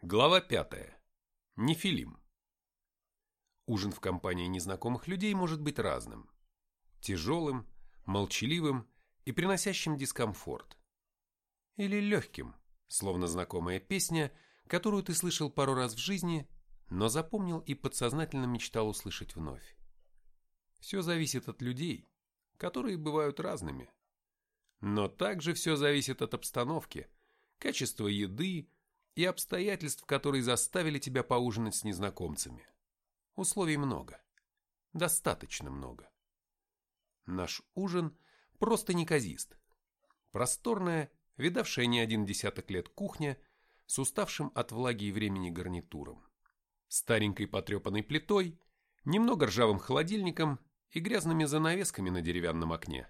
Глава 5. Нефилим. Ужин в компании незнакомых людей может быть разным. Тяжелым, молчаливым и приносящим дискомфорт. Или легким, словно знакомая песня, которую ты слышал пару раз в жизни, но запомнил и подсознательно мечтал услышать вновь. Все зависит от людей, которые бывают разными. Но также все зависит от обстановки, качества еды и обстоятельств, которые заставили тебя поужинать с незнакомцами. Условий много. Достаточно много. Наш ужин просто неказист. Просторная, видавшая не один десяток лет кухня с уставшим от влаги и времени гарнитуром, старенькой потрепанной плитой, немного ржавым холодильником и грязными занавесками на деревянном окне.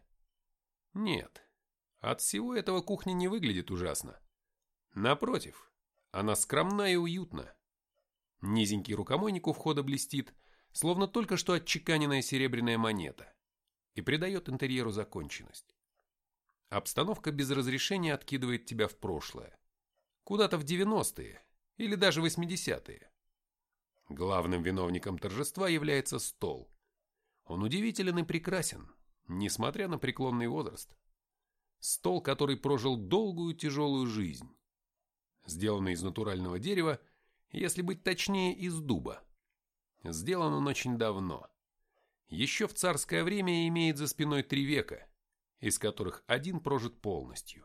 Нет, от всего этого кухня не выглядит ужасно. Напротив, она скромна и уютна. Низенький рукомойник у входа блестит, словно только что отчеканенная серебряная монета, и придает интерьеру законченность. Обстановка без разрешения откидывает тебя в прошлое, куда-то в 90-е или даже 80-е. Главным виновником торжества является стол. Он удивителен и прекрасен, несмотря на преклонный возраст. Стол, который прожил долгую тяжелую жизнь. Сделанный из натурального дерева, если быть точнее, из дуба. Сделан он очень давно. Еще в царское время и имеет за спиной 3 века, из которых один прожит полностью.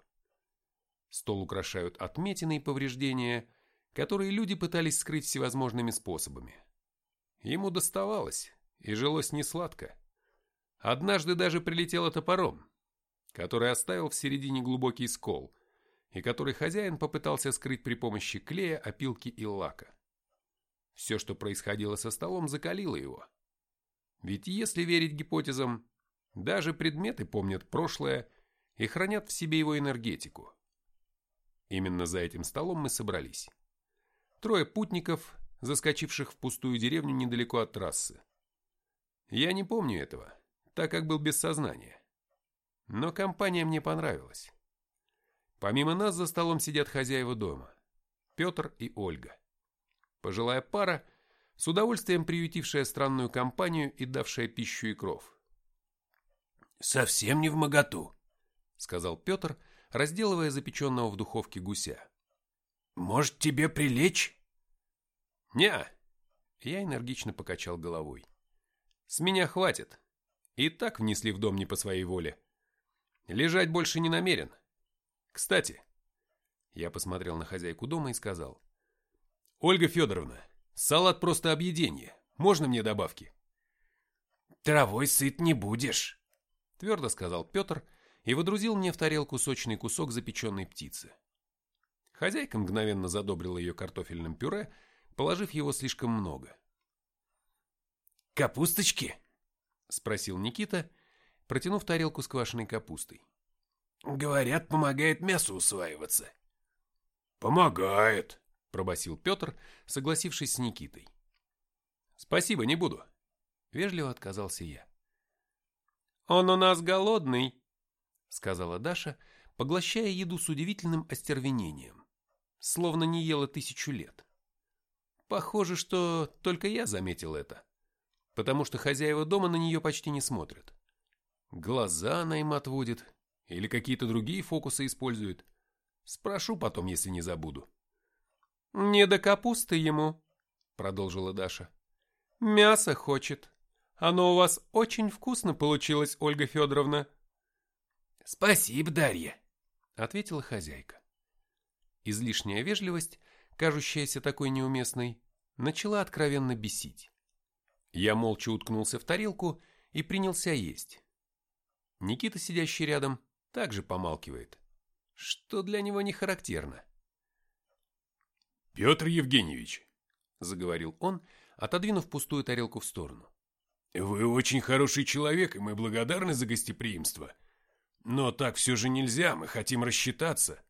Стол украшают отметины и повреждения, которые люди пытались скрыть всевозможными способами. Ему доставалось, и жилось несладко. Однажды даже прилетело топором, который оставил в середине глубокий скол, и который хозяин попытался скрыть при помощи клея, опилки и лака. Все, что происходило со столом, закалило его. Ведь если верить гипотезам, даже предметы помнят прошлое и хранят в себе его энергетику. Именно за этим столом мы собрались. 3 путников, заскочивших в пустую деревню недалеко от трассы. Я не помню этого, так как был без сознания. Но компания мне понравилась. Помимо нас за столом сидят хозяева дома, Петр и Ольга. Пожилая пара, с удовольствием приютившая странную компанию и давшая пищу и кров. «Совсем не вмоготу», — сказал Петр, разделывая запеченного в духовке гуся. «Может, тебе прилечь?» «Не-а», я энергично покачал головой. «С меня хватит. И так внесли в дом не по своей воле. Лежать больше не намерен. Кстати», я посмотрел на хозяйку дома и сказал: «Ольга Федоровна, салат просто объеденье. Можно мне добавки?» «Травой сыт не будешь», — твердо сказал Петр и водрузил мне в тарелку сочный кусок запеченной птицы. Хозяйка мгновенно задобрила ее картофельным пюре, положив его слишком много. «Капусточки?» — спросил Никита, протянув тарелку с квашеной капустой. «Говорят, помогает мясу усваиваться». «Помогает», — пробасил Петр, согласившись с Никитой. «Спасибо, не буду», — вежливо отказался я. «Он у нас голодный», — сказала Даша, поглощая еду с удивительным остервенением, словно не ела 1000 лет. Похоже, что только я заметил это, потому что хозяева дома на нее почти не смотрят. Глаза она им отводит или какие-то другие фокусы использует. Спрошу потом, если не забуду. «Не до капусты ему», — продолжила Даша. «Мясо хочет. Оно у вас очень вкусно получилось, Ольга Федоровна». «Спасибо, Дарья», — ответила хозяйка. Излишняя вежливость, кажущаяся такой неуместной, начала откровенно бесить. Я молча уткнулся в тарелку и принялся есть. Никита, сидящий рядом, также помалкивает, что для него не характерно. «Петр Евгеньевич», — заговорил он, отодвинув пустую тарелку в сторону. «Вы очень хороший человек, и мы благодарны за гостеприимство. Но так все же нельзя, мы хотим рассчитаться».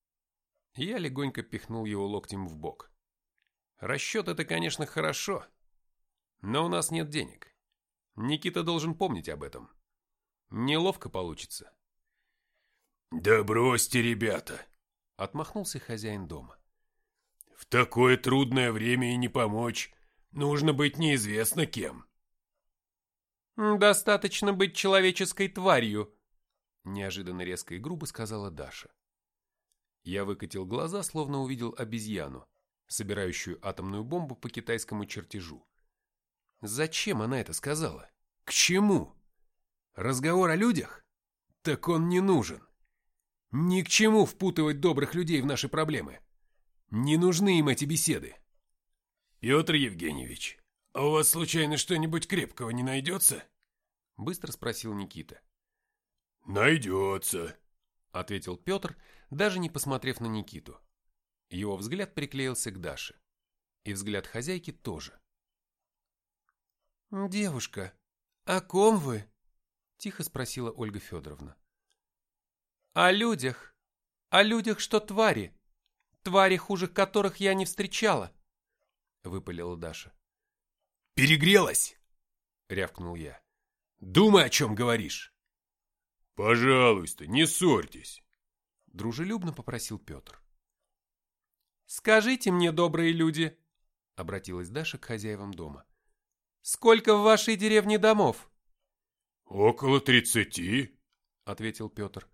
Я легонько пихнул его локтем в бок. «Расчет — это, конечно, хорошо, но у нас нет денег. Никита должен помнить об этом. Неловко получится». «Да бросьте, ребята», — отмахнулся хозяин дома. В такое трудное время и не помочь. Нужно быть неизвестно кем. «Достаточно быть человеческой тварью», – неожиданно резко и грубо сказала Даша. Я выкатил глаза, словно увидел обезьяну, собирающую атомную бомбу по китайскому чертежу. Зачем она это сказала? К чему? Разговор о людях? Так он не нужен. Ни к чему впутывать добрых людей в наши проблемы. Не нужны им эти беседы. Петр Евгеньевич, а у вас случайно что-нибудь крепкого не найдется? Быстро спросил Никита. Найдется, ответил Петр, даже не посмотрев на Никиту. Его взгляд приклеился к Даше. И взгляд хозяйки тоже. «Девушка, о ком вы?» – тихо спросила Ольга Федоровна. «О людях. О людях, что твари. Твари, хуже которых я не встречала», – выпалила Даша. «Перегрелась?» – рявкнул я. «Думай, о чем говоришь». «Пожалуйста, не ссорьтесь», – дружелюбно попросил Петр. «Скажите мне, добрые люди», – обратилась Даша к хозяевам дома, – «сколько в вашей деревне домов?» «Около 30, ответил Петр.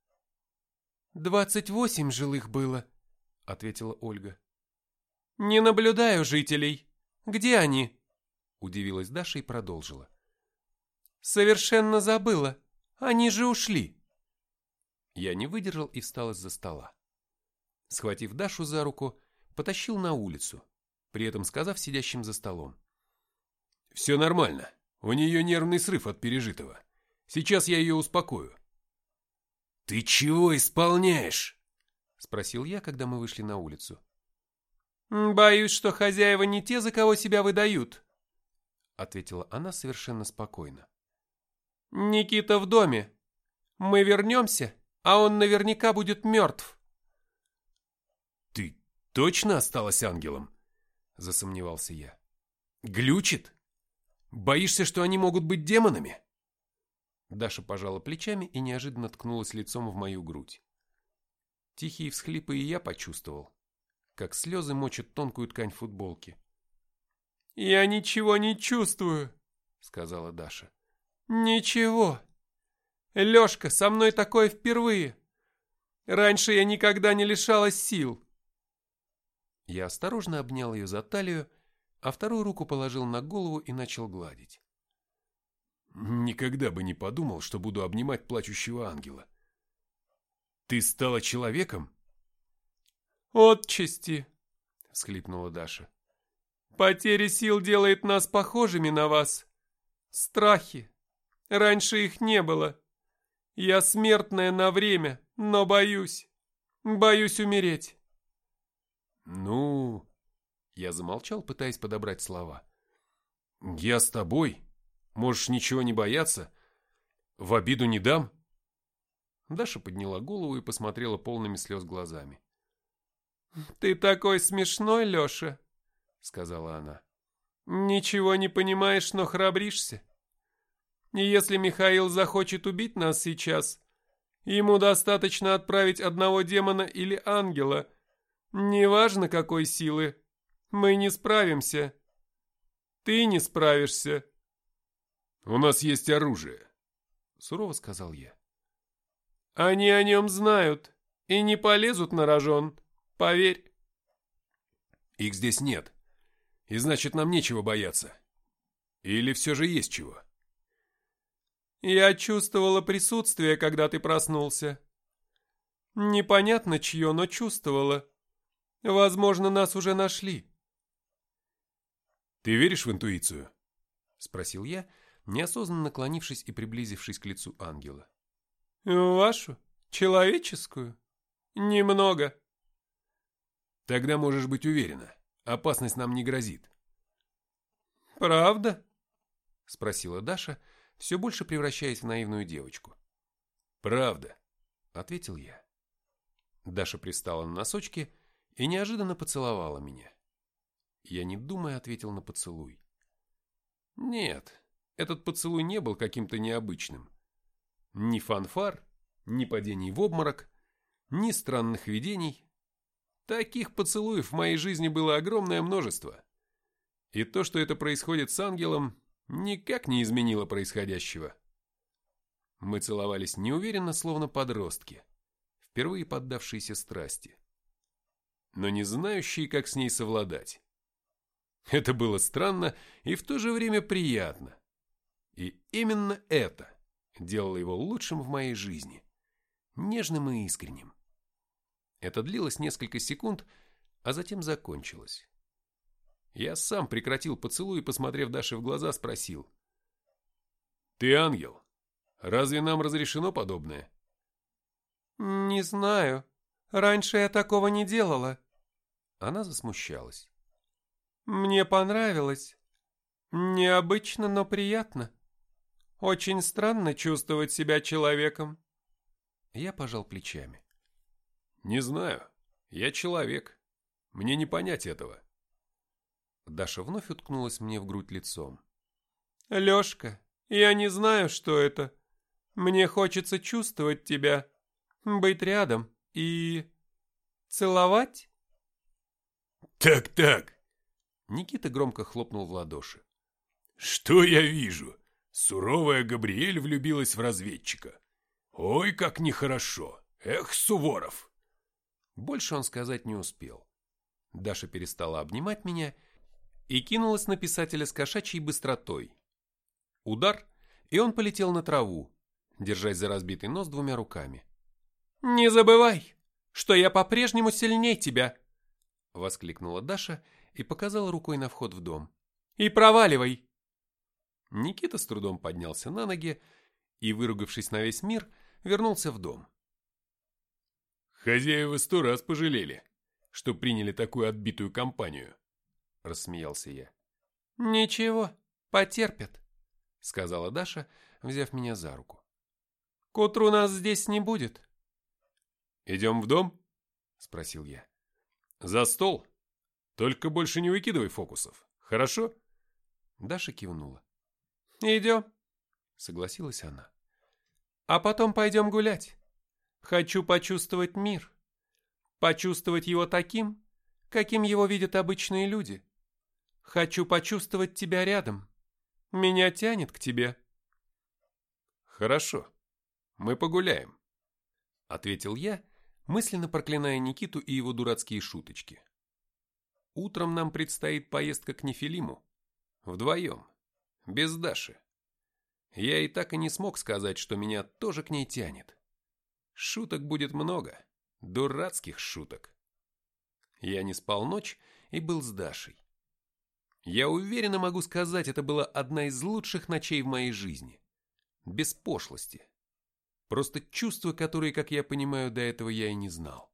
28 жилых было, ответила Ольга. Не наблюдаю жителей. Где они? Удивилась Даша и продолжила. Совершенно забыла. Они же ушли. Я не выдержал и встал из-за стола. Схватив Дашу за руку, потащил на улицу, при этом сказав сидящим за столом. «Все нормально. У нее нервный срыв от пережитого. Сейчас я ее успокою». «Ты чего исполняешь?» – спросил я, когда мы вышли на улицу. «Боюсь, что хозяева не те, за кого себя выдают», – ответила она совершенно спокойно. «Никита в доме. Мы вернемся, а он наверняка будет мертв». «Ты точно осталась ангелом?» – засомневался я. «Глючит? Боишься, что они могут быть демонами?» Даша пожала плечами и неожиданно ткнулась лицом в мою грудь. Тихие всхлипы и я почувствовал, как слезы мочат тонкую ткань футболки. «Я ничего не чувствую», — сказала Даша. «Ничего. Лешка, со мной такое впервые. Раньше я никогда не лишалась сил». Я осторожно обнял ее за талию, а вторую руку положил на голову и начал гладить. «Никогда бы не подумал, что буду обнимать плачущего ангела. Ты стала человеком?» «Отчасти», — всхлипнула Даша. «Потеря сил делает нас похожими на вас. Страхи. Раньше их не было. Я смертная на время, но боюсь. Боюсь умереть». «Ну...» Я замолчал, пытаясь подобрать слова. «Я с тобой. Можешь ничего не бояться. В обиду не дам». Даша подняла голову и посмотрела полными слез глазами. «Ты такой смешной, Леша», — сказала она. «Ничего не понимаешь, но храбришься. И если Михаил захочет убить нас сейчас, ему достаточно отправить одного демона или ангела. Неважно, какой силы. Мы не справимся. Ты не справишься». «У нас есть оружие», — сурово сказал я. «Они о нем знают и не полезут на рожон, поверь». «Их здесь нет, и значит, нам нечего бояться. Или все же есть чего?» «Я чувствовала присутствие, когда ты проснулся. Непонятно чье, но чувствовала. Возможно, нас уже нашли». «Ты веришь в интуицию?» — спросил я, неосознанно наклонившись и приблизившись к лицу ангела. «Вашу? Человеческую? Немного». «Тогда можешь быть уверена, опасность нам не грозит». «Правда?» — спросила Даша, все больше превращаясь в наивную девочку. «Правда», — ответил я. Даша пристала на носочки и неожиданно поцеловала меня. Я, не думая, ответил на поцелуй. Нет, этот поцелуй не был каким-то необычным. Ни фанфар, ни падений в обморок, ни странных видений. Таких поцелуев в моей жизни было огромное множество. И то, что это происходит с ангелом, никак не изменило происходящего. Мы целовались неуверенно, словно подростки, впервые поддавшиеся страсти, но не знающие, как с ней совладать. Это было странно и в то же время приятно. И именно это делало его лучшим в моей жизни, нежным и искренним. Это длилось несколько секунд, а затем закончилось. Я сам прекратил поцелуй и, посмотрев Даше в глаза, спросил: «Ты ангел? Разве нам разрешено подобное?» «Не знаю. Раньше я такого не делала». Она засмущалась. «Мне понравилось. Необычно, но приятно. Очень странно чувствовать себя человеком». Я пожал плечами. «Не знаю. Я человек. Мне не понять этого». Даша вновь уткнулась мне в грудь лицом. «Лешка, я не знаю, что это. Мне хочется чувствовать тебя, быть рядом и... целовать?» «Так-так!» Никита громко хлопнул в ладоши. «Что я вижу? Суровая Габриэль влюбилась в разведчика. Ой, как нехорошо! Эх, Суворов!» Больше он сказать не успел. Даша перестала обнимать меня и кинулась на писателя с кошачьей быстротой. Удар, и он полетел на траву, держась за разбитый нос двумя руками. «Не забывай, что я по-прежнему сильней тебя!» Воскликнула Даша и показала рукой на вход в дом. «И проваливай!» Никита с трудом поднялся на ноги и, выругавшись на весь мир, вернулся в дом. «Хозяева 100 раз пожалели, что приняли такую отбитую компанию», — рассмеялся я. «Ничего, потерпят», — сказала Даша, взяв меня за руку. «К утру нас здесь не будет». «Идем в дом?» — спросил я. «За стол. Только больше не выкидывай фокусов, хорошо?» Даша кивнула. «Идем», — согласилась она. «А потом пойдем гулять. Хочу почувствовать мир. Почувствовать его таким, каким его видят обычные люди. Хочу почувствовать тебя рядом. Меня тянет к тебе». «Хорошо, мы погуляем», — ответил я, мысленно проклиная Никиту и его дурацкие шуточки. «Утром нам предстоит поездка к Нефилиму. Вдвоем, без Даши. Я и так и не смог сказать, что меня тоже к ней тянет. Шуток будет много, дурацких шуток. Я не спал ночь и был с Дашей. Я уверенно могу сказать, это была одна из лучших ночей в моей жизни. Без пошлости. Просто чувства, которые, как я понимаю, до этого я и не знал.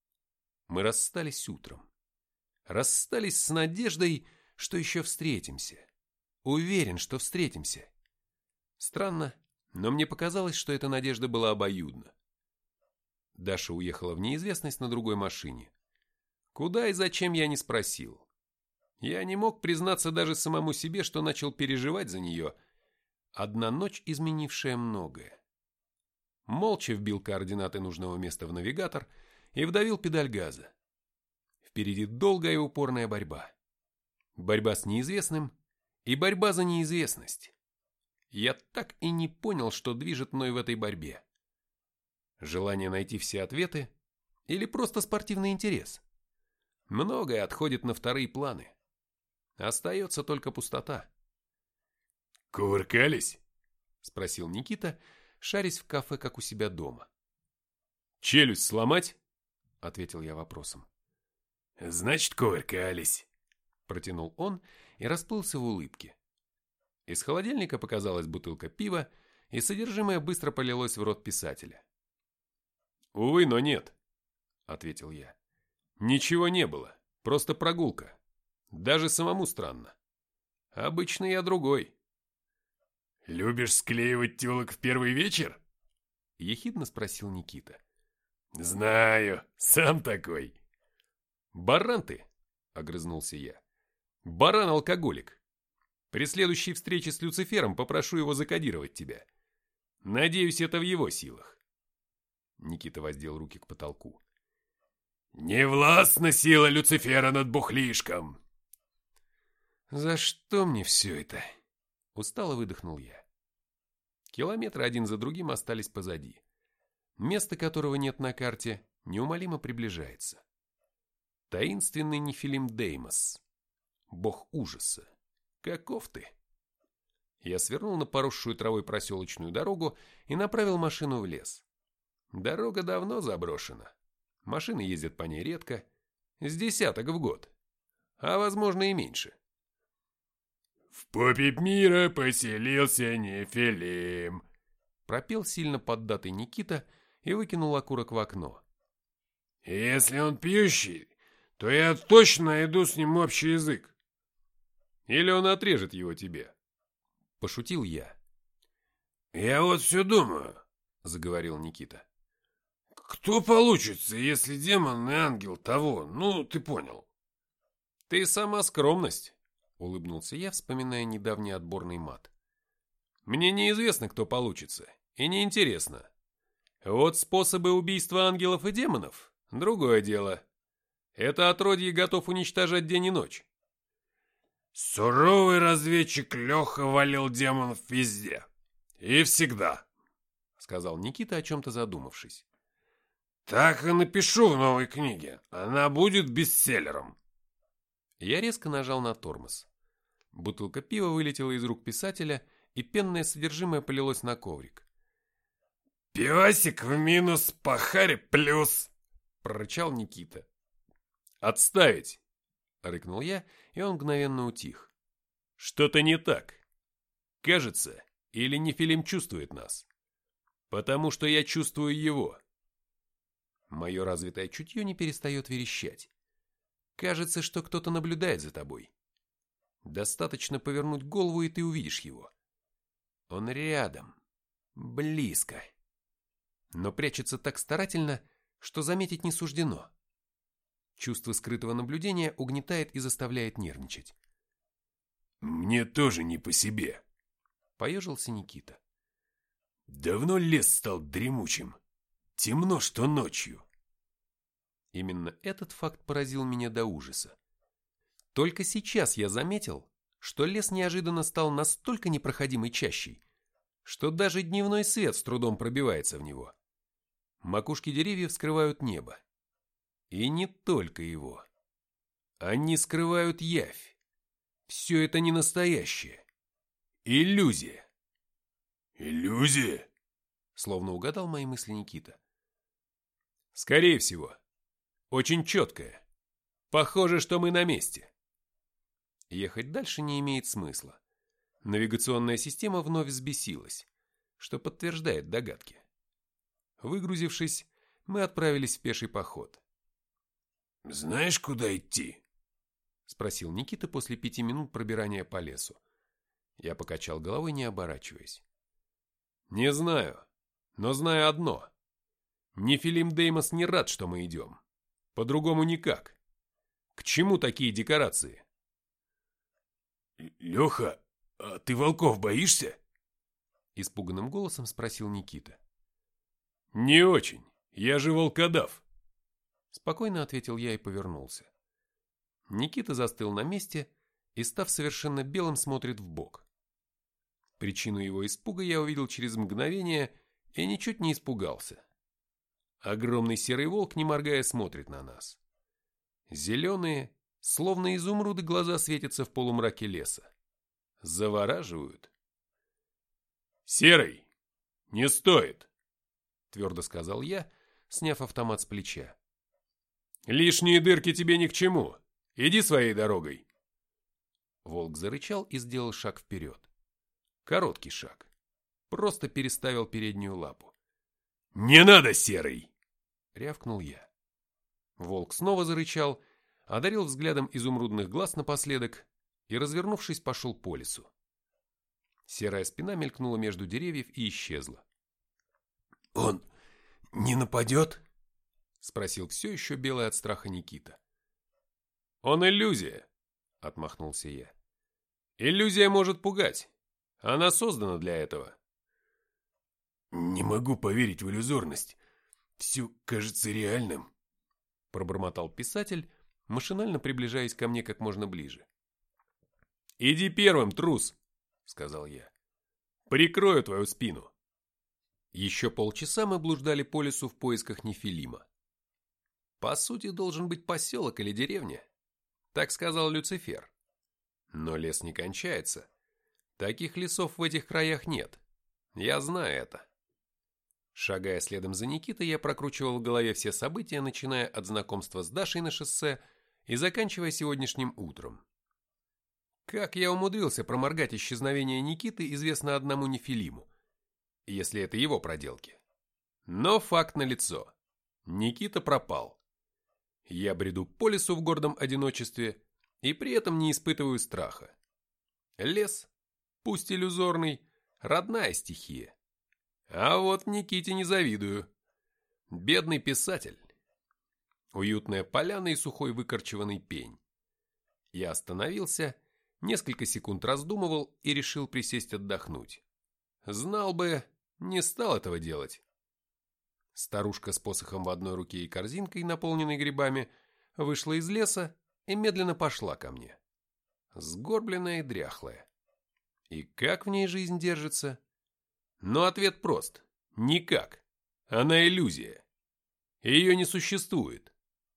Мы расстались утром. Расстались с надеждой, что еще встретимся. Уверен, что встретимся. Странно, но мне показалось, что эта надежда была обоюдна. Даша уехала в неизвестность на другой машине. Куда и зачем, я не спросил. Я не мог признаться даже самому себе, что начал переживать за нее. Одна ночь, изменившая многое. Молча вбил координаты нужного места в навигатор и вдавил педаль газа. Впереди долгая и упорная борьба. Борьба с неизвестным и борьба за неизвестность. Я так и не понял, что движет мной в этой борьбе. Желание найти все ответы или просто спортивный интерес? Многое отходит на вторые планы. Остается только пустота. «Кувыркались?» — спросил Никита, шарясь в кафе, как у себя дома. «Челюсть сломать?» — ответил я вопросом. «Значит, кувыркались», — протянул он и расплылся в улыбке. Из холодильника показалась бутылка пива, и содержимое быстро полилось в рот писателя. «Увы, но нет», — ответил я. «Ничего не было, просто прогулка. Даже самому странно. Обычно я другой». «Любишь склеивать телок в первый вечер?» — ехидно спросил Никита. «Знаю, сам такой». «Баран ты!» — огрызнулся я. «Баран-алкоголик. При следующей встрече с Люцифером попрошу его закодировать тебя. Надеюсь, это в его силах». Никита воздел руки к потолку. Не властна сила Люцифера над бухлишком. За что мне все это? Устало выдохнул я. Километры один за другим остались позади. Место которого нет на карте, неумолимо приближается. Таинственный Нефилим Деймос. Бог ужаса. Каков ты? Я свернул на поросшую травой проселочную дорогу и направил машину в лес. Дорога давно заброшена. Машины ездят по ней редко, с десяток в год, а возможно и меньше. В попе мира поселился Нефилим, пропел сильно поддатый Никита и выкинул окурок в окно. Если он пьющий, то я точно найду с ним общий язык. Или он отрежет его тебе. Пошутил я. Я вот все думаю, заговорил Никита. Кто получится, если демон и ангел того, ну, ты понял. Ты сама скромность, улыбнулся я, вспоминая недавний отборный мат. Мне неизвестно, кто получится, и неинтересно. Вот способы убийства ангелов и демонов – другое дело. Это отродье готов уничтожать день и ночь. Суровый разведчик Леха валил демонов везде. И всегда, сказал Никита, о чем-то задумавшись. Так и напишу в новой книге. Она будет бестселлером. Я резко нажал на тормоз. Бутылка пива вылетела из рук писателя, и пенное содержимое полилось на коврик. «Пивасик в минус, пахарь плюс!» – прорычал Никита. «Отставить!» – рыкнул я, и он мгновенно утих. «Что-то не так. Кажется, или Нефилим чувствует нас. Потому что я чувствую его». Мое развитое чутье не перестает верещать. Кажется, что кто-то наблюдает за тобой. Достаточно повернуть голову, и ты увидишь его. Он рядом, близко. Но прячется так старательно, что заметить не суждено. Чувство скрытого наблюдения угнетает и заставляет нервничать. «Мне тоже не по себе», — поежился Никита. «Давно лес стал дремучим. Темно, что ночью». Именно этот факт поразил меня до ужаса. Только сейчас я заметил, что лес неожиданно стал настолько непроходимой чащей, что даже дневной свет с трудом пробивается в него. Макушки деревьев скрывают небо. И не только его. Они скрывают явь. Все это не настоящее. Иллюзия. «Иллюзия?» Словно угадал мои мысли Никита. Скорее всего. Очень четкая. Похоже, что мы на месте. Ехать дальше не имеет смысла. Навигационная система вновь взбесилась, что подтверждает догадки. Выгрузившись, мы отправились в пеший поход. «Знаешь, куда идти?» — спросил Никита после 5 минут пробирания по лесу. Я покачал головой, не оборачиваясь. «Не знаю, но знаю одно. Нефилим Деймос не рад, что мы идем. По-другому никак. К чему такие декорации?» «Леха, а ты волков боишься?» Испуганным голосом спросил Никита. «Не очень. Я же волкодав». Спокойно ответил я и повернулся. Никита застыл на месте и, став совершенно белым, смотрит вбок. Причину его испуга я увидел через мгновение и ничуть не испугался. Огромный серый волк, не моргая, смотрит на нас. Зеленые, словно изумруды, глаза светятся в полумраке леса. Завораживают. «Серый, не стоит!» — твердо сказал я, сняв автомат с плеча. «Лишние дырки тебе ни к чему. Иди своей дорогой». Волк зарычал и сделал шаг вперед. Короткий шаг. Просто переставил переднюю лапу. «Не надо, Серый!» — рявкнул я. Волк снова зарычал, одарил взглядом изумрудных глаз напоследок и, развернувшись, пошел по лесу. Серая спина мелькнула между деревьев и исчезла. «Он не нападет?» — спросил все еще белый от страха Никита. «Он иллюзия», — отмахнулся я. «Иллюзия может пугать. Она создана для этого». «Не могу поверить в иллюзорность. Все кажется реальным». пробормотал писатель, машинально приближаясь ко мне как можно ближе. «Иди первым, трус!» — сказал я. «Прикрою твою спину!» Еще полчаса мы блуждали по лесу в поисках Нефилима. По сути, должен быть поселок или деревня. Так сказал Люцифер. Но лес не кончается. Таких лесов в этих краях нет. Я знаю это. Шагая следом за Никитой, я прокручивал в голове все события, начиная от знакомства с Дашей на шоссе и заканчивая сегодняшним утром. Как я умудрился проморгать исчезновение Никиты, известно одному Нефилиму, если это его проделки. Но факт налицо. Никита пропал. Я бреду по лесу в гордом одиночестве и при этом не испытываю страха. Лес, пусть иллюзорный, родная стихия. А вот Никите не завидую. Бедный писатель. Уютная поляна и сухой выкорчеванный пень. Я остановился, несколько секунд раздумывал и решил присесть отдохнуть. Знал бы, не стал этого делать. Старушка с посохом в одной руке и корзинкой, наполненной грибами, вышла из леса и медленно пошла ко мне. Сгорбленная и дряхлая. И как в ней жизнь держится? Но ответ прост. Никак. Она иллюзия. Ее не существует.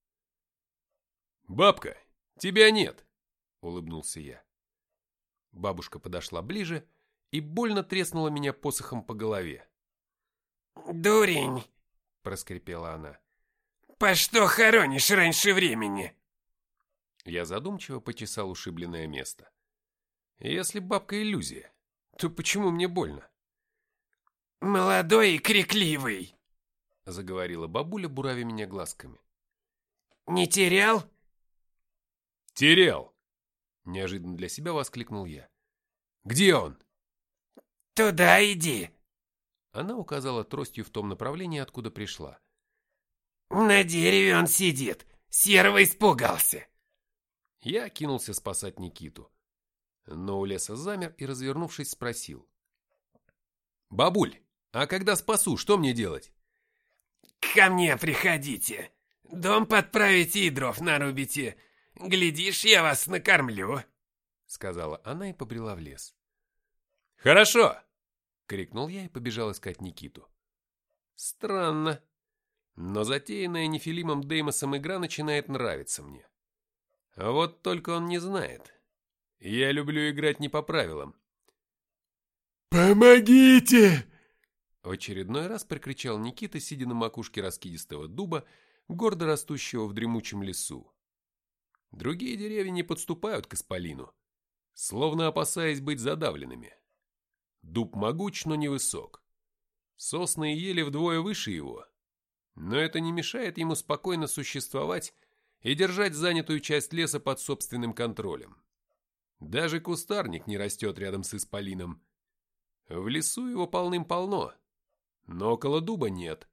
«Бабка, тебя нет!» — улыбнулся я. Бабушка подошла ближе и больно треснула меня посохом по голове. «Дурень!» — проскрипела она. «По что хоронишь раньше времени?» Я задумчиво почесал ушибленное место. Если бабка иллюзия, то почему мне больно? «Молодой и крикливый!» — заговорила бабуля, буравя меня глазками. «Не терял?» «Терял!» — неожиданно для себя воскликнул я. «Где он?» «Туда иди!» Она указала тростью в том направлении, откуда пришла. «На дереве он сидит! Серого испугался!» Я кинулся спасать Никиту. Но у леса замер и, развернувшись, спросил. «Бабуль, а когда спасу, что мне делать?» «Ко мне приходите! Дом подправите и дров нарубите! Глядишь, я вас накормлю!» Сказала она и побрела в лес. «Хорошо!» — крикнул я и побежал искать Никиту. Странно, но затеянная Нефилимом Деймосом игра начинает нравиться мне. А вот только он не знает. Я люблю играть не по правилам. «Помогите!» В очередной раз прокричал Никита, сидя на макушке раскидистого дуба, гордо растущего в дремучем лесу. Другие деревья не подступают к исполину, словно опасаясь быть задавленными. Дуб могуч, но невысок. Сосны и ели вдвое выше его. Но это не мешает ему спокойно существовать и держать занятую часть леса под собственным контролем. Даже кустарник не растет рядом с исполином. В лесу его полным-полно, но около дуба нет.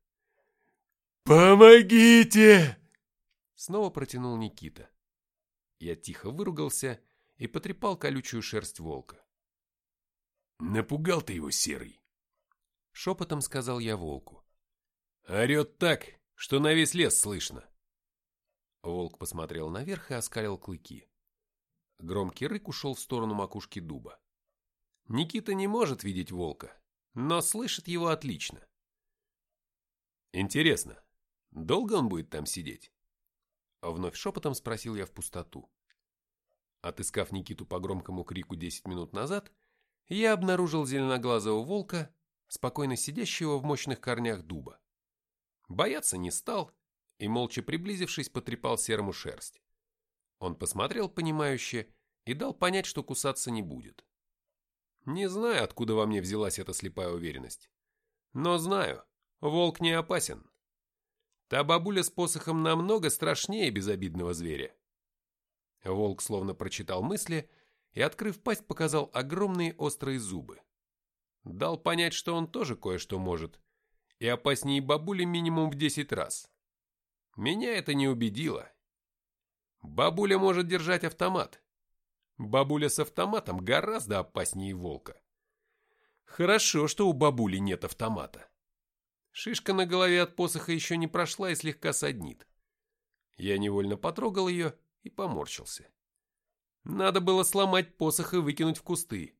«Помогите!» Снова протянул Никита. Я тихо выругался и потрепал колючую шерсть волка. «Напугал ты его, Серый!» Шепотом сказал я волку. «Орет так, что на весь лес слышно!» Волк посмотрел наверх и оскалил клыки. Громкий рык ушел в сторону макушки дуба. Никита не может видеть волка, но слышит его отлично. Интересно, долго он будет там сидеть? Вновь шепотом спросил я в пустоту. Отыскав Никиту по громкому крику 10 минут назад, я обнаружил зеленоглазого волка, спокойно сидящего в мощных корнях дуба. Бояться не стал и, молча приблизившись, потрепал серому шерсть. Он посмотрел понимающе и дал понять, что кусаться не будет. Не знаю, откуда во мне взялась эта слепая уверенность. Но знаю, волк не опасен. Та бабуля с посохом намного страшнее безобидного зверя. Волк словно прочитал мысли и, открыв пасть, показал огромные острые зубы. Дал понять, что он тоже кое-что может, и опаснее бабули минимум в 10 раз. Меня это не убедило. Бабуля может держать автомат. Бабуля с автоматом гораздо опаснее волка. Хорошо, что у бабули нет автомата. Шишка на голове от посоха еще не прошла и слегка саднит. Я невольно потрогал ее и поморщился. Надо было сломать посох и выкинуть в кусты.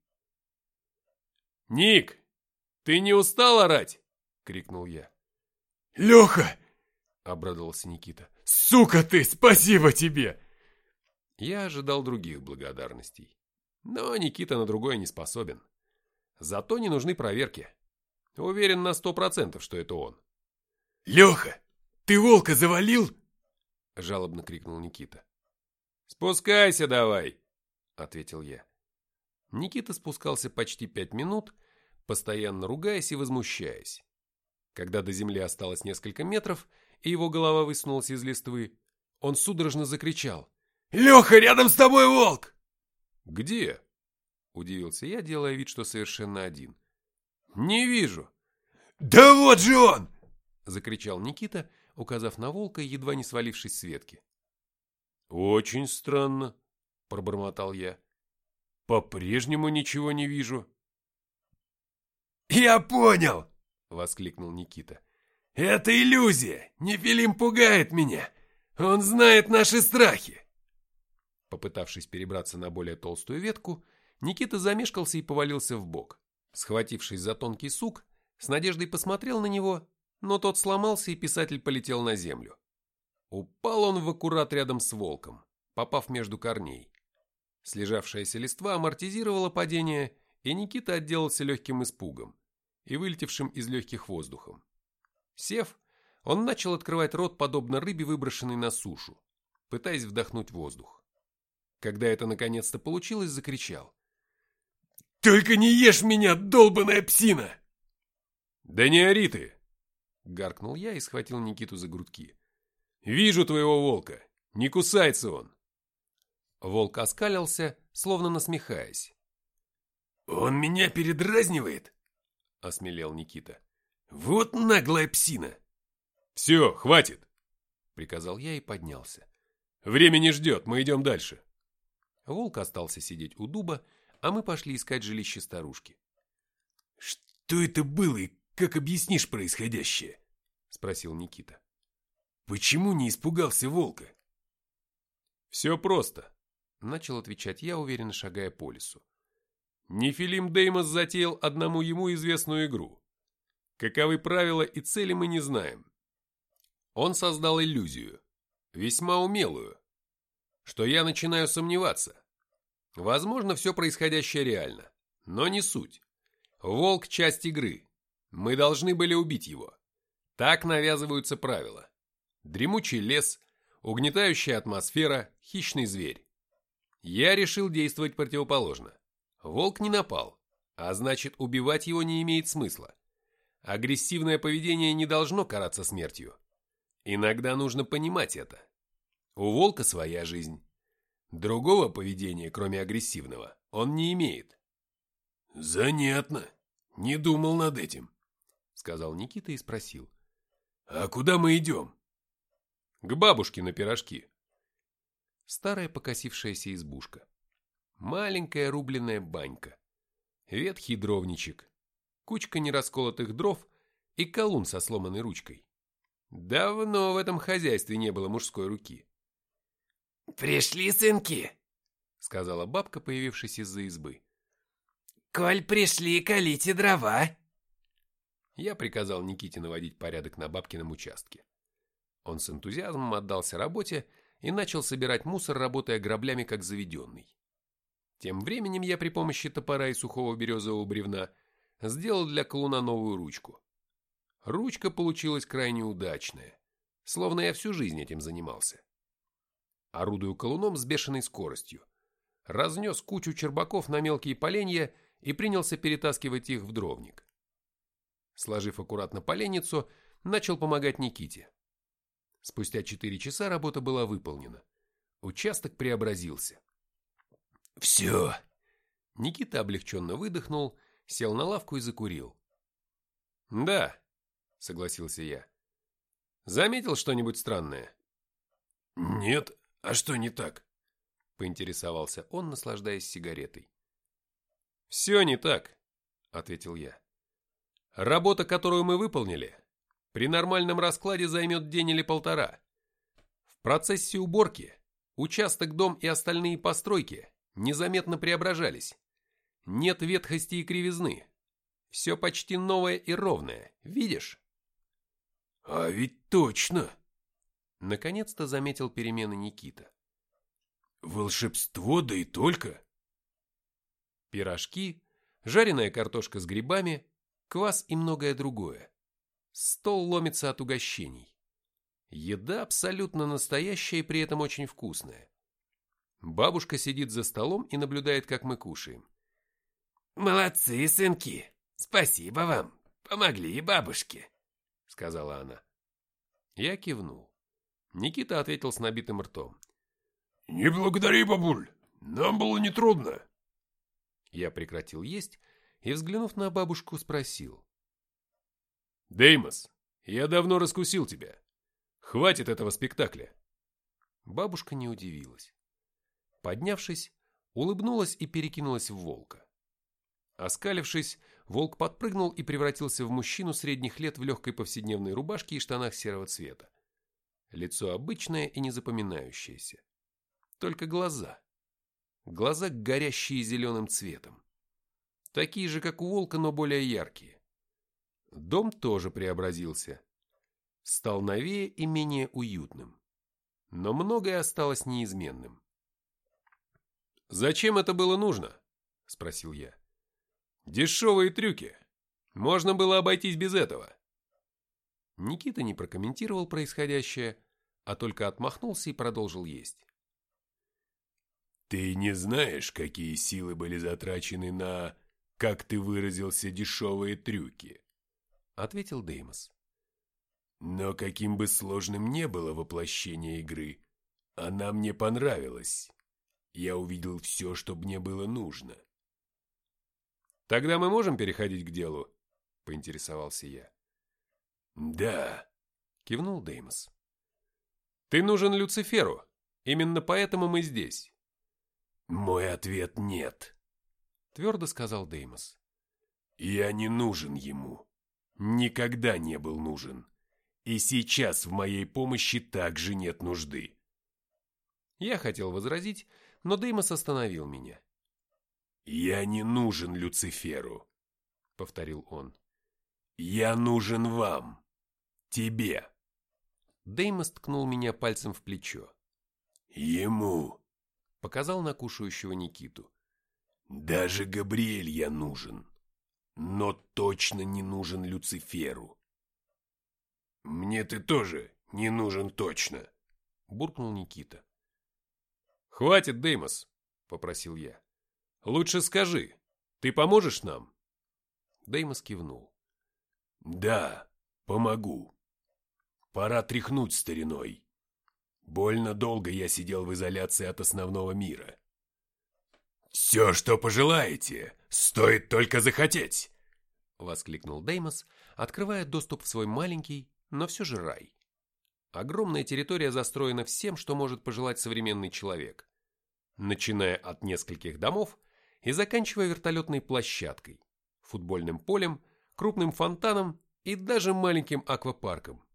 «Ник, ты не устал орать?» — крикнул я. «Леха!» — Обрадовался Никита. «Сука ты, спасибо тебе!» Я ожидал других благодарностей. Но Никита на другое не способен. Зато не нужны проверки. Уверен на 100%, что это он. «Леха, ты волка завалил?» — жалобно крикнул Никита. «Спускайся давай!» — ответил я. Никита спускался почти 5 минут, постоянно ругаясь и возмущаясь. Когда до земли осталось несколько метров, и его голова высунулась из листвы, он судорожно закричал. «Леха, рядом с тобой волк!» «Где?» — удивился я, делая вид, что совершенно один. «Не вижу!» «Да вот же он!» — закричал Никита, указав на волка, едва не свалившись с ветки. «Очень странно», — пробормотал я. «По-прежнему ничего не вижу». «Я понял!» — воскликнул Никита. «Это иллюзия! Нефилим пугает меня! Он знает наши страхи!» Попытавшись перебраться на более толстую ветку, Никита замешкался и повалился в бок. Схватившись за тонкий сук, с надеждой посмотрел на него, но тот сломался, и писатель полетел на землю. Упал он в аккурат рядом с волком, попав между корней. Слежавшаяся листва амортизировала падение, и Никита отделался легким испугом и вылетевшим из легких воздухом. Сев, он начал открывать рот, подобно рыбе, выброшенной на сушу, пытаясь вдохнуть воздух. Когда это наконец-то получилось, закричал. «Только не ешь меня, долбаная псина!» «Да не ори ты!» — гаркнул я и схватил Никиту за грудки. «Вижу твоего волка! Не кусается он!» Волк оскалился, словно насмехаясь. «Он меня передразнивает?» — осмелел Никита. «Вот наглая псина!» «Все, хватит!» — приказал я и поднялся. «Время не ждет, мы идем дальше!» Волк остался сидеть у дуба, а мы пошли искать жилище старушки. «Что это было и как объяснишь происходящее?» — спросил Никита. «Почему не испугался волка?» «Все просто», — начал отвечать я, уверенно шагая по лесу. Нефилим Деймос затеял одному ему известную игру. Каковы правила и цели мы не знаем. Он создал иллюзию, весьма умелую, что я начинаю сомневаться. Возможно, все происходящее реально, но не суть. Волк – часть игры. Мы должны были убить его. Так навязываются правила. Дремучий лес, угнетающая атмосфера, хищный зверь. Я решил действовать противоположно. Волк не напал, а значит, убивать его не имеет смысла. Агрессивное поведение не должно караться смертью. Иногда нужно понимать это. У волка своя жизнь. Другого поведения, кроме агрессивного, он не имеет. «Занятно. Не думал над этим», — сказал Никита и спросил. «А куда мы идем?» «К бабушке на пирожки». Старая покосившаяся избушка. Маленькая рубленная банька. Ветхий дровничек. Кучка нерасколотых дров и колун со сломанной ручкой. Давно в этом хозяйстве не было мужской руки. «Пришли, сынки?» — сказала бабка, появившись из-за избы. «Коль пришли, колите дрова». Я приказал Никите наводить порядок на бабкином участке. Он с энтузиазмом отдался работе и начал собирать мусор, работая граблями как заведенный. Тем временем я при помощи топора и сухого березового бревна сделал для колуна новую ручку. Ручка получилась крайне удачная, словно я всю жизнь этим занимался. Орудую колуном с бешеной скоростью. Разнес кучу чербаков на мелкие поленья и принялся перетаскивать их в дровник. Сложив аккуратно поленницу, начал помогать Никите. Спустя 4 часа работа была выполнена. Участок преобразился. «Все!» Никита облегченно выдохнул, сел на лавку и закурил. «Да», — согласился я. «Заметил что-нибудь странное?» «Нет, а что не так?» — поинтересовался он, наслаждаясь сигаретой. «Все не так», — ответил я. «Работа, которую мы выполнили, при нормальном раскладе займет день или полтора. В процессе уборки участок, дом и остальные постройки незаметно преображались. Нет ветхости и кривизны. Все почти новое и ровное, видишь? А ведь точно. Наконец-то заметил перемены Никита. Волшебство, да и только. Пирожки, жареная картошка с грибами, квас и многое другое. Стол ломится от угощений. Еда абсолютно настоящая и при этом очень вкусная. Бабушка сидит за столом и наблюдает, как мы кушаем. «Молодцы, сынки! Спасибо вам! Помогли бабушке!» — сказала она. Я кивнул. Никита ответил с набитым ртом. «Не благодари, бабуль! Нам было нетрудно!» Я прекратил есть и, взглянув на бабушку, спросил. «Деймос, я давно раскусил тебя. Хватит этого спектакля!» Бабушка не удивилась. Поднявшись, улыбнулась и перекинулась в волка. Оскалившись, волк подпрыгнул и превратился в мужчину средних лет в легкой повседневной рубашке и штанах серого цвета. Лицо обычное и незапоминающееся. Только глаза. Глаза, горящие зеленым цветом. Такие же, как у волка, но более яркие. Дом тоже преобразился. Стал новее и менее уютным. Но многое осталось неизменным. «Зачем это было нужно?» – спросил я. «Дешевые трюки. Можно было обойтись без этого». Никита не прокомментировал происходящее, а только отмахнулся и продолжил есть. «Ты не знаешь, какие силы были затрачены на, как ты выразился, дешевые трюки?» – ответил Деймос. «Но каким бы сложным ни было воплощение игры, она мне понравилась. Я увидел все, что мне было нужно». «Тогда мы можем переходить к делу?» – поинтересовался я. «Да», – кивнул Деймос. «Ты нужен Люциферу. Именно поэтому мы здесь». «Мой ответ нет», – твердо сказал Деймос. «Я не нужен ему. Никогда не был нужен. И сейчас в моей помощи также нет нужды». Я хотел возразить, но Деймос остановил меня. «Я не нужен Люциферу», — повторил он. «Я нужен вам. Тебе». Деймос ткнул меня пальцем в плечо. «Ему», — показал на кушающего Никиту. «Даже Габриэль я нужен, но точно не нужен Люциферу». «Мне ты тоже не нужен точно», — буркнул Никита. «Хватит, Деймос», — попросил я. «Лучше скажи, ты поможешь нам?» Деймос кивнул. «Да, помогу. Пора тряхнуть стариной. Больно долго я сидел в изоляции от основного мира». «Все, что пожелаете, стоит только захотеть!» — воскликнул Деймос, открывая доступ в свой маленький, но все же рай. Огромная территория застроена всем, что может пожелать современный человек, начиная от нескольких домов и заканчивая вертолетной площадкой, футбольным полем, крупным фонтаном и даже маленьким аквапарком.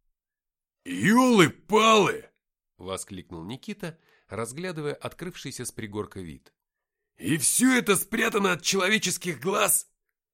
«Ёлы-палы!» — воскликнул Никита, разглядывая открывшийся с пригорка вид. «И все это спрятано от человеческих глаз?»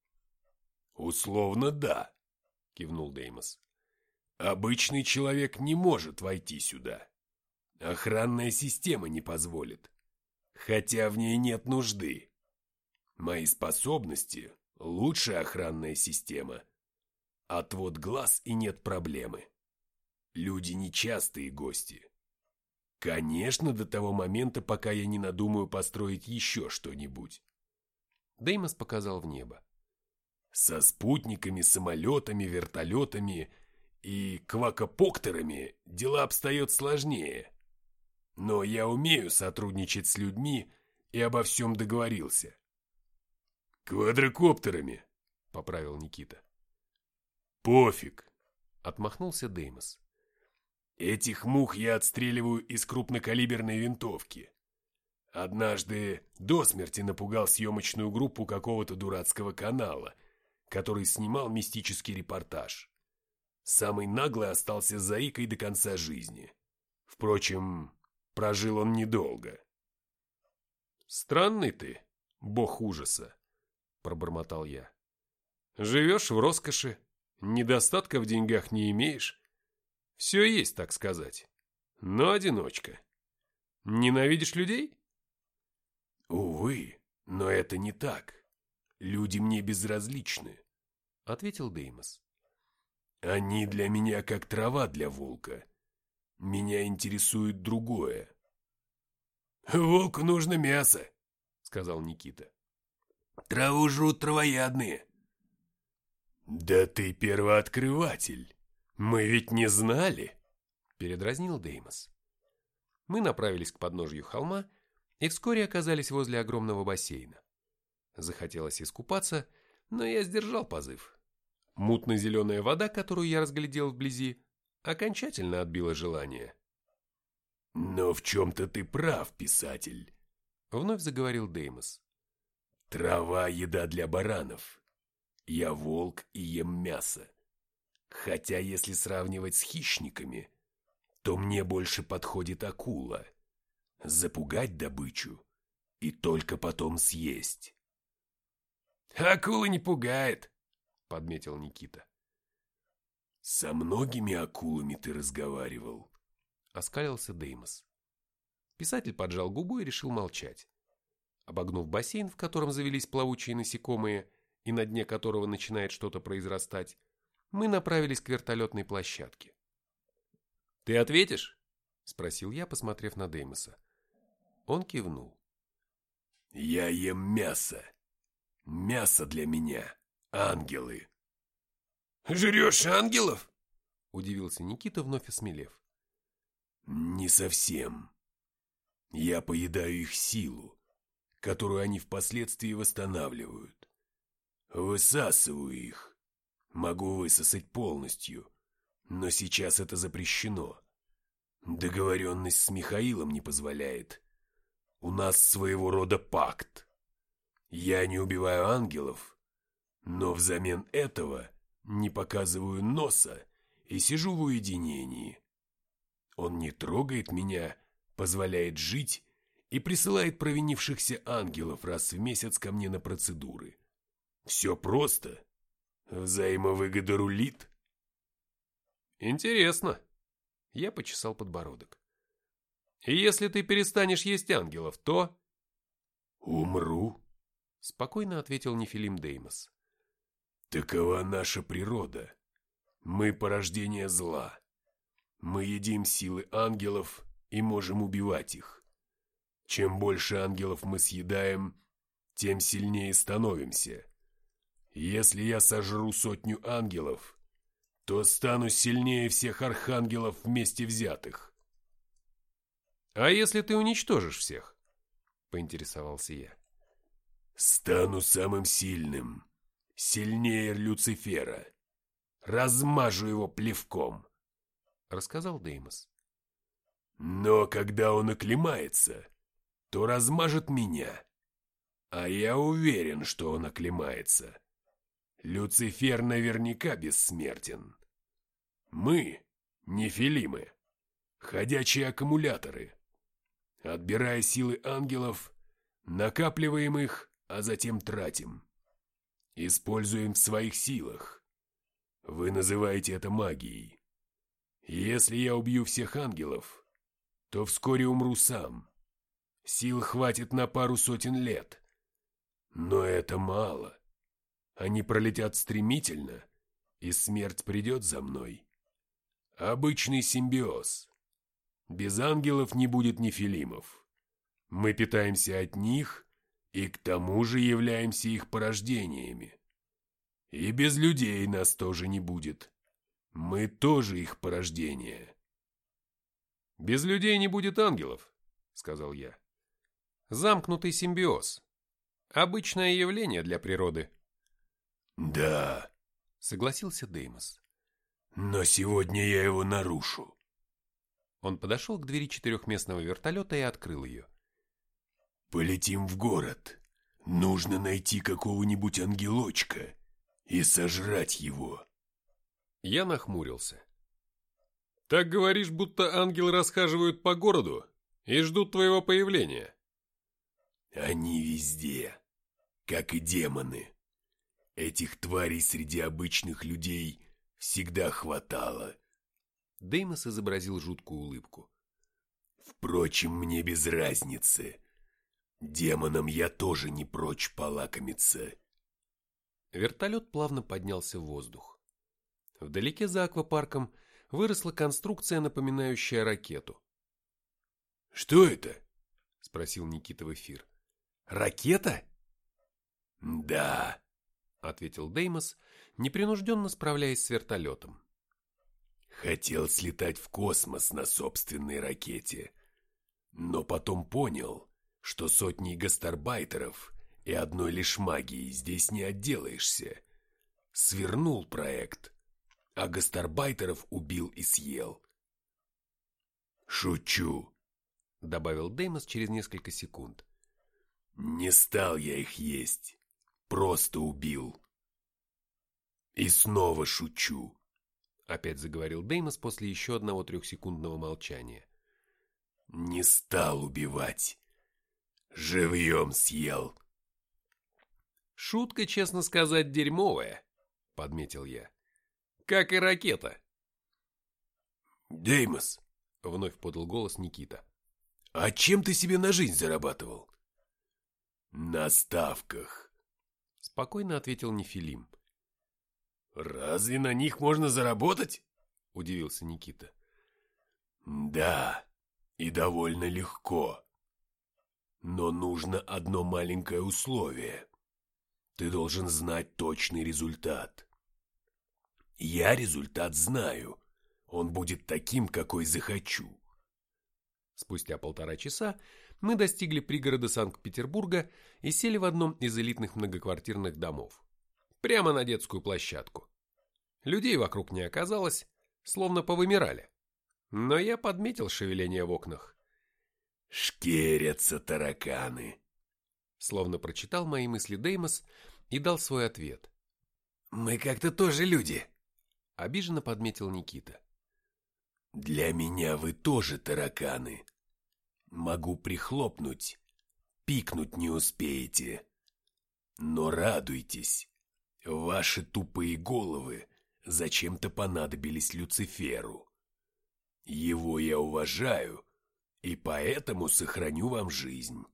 «Условно, да», — кивнул Деймос. «Обычный человек не может войти сюда. Охранная система не позволит, хотя в ней нет нужды. Мои способности — лучшая охранная система. Отвод глаз и нет проблемы. Люди нечастые гости. Конечно, до того момента, пока я не надумаю построить еще что-нибудь». Деймос показал в небо. «Со спутниками, самолетами, вертолетами и квакопоктерами дела обстоят сложнее. Но я умею сотрудничать с людьми и обо всем договорился». «Квадрокоптерами», — поправил Никита. «Пофиг», — отмахнулся Деймос. «Этих мух я отстреливаю из крупнокалиберной винтовки. Однажды до смерти напугал съемочную группу какого-то дурацкого канала, который снимал мистический репортаж. Самый наглый остался заикой до конца жизни. Впрочем, прожил он недолго. «Странный ты, бог ужаса», — пробормотал я. «Живешь в роскоши, недостатка в деньгах не имеешь. Все есть, так сказать, но одиночка. Ненавидишь людей?» «Увы, но это не так. Люди мне безразличны», — ответил Деймос. «Они для меня как трава для волка. Меня интересует другое». «Волку нужно мясо», — сказал Никита. «Траву жрут травоядные». «Да ты первооткрыватель. Мы ведь не знали», — передразнил Деймос. Мы направились к подножью холма и вскоре оказались возле огромного бассейна. Захотелось искупаться, но я сдержал позыв. Мутно-зеленая вода, которую я разглядел вблизи, окончательно отбила желание. «Но в чем-то ты прав, писатель», — вновь заговорил Деймос. «Трава — еда для баранов. Я волк и ем мясо. Хотя если сравнивать с хищниками, то мне больше подходит акула. Запугать добычу и только потом съесть». Акула не пугает, подметил Никита. «Со многими акулами ты разговаривал?» Оскалился Деймос. Писатель поджал губу и решил молчать. Обогнув бассейн, в котором завелись плавучие насекомые, и на дне которого начинает что-то произрастать, мы направились к вертолетной площадке. «Ты ответишь?» — спросил я, посмотрев на Деймоса. Он кивнул. «Я ем мясо. Мясо для меня. Ангелы». «Жрешь ангелов?» — удивился Никита, вновь осмелев. «Не совсем. Я поедаю их силу, которую они впоследствии восстанавливают. Высасываю их. Могу высосать полностью, но сейчас это запрещено. Договоренность с Михаилом не позволяет. У нас своего рода пакт. Я не убиваю ангелов, но взамен этого не показываю носа и сижу в уединении. Он не трогает меня, позволяет жить и присылает провинившихся ангелов раз в месяц ко мне на процедуры. Все просто. Взаимовыгода рулит». «Интересно». Я почесал подбородок. «И если ты перестанешь есть ангелов, то...» «Умру», — спокойно ответил Нефилим Деймос. «Такова наша природа. Мы порождение зла. Мы едим силы ангелов и можем убивать их. Чем больше ангелов мы съедаем, тем сильнее становимся. Если я сожру 100 ангелов, то стану сильнее всех архангелов вместе взятых». «А если ты уничтожишь всех?» — поинтересовался я. «Стану самым сильным, сильнее Люцифера. Размажу его плевком», — рассказал Деймос. «Но когда он оклемается, то размажет меня. А я уверен, что он оклемается. Люцифер наверняка бессмертен. Мы, нефилимы, ходячие аккумуляторы. Отбирая силы ангелов, накапливаем их, а затем тратим. Используем в своих силах. Вы называете это магией. Если я убью всех ангелов, то вскоре умру сам. Сил хватит на пару сотен лет. Но это мало. Они пролетят стремительно, и смерть придет за мной. Обычный симбиоз. Без ангелов не будет нефилимов. Мы питаемся от них и к тому же являемся их порождениями. И без людей нас тоже не будет. Мы тоже их порождение». «Без людей не будет ангелов», — сказал я. «Замкнутый симбиоз. Обычное явление для природы». «Да», — согласился Деймос. «Но сегодня я его нарушу». Он подошел к двери 4-местного вертолета и открыл ее. «Полетим в город. Нужно найти какого-нибудь ангелочка и сожрать его». Я нахмурился. Так говоришь, будто ангелы расхаживают по городу и ждут твоего появления. Они везде, как и демоны. Этих тварей среди обычных людей всегда хватало. Деймос изобразил жуткую улыбку. Впрочем, мне без разницы. Демонам я тоже не прочь полакомиться. Вертолет плавно поднялся в воздух. Вдалеке за аквапарком выросла конструкция, напоминающая ракету. «Что это?» — спросил Никита в эфир. «Ракета?» «Да», — ответил Деймос, непринужденно справляясь с вертолетом. «Хотел слетать в космос на собственной ракете, но потом понял, что сотней гастарбайтеров и одной лишь магией здесь не отделаешься. Свернул проект, а гастарбайтеров убил и съел». «Шучу», — добавил Деймос через несколько секунд. «Не стал я их есть, просто убил». «И снова шучу», — опять заговорил Деймос после еще одного 3-секундного молчания. «Не стал убивать, живьем съел». «Шутка, честно сказать, дерьмовая», — подметил я. «Как и ракета». «Деймос», — вновь подал голос Никита. «А чем ты себе на жизнь зарабатывал?» «На ставках», — спокойно ответил Нефилим. «Разве на них можно заработать?» — удивился Никита. «Да, и довольно легко. Но нужно одно маленькое условие. Ты должен знать точный результат. Я результат знаю. Он будет таким, какой захочу». Спустя 1,5 часа мы достигли пригорода Санкт-Петербурга и сели в одном из элитных многоквартирных домов. Прямо на детскую площадку. Людей вокруг не оказалось, словно повымирали. Но я подметил шевеление в окнах. «Шкерятся тараканы», — словно прочитал мои мысли Деймос и дал свой ответ. «Мы как-то тоже люди», — обиженно подметил Никита. «Для меня вы тоже тараканы. Могу прихлопнуть, пикнуть не успеете. Но радуйтесь, ваши тупые головы зачем-то понадобились Люциферу. Его я уважаю, и поэтому сохраню вам жизнь.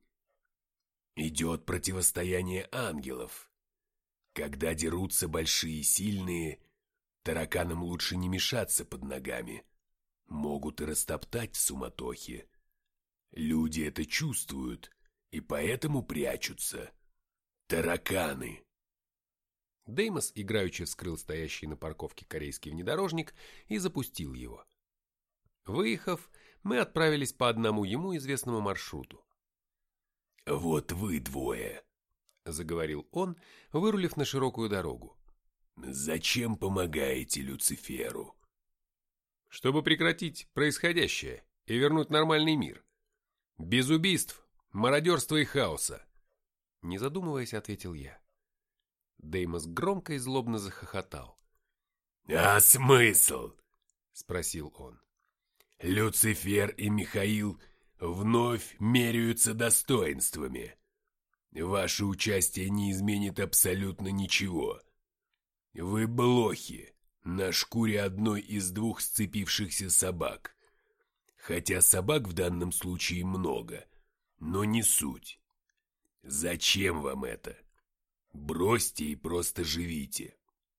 Идет противостояние ангелов. Когда дерутся большие и сильные, тараканам лучше не мешаться под ногами. Могут и растоптать в суматохе. Люди это чувствуют и поэтому прячутся. Тараканы». Деймос играючи вскрыл стоящий на парковке корейский внедорожник и запустил его. Выехав, мы отправились по одному ему известному маршруту. «Вот вы двое», — заговорил он, вырулив на широкую дорогу. «Зачем помогаете Люциферу?» «Чтобы прекратить происходящее и вернуть нормальный мир. Без убийств, мародерства и хаоса», — не задумываясь, ответил я. Деймос громко и злобно захохотал. «А смысл?» — спросил он. «Люцифер и Михаил вновь меряются достоинствами. Ваше участие не изменит абсолютно ничего. Вы блохи на шкуре одной из 2 сцепившихся собак. Хотя собак в данном случае много, но не суть. Зачем вам это? Бросьте и просто живите.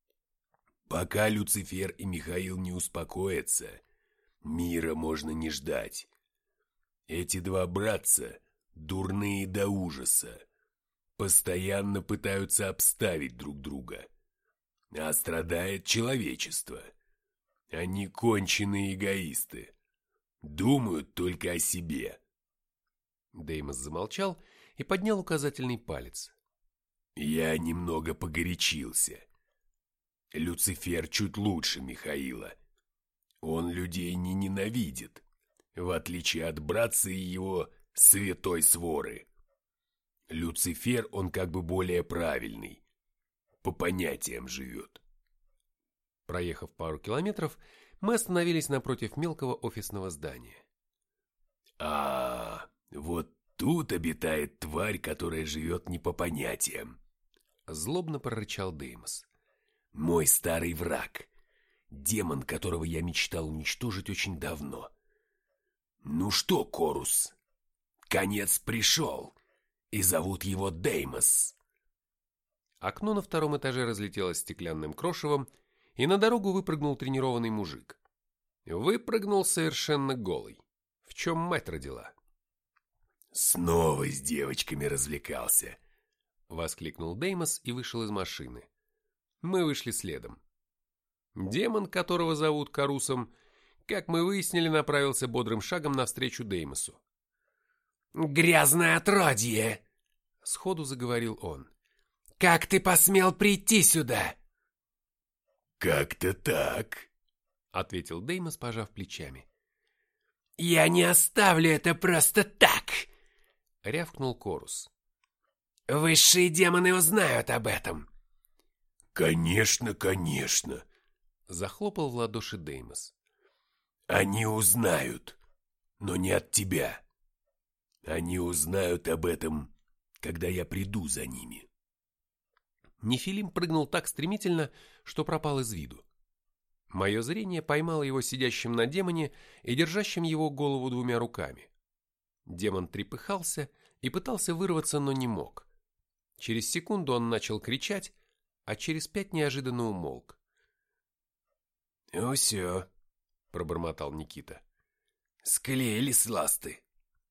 Пока Люцифер и Михаил не успокоятся, мира можно не ждать. Эти 2 братца дурные до ужаса, постоянно пытаются обставить друг друга, а страдает человечество. Они конченые эгоисты, думают только о себе». Деймос замолчал и поднял указательный палец. «Я немного погорячился. Люцифер чуть лучше Михаила. Он людей не ненавидит, в отличие от братца и его святой своры. Люцифер, он как бы более правильный, по понятиям живет». Проехав пару километров, мы остановились напротив мелкого офисного здания. Вот тут обитает тварь, которая живет не по понятиям. Злобно прорычал Деймос. Мой старый враг. Демон, которого я мечтал уничтожить очень давно. Ну что, Корус, конец пришел, и зовут его Деймос. Окно на втором этаже разлетелось стеклянным крошевом, и на дорогу выпрыгнул тренированный мужик. Выпрыгнул совершенно голый. В чем мать родила? Снова с девочками развлекался. Воскликнул Деймос и вышел из машины. Мы вышли следом. Демон, которого зовут Карусом, как мы выяснили, направился бодрым шагом навстречу Деймосу. «Грязное отродье!» — сходу заговорил он. «Как ты посмел прийти сюда?» «Как-то так», — ответил Деймос, пожав плечами. «Я не оставлю это просто так!» — рявкнул Корус. «Высшие демоны узнают об этом!» «Конечно, конечно!» — захлопал в ладоши Деймос. «Они узнают, но не от тебя. Они узнают об этом, когда я приду за ними». Нефилим прыгнул так стремительно, что пропал из виду. Мое зрение поймало его сидящим на демоне и держащим его голову двумя руками. Демон трепыхался и пытался вырваться, но не мог. Через секунду он начал кричать, а через 5 неожиданно умолк. «Усё», — пробормотал Никита. «Склеились ласты».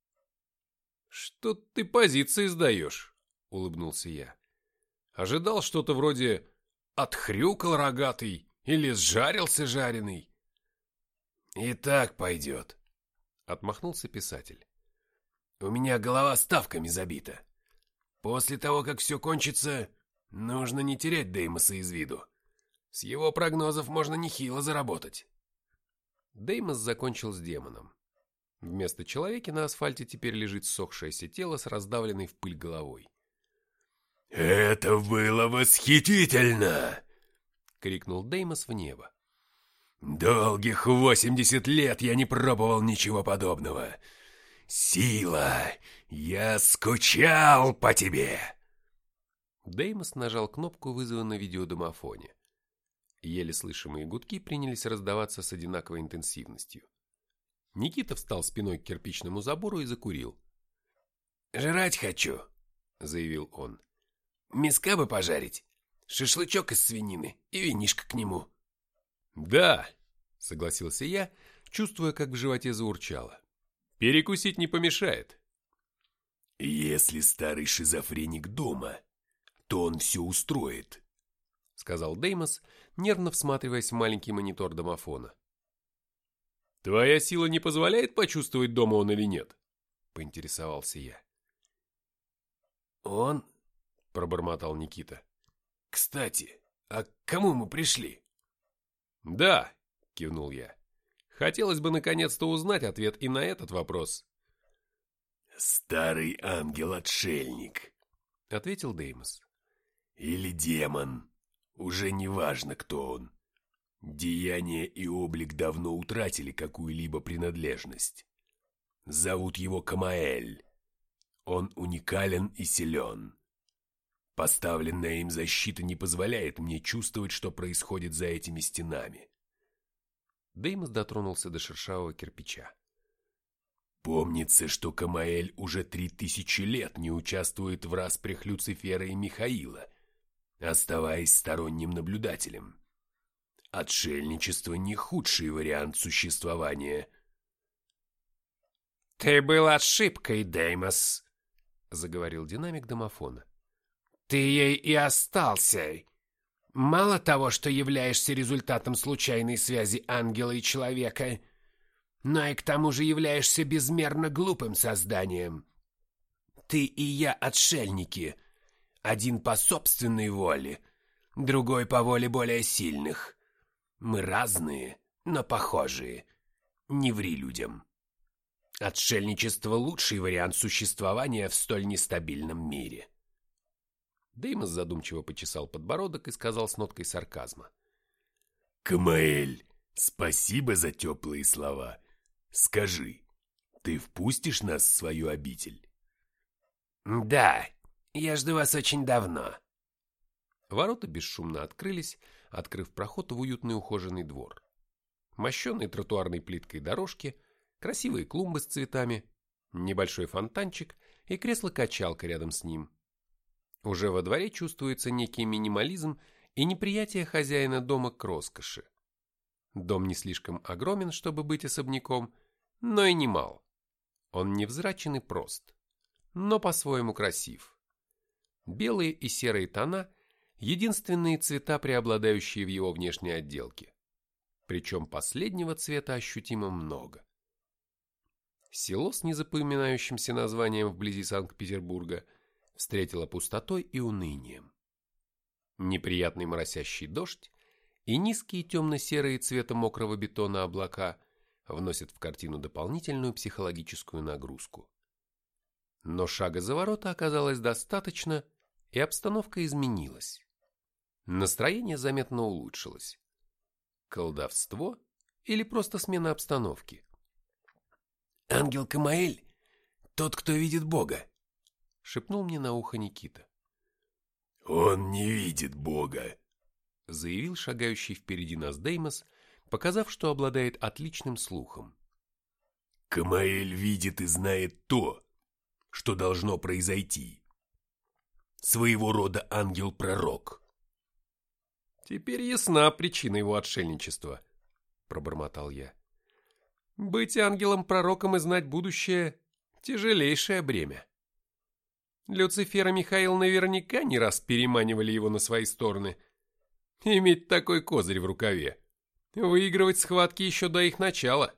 «Что ты позиции сдаешь?» — улыбнулся я. «Ожидал что-то вроде «отхрюкал рогатый» или «сжарился жареный». «И так пойдет», — отмахнулся писатель. «У меня голова ставками забита. После того, как все кончится, нужно не терять Деймоса из виду. С его прогнозов можно нехило заработать». Деймос закончил с демоном. Вместо человека на асфальте теперь лежит ссохшееся тело с раздавленной в пыль головой. «Это было восхитительно!» — крикнул Деймос в небо. «Долгих 80 лет я не пробовал ничего подобного. Сила, я скучал по тебе!» Деймос нажал кнопку вызова на видеодомофоне. Еле слышимые гудки принялись раздаваться с одинаковой интенсивностью. Никита встал спиной к кирпичному забору и закурил. «Жрать хочу», — заявил он. «Миска бы пожарить, шашлычок из свинины и винишко к нему». «Да», — согласился я, чувствуя, как в животе заурчало. «Перекусить не помешает». «Если старый шизофреник дома, то он все устроит», — сказал Деймос, нервно всматриваясь в маленький монитор домофона. «Твоя сила не позволяет почувствовать, дома он или нет?» — поинтересовался я. «Он?» — пробормотал Никита. «Кстати, а к кому мы пришли?» «Да», — кивнул я. «Хотелось бы наконец-то узнать ответ и на этот вопрос». «Старый ангел-отшельник», — ответил Деймос. «Или демон. Уже не важно, кто он. Деяние и облик давно утратили какую-либо принадлежность. Зовут его Камаэль. Он уникален и силен. Поставленная им защита не позволяет мне чувствовать, что происходит за этими стенами». Деймос дотронулся до шершавого кирпича. «Помнится, что Камаэль уже 3000 лет не участвует в распрях Люцифера и Михаила, оставаясь сторонним наблюдателем. Отшельничество не худший вариант существования». «Ты был ошибкой, Деймос», — заговорил динамик домофона. «Ты ей и остался. Мало того, что являешься результатом случайной связи ангела и человека, но и к тому же являешься безмерно глупым созданием. Ты и я отшельники, один по собственной воле, другой по воле более сильных. Мы разные, но похожие. Не ври людям. Отшельничество — лучший вариант существования в столь нестабильном мире». Деймос задумчиво почесал подбородок и сказал с ноткой сарказма. «Камаэль — Спасибо за теплые слова. Скажи, ты впустишь нас в свою обитель? Да, я жду вас очень давно. Ворота бесшумно открылись, открыв проход в уютный ухоженный двор. Мощенные тротуарной плиткой дорожки, красивые клумбы с цветами, небольшой фонтанчик и кресло-качалка рядом с ним. Уже во дворе чувствуется некий минимализм и неприятие хозяина дома к роскоши. Дом не слишком огромен, чтобы быть особняком, но и не мал. Он невзрачен и прост, но по-своему красив. Белые и серые тона – единственные цвета, преобладающие в его внешней отделке. Причем последнего цвета ощутимо много. Село с незапоминающимся названием вблизи Санкт-Петербурга встретило пустотой и унынием. Неприятный моросящий дождь и низкие темно-серые цвета мокрого бетона облака вносят в картину дополнительную психологическую нагрузку. Но шага за ворота оказалось достаточно, и обстановка изменилась. Настроение заметно улучшилось. Колдовство или просто смена обстановки? «Ангел Камаэль – тот, кто видит Бога», – шепнул мне на ухо Никита. «Он не видит Бога», – заявил шагающий впереди нас Деймос, показав, что обладает отличным слухом. «Камаэль видит и знает то, что должно произойти. Своего рода ангел-пророк». «Теперь ясна причина его отшельничества», – пробормотал я. «Быть ангелом-пророком и знать будущее – тяжелейшее бремя. Люцифер и Михаил наверняка не раз переманивали его на свои стороны. Иметь такой козырь в рукаве. Выигрывать схватки еще до их начала».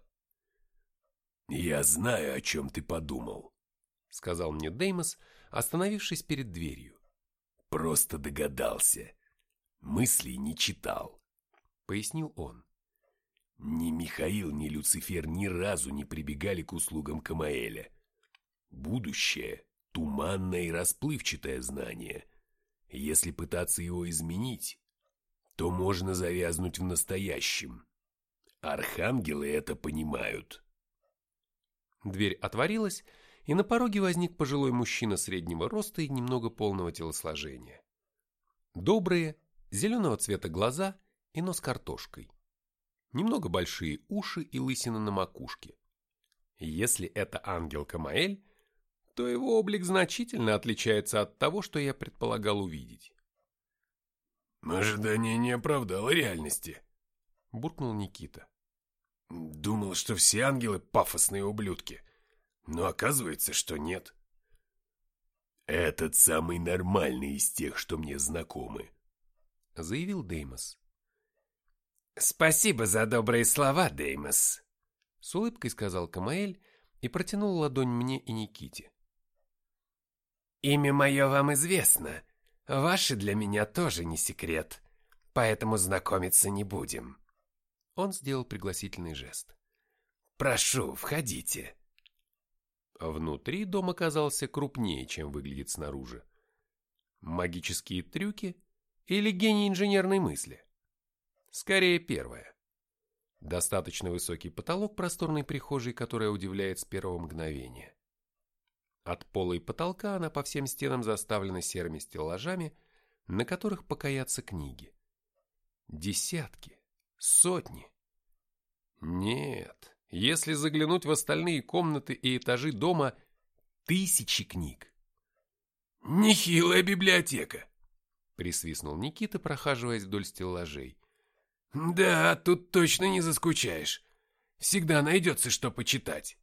«Я знаю, о чем ты подумал», — сказал мне Деймос, остановившись перед дверью. «Просто догадался. Мыслей не читал», — пояснил он. «Ни Михаил, ни Люцифер ни разу не прибегали к услугам Камаэля. Будущее — туманное и расплывчатое знание. Если пытаться его изменить, то можно завязнуть в настоящем. Архангелы это понимают». Дверь отворилась, и на пороге возник пожилой мужчина среднего роста и немного полного телосложения. Добрые, зеленого цвета глаза и нос картошкой. Немного большие уши и лысина на макушке. Если это ангел Камаэль, то его облик значительно отличается от того, что я предполагал увидеть. «Ожидание не оправдало реальности», — буркнул Никита. «Думал, что все ангелы пафосные ублюдки, но оказывается, что нет». «Этот самый нормальный из тех, что мне знакомы», — заявил Деймос. «Спасибо за добрые слова, Деймос», — с улыбкой сказал Камаэль и протянул ладонь мне и Никите. «Имя мое вам известно, ваше для меня тоже не секрет, поэтому знакомиться не будем». Он сделал пригласительный жест. «Прошу, входите». Внутри дом оказался крупнее, чем выглядит снаружи. Магические трюки или гений инженерной мысли? Скорее первое. Достаточно высокий потолок просторной прихожей, которая удивляет с первого мгновения. От пола и потолка она по всем стенам заставлена серыми стеллажами, на которых покоятся книги. Десятки, сотни. Нет, если заглянуть в остальные комнаты и этажи дома, тысячи книг. «Нехилая библиотека», — присвистнул Никита, прохаживаясь вдоль стеллажей. «Да, тут точно не заскучаешь. Всегда найдется, что почитать».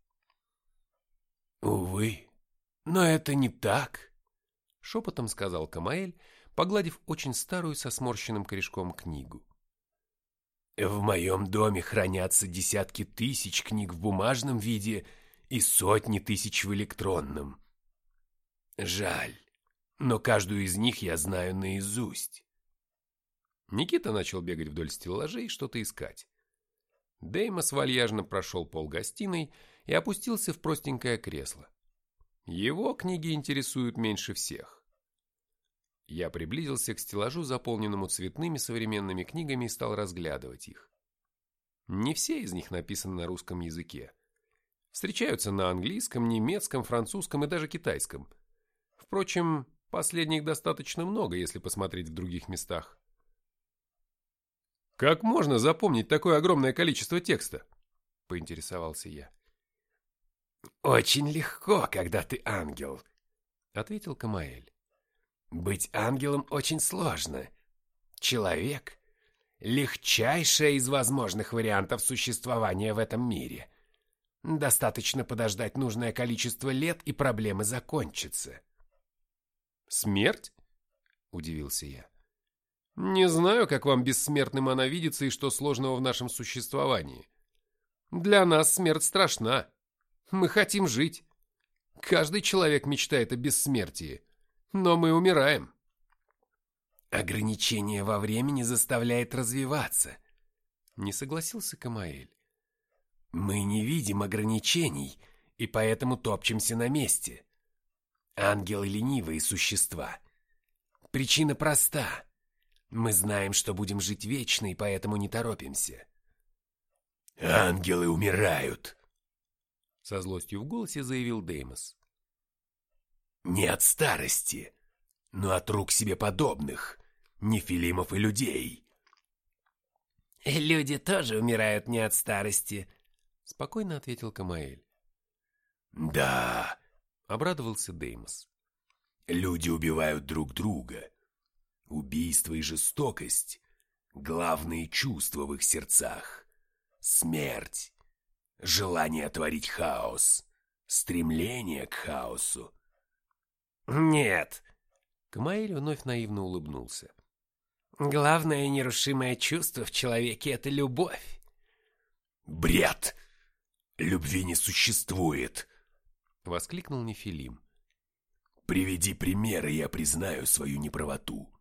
«Увы, но это не так», — шепотом сказал Камаэль, погладив очень старую со сморщенным корешком книгу. «В моем доме хранятся десятки тысяч книг в бумажном виде и сотни тысяч в электронном. Жаль, но каждую из них я знаю наизусть». Никита начал бегать вдоль стеллажей и что-то искать. Деймос вальяжно прошел полгостиной и опустился в простенькое кресло. Его книги интересуют меньше всех. Я приблизился к стеллажу, заполненному цветными современными книгами, и стал разглядывать их. Не все из них написаны на русском языке. Встречаются на английском, немецком, французском и даже китайском. Впрочем, последних достаточно много, если посмотреть в других местах. «Как можно запомнить такое огромное количество текста?» – поинтересовался я. «Очень легко, когда ты ангел», — ответил Камаэль. «Быть ангелом очень сложно. Человек — легчайшее из возможных вариантов существования в этом мире. Достаточно подождать нужное количество лет, и проблемы закончатся». «Смерть?» – удивился я. «Не знаю, как вам бессмертным она видится и что сложного в нашем существовании. Для нас смерть страшна. Мы хотим жить. Каждый человек мечтает о бессмертии, но мы умираем». «Ограничение во времени заставляет развиваться», — не согласился Камаэль. «Мы не видим ограничений и поэтому топчемся на месте. Ангелы — ленивые существа. Причина проста. Мы знаем, что будем жить вечно, и поэтому не торопимся». «Ангелы умирают», — со злостью в голосе заявил Деймос. «Не от старости, но от рук себе подобных, нефилимов и людей». «Люди тоже умирают не от старости», — спокойно ответил Камаэль. «Да», — обрадовался Деймос. «люди убивают друг друга. Убийство и жестокость — главные чувства в их сердцах. Смерть, желание творить хаос, стремление к хаосу». «Нет», — Камаэль вновь наивно улыбнулся. «Главное нерушимое чувство в человеке — это любовь». «Бред! Любви не существует!» — воскликнул Нефилим. «Приведи примеры, я признаю свою неправоту».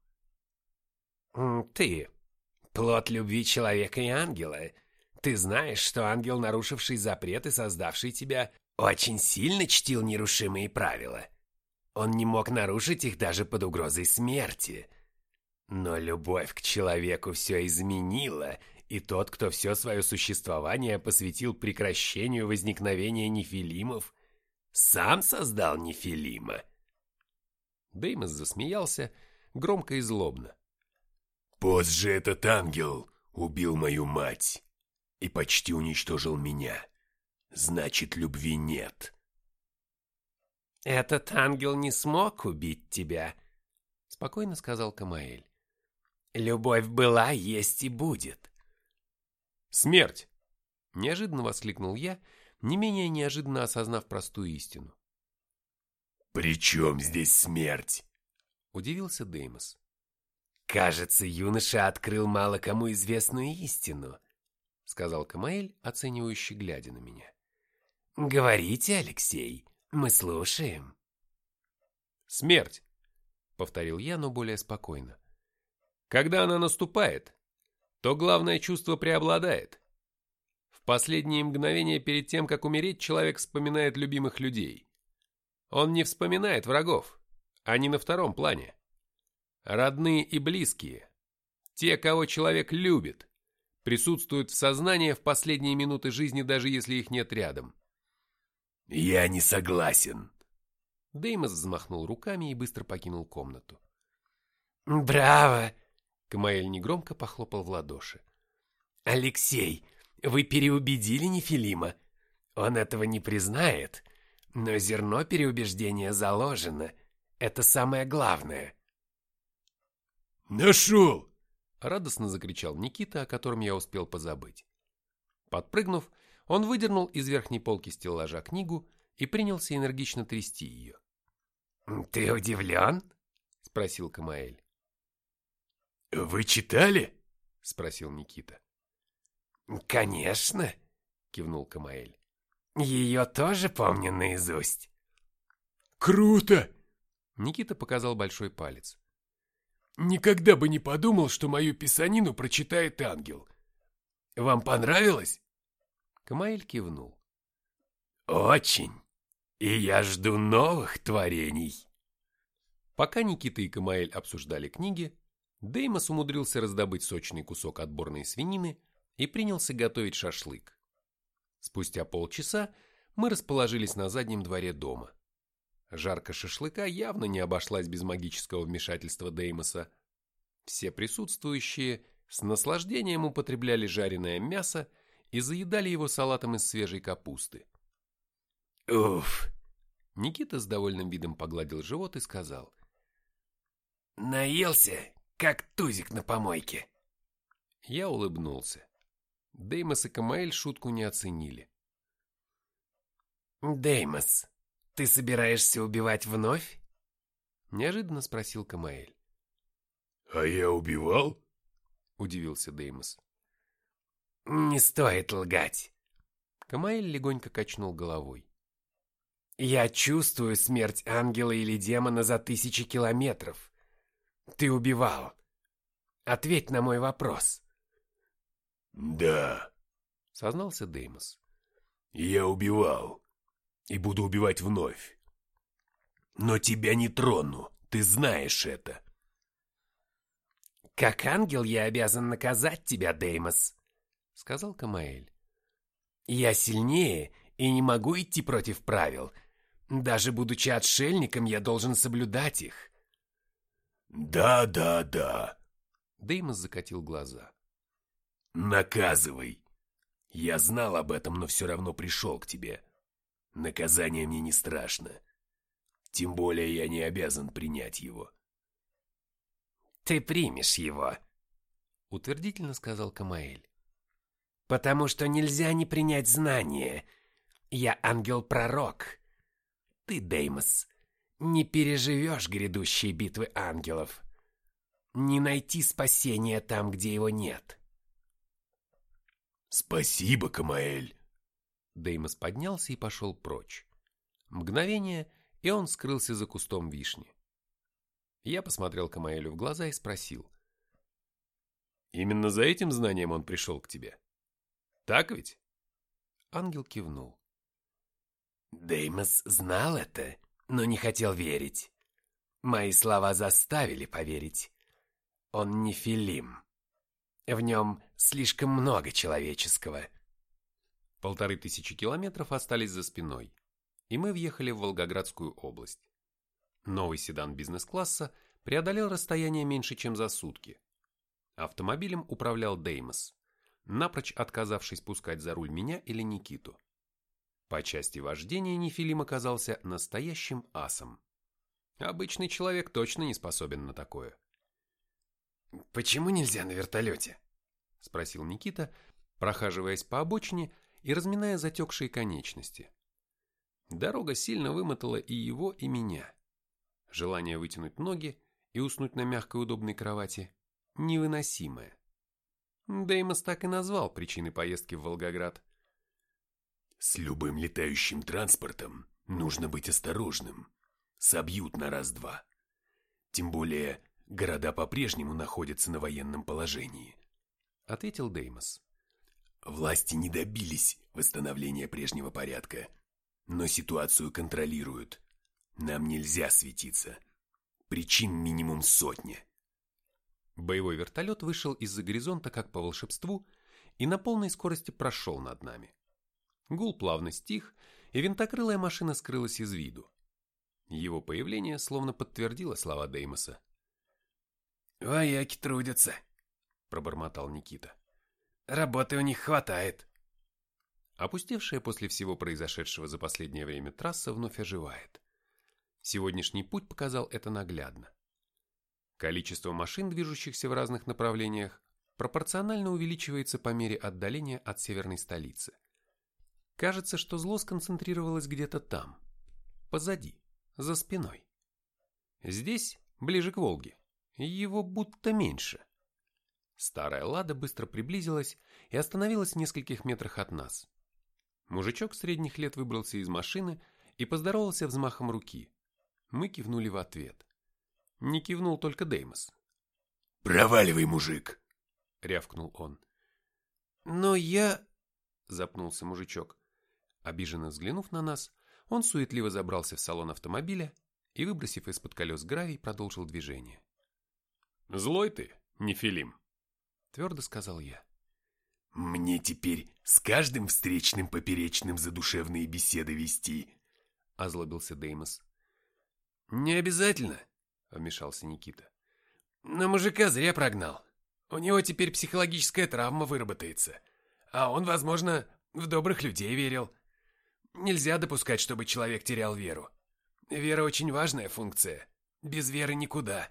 «Ты — плод любви человека и ангела. Ты знаешь, что ангел, нарушивший запрет и создавший тебя, очень сильно чтил нерушимые правила. Он не мог нарушить их даже под угрозой смерти. Но любовь к человеку все изменила, и тот, кто все свое существование посвятил прекращению возникновения нефилимов, сам создал нефилима». Деймос засмеялся, громко и злобно. «Позже этот ангел убил мою мать и почти уничтожил меня. Значит, любви нет». «Этот ангел не смог убить тебя», — спокойно сказал Камаэль. «Любовь была, есть и будет». «Смерть!» — неожиданно воскликнул я, не менее неожиданно осознав простую истину. «При чем здесь смерть?» — удивился Деймос. «Кажется, юноша открыл мало кому известную истину», — сказал Камаэль, оценивающе глядя на меня. «Говорите, Алексей, мы слушаем». «Смерть!» — повторил я, но более спокойно. «Когда она наступает, то главное чувство преобладает. В последние мгновения перед тем, как умереть, человек вспоминает любимых людей. Он не вспоминает врагов, они на втором плане. Родные и близкие, те, кого человек любит, присутствуют в сознании в последние минуты жизни, даже если их нет рядом». «Я не согласен». Деймос взмахнул руками и быстро покинул комнату. «Браво!» — Камаэль негромко похлопал в ладоши. «Алексей, вы переубедили Нефилима. Он этого не признает, но зерно переубеждения заложено. Это самое главное». «Нашел!» — радостно закричал Никита, о котором я успел позабыть. Подпрыгнув, он выдернул из верхней полки стеллажа книгу и принялся энергично трясти ее. «Ты удивлен?» — спросил Камаэль. «Вы читали?» — спросил Никита. «Конечно!» — кивнул Камаэль. «Ее тоже помню наизусть». «Круто!» — Никита показал большой палец. «Никогда бы не подумал, что мою писанину прочитает ангел. Вам понравилось?» Камаэль кивнул. «Очень. И я жду новых творений». Пока Никита и Камаэль обсуждали книги, Деймос умудрился раздобыть сочный кусок отборной свинины и принялся готовить шашлык. Спустя полчаса мы расположились на заднем дворе дома. Жарка шашлыка явно не обошлась без магического вмешательства Деймоса. Все присутствующие с наслаждением употребляли жареное мясо и заедали его салатом из свежей капусты. Уф! Никита с довольным видом погладил живот и сказал: Наелся, как тузик на помойке. Я улыбнулся. Деймос и Камаэль шутку не оценили. Деймос, ты собираешься убивать вновь? Неожиданно спросил Камаэль. А я убивал? Удивился Деймос. Не стоит лгать. Камаэль легонько качнул головой. Я чувствую смерть ангела или демона за 1000 километров. Ты убивал. Ответь на мой вопрос. Да, Сознался Деймос. я убивал. И буду убивать вновь. Но тебя не трону, ты знаешь это. Как ангел я обязан наказать тебя, Деймос, Сказал Камаэль. Я сильнее и не могу идти против правил. Даже будучи отшельником, я должен соблюдать их. Да. Деймос закатил глаза. Наказывай. Я знал об этом, но все равно пришел к тебе. Наказание мне не страшно. Тем более я не обязан принять его. Ты примешь его. Утвердительно сказал Камаэль. Потому что нельзя не принять знания. Я ангел-пророк. Ты, Деймос, не переживешь грядущие битвы ангелов. Не найти спасения там, где его нет. Спасибо, Камаэль. Деймос поднялся и пошел прочь. Мгновение, и он скрылся за кустом вишни. Я посмотрел Камаэлю в глаза и спросил: «Именно за этим знанием он пришел к тебе? Так ведь?» Ангел кивнул. Деймос знал это, но не хотел верить. Мои слова заставили поверить. Он не Филим. В нем слишком много человеческого. 1500 километров остались за спиной, и мы въехали в Волгоградскую область. Новый седан бизнес-класса преодолел расстояние меньше, чем за сутки. Автомобилем управлял Деймос, напрочь отказавшись пускать за руль меня или Никиту. По части вождения Нефилим оказался настоящим асом. Обычный человек точно не способен на такое. «Почему нельзя на вертолете?» — спросил Никита, прохаживаясь по обочине и разминая затекшие конечности. Дорога сильно вымотала и его, и меня. Желание вытянуть ноги и уснуть на мягкой удобной кровати невыносимое. Деймос так и назвал причиной поездки в Волгоград. С любым летающим транспортом нужно быть осторожным. Собьют на раз-два. Тем более, города по-прежнему находятся на военном положении, Ответил Деймос. Власти не добились восстановления прежнего порядка, но ситуацию контролируют. Нам нельзя светиться. Причин минимум 100. Боевой вертолет вышел из-за горизонта как по волшебству и на полной скорости прошел над нами. Гул плавно стих, и винтокрылая машина скрылась из виду. Его появление словно подтвердило слова Деймоса. «Вояки трудятся», — пробормотал Никита. «Работы у них хватает». Опустевшая после всего произошедшего за последнее время трасса вновь оживает. Сегодняшний путь показал это наглядно. Количество машин, движущихся в разных направлениях, пропорционально увеличивается по мере отдаления от северной столицы. Кажется, что зло сконцентрировалось где-то там, позади, за спиной. Здесь, ближе к Волге, его будто меньше. Старая Лада быстро приблизилась и остановилась в нескольких метрах от нас. Мужичок средних лет выбрался из машины и поздоровался взмахом руки. Мы кивнули в ответ. Не кивнул только Деймос. «Проваливай, мужик!» — рявкнул он. «Но я...» — запнулся мужичок. Обиженно взглянув на нас, он суетливо забрался в салон автомобиля и, выбросив из-под колес гравий, продолжил движение. «Злой ты, Нефилим», — твердо сказал я. Мне теперь с каждым встречным поперечным задушевные беседы вести? Озлобился Деймос. Не обязательно, вмешался Никита. Но мужика зря прогнал. У него теперь психологическая травма выработается. А он, возможно, в добрых людей верил. Нельзя допускать, чтобы человек терял веру. Вера очень важная функция. Без веры никуда.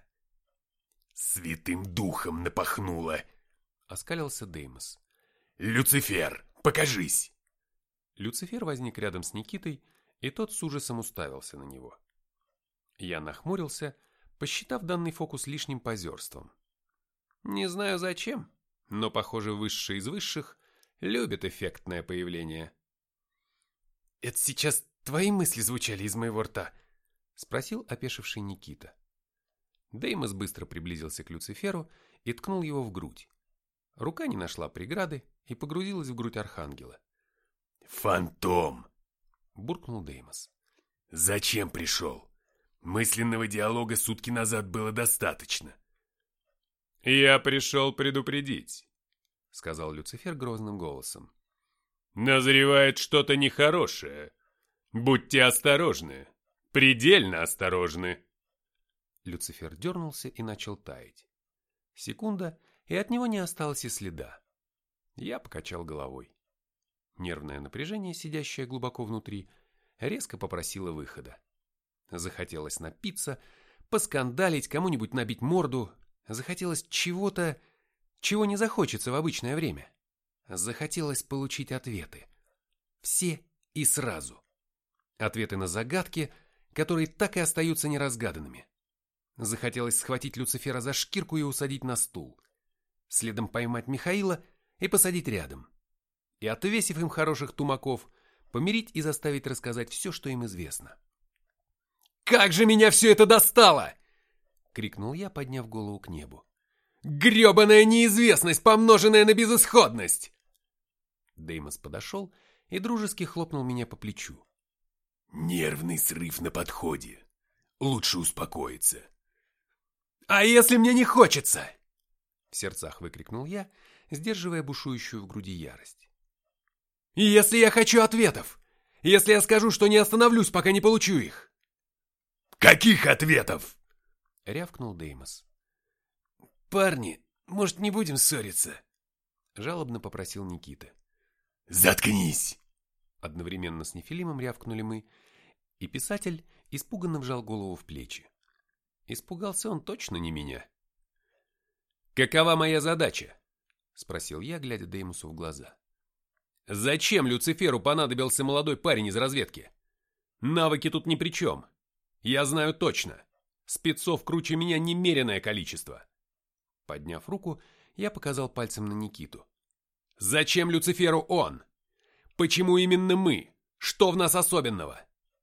Святым духом напахнуло, Оскалился Деймос. Люцифер, покажись. Люцифер возник рядом с Никитой, и тот с ужасом уставился на него. Я нахмурился, посчитав данный фокус лишним позерством. Не знаю зачем, но, похоже, высший из высших любит эффектное появление. «Это сейчас твои мысли звучали из моего рта?» — спросил опешивший Никита. Деймос быстро приблизился к Люциферу и ткнул его в грудь. Рука не нашла преграды и погрузилась в грудь архангела. «Фантом!» — буркнул Деймос. «Зачем пришел? Мысленного диалога сутки назад было достаточно». «Я пришел предупредить», — сказал Люцифер грозным голосом. «Назревает что-то нехорошее. Будьте осторожны, предельно осторожны». Люцифер дернулся и начал таять. Секунда, и от него не осталось и следа. Я покачал головой. Нервное напряжение, сидящее глубоко внутри, резко попросило выхода. Захотелось напиться, поскандалить, кому-нибудь набить морду. Захотелось чего-то, чего не захочется в обычное время. Захотелось получить ответы. Все и сразу. Ответы на загадки, которые так и остаются неразгаданными. Захотелось схватить Люцифера за шкирку и усадить на стул. Следом поймать Михаила и посадить рядом. И, отвесив им хороших тумаков, помирить и заставить рассказать все, что им известно. «Как же меня все это достало!» — крикнул я, подняв голову к небу. «Гребаная неизвестность, помноженная на безысходность!» Деймос подошел и дружески хлопнул меня по плечу. «Нервный срыв на подходе. Лучше успокоиться». «А если мне не хочется?» В сердцах выкрикнул я, сдерживая бушующую в груди ярость. «И если я хочу ответов? Если я скажу, что не остановлюсь, пока не получу их?» «Каких ответов?» — рявкнул Деймос. «Парни, может, не будем ссориться?» — жалобно попросил Никита. «Заткнись!» Одновременно с Нефилимом рявкнули мы, и писатель испуганно вжал голову в плечи. Испугался он точно не меня. «Какова моя задача?» — спросил я, глядя Деймосу в глаза. «Зачем Люциферу понадобился молодой парень из разведки? Навыки тут ни при чем. Я знаю точно. Спецов круче меня немеренное количество». Подняв руку, я показал пальцем на Никиту. «Зачем Люциферу он? Почему именно мы? Что в нас особенного?»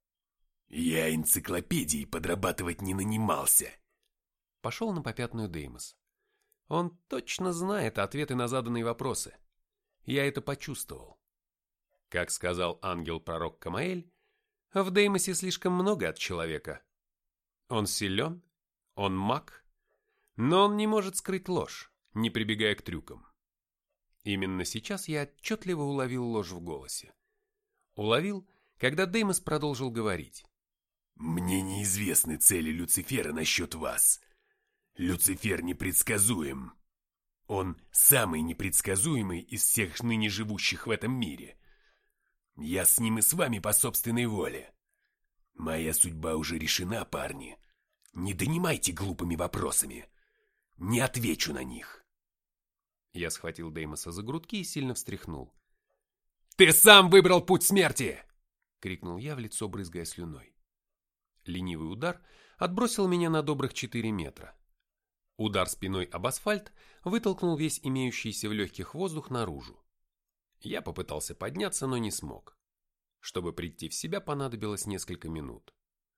«Я энциклопедией подрабатывать не нанимался». Пошел на попятную Деймос. Он точно знает ответы на заданные вопросы. Я это почувствовал. Как сказал ангел-пророк Камаэль, в Деймосе слишком много от человека. Он силен, он маг, но он не может скрыть ложь, не прибегая к трюкам. Именно сейчас я отчетливо уловил ложь в голосе. Уловил, когда Деймос продолжил говорить. «Мне неизвестны цели Люцифера насчет вас. Люцифер непредсказуем. Он самый непредсказуемый из всех ныне живущих в этом мире. Я с ним и с вами по собственной воле. Моя судьба уже решена, парни. Не донимайте глупыми вопросами. Не отвечу на них». Я схватил Деймоса за грудки и сильно встряхнул. «Ты сам выбрал путь смерти!» — крикнул я в лицо, брызгая слюной. Ленивый удар отбросил меня на добрых 4 метра. Удар спиной об асфальт вытолкнул весь имеющийся в легких воздух наружу. Я попытался подняться, но не смог. Чтобы прийти в себя, понадобилось несколько минут.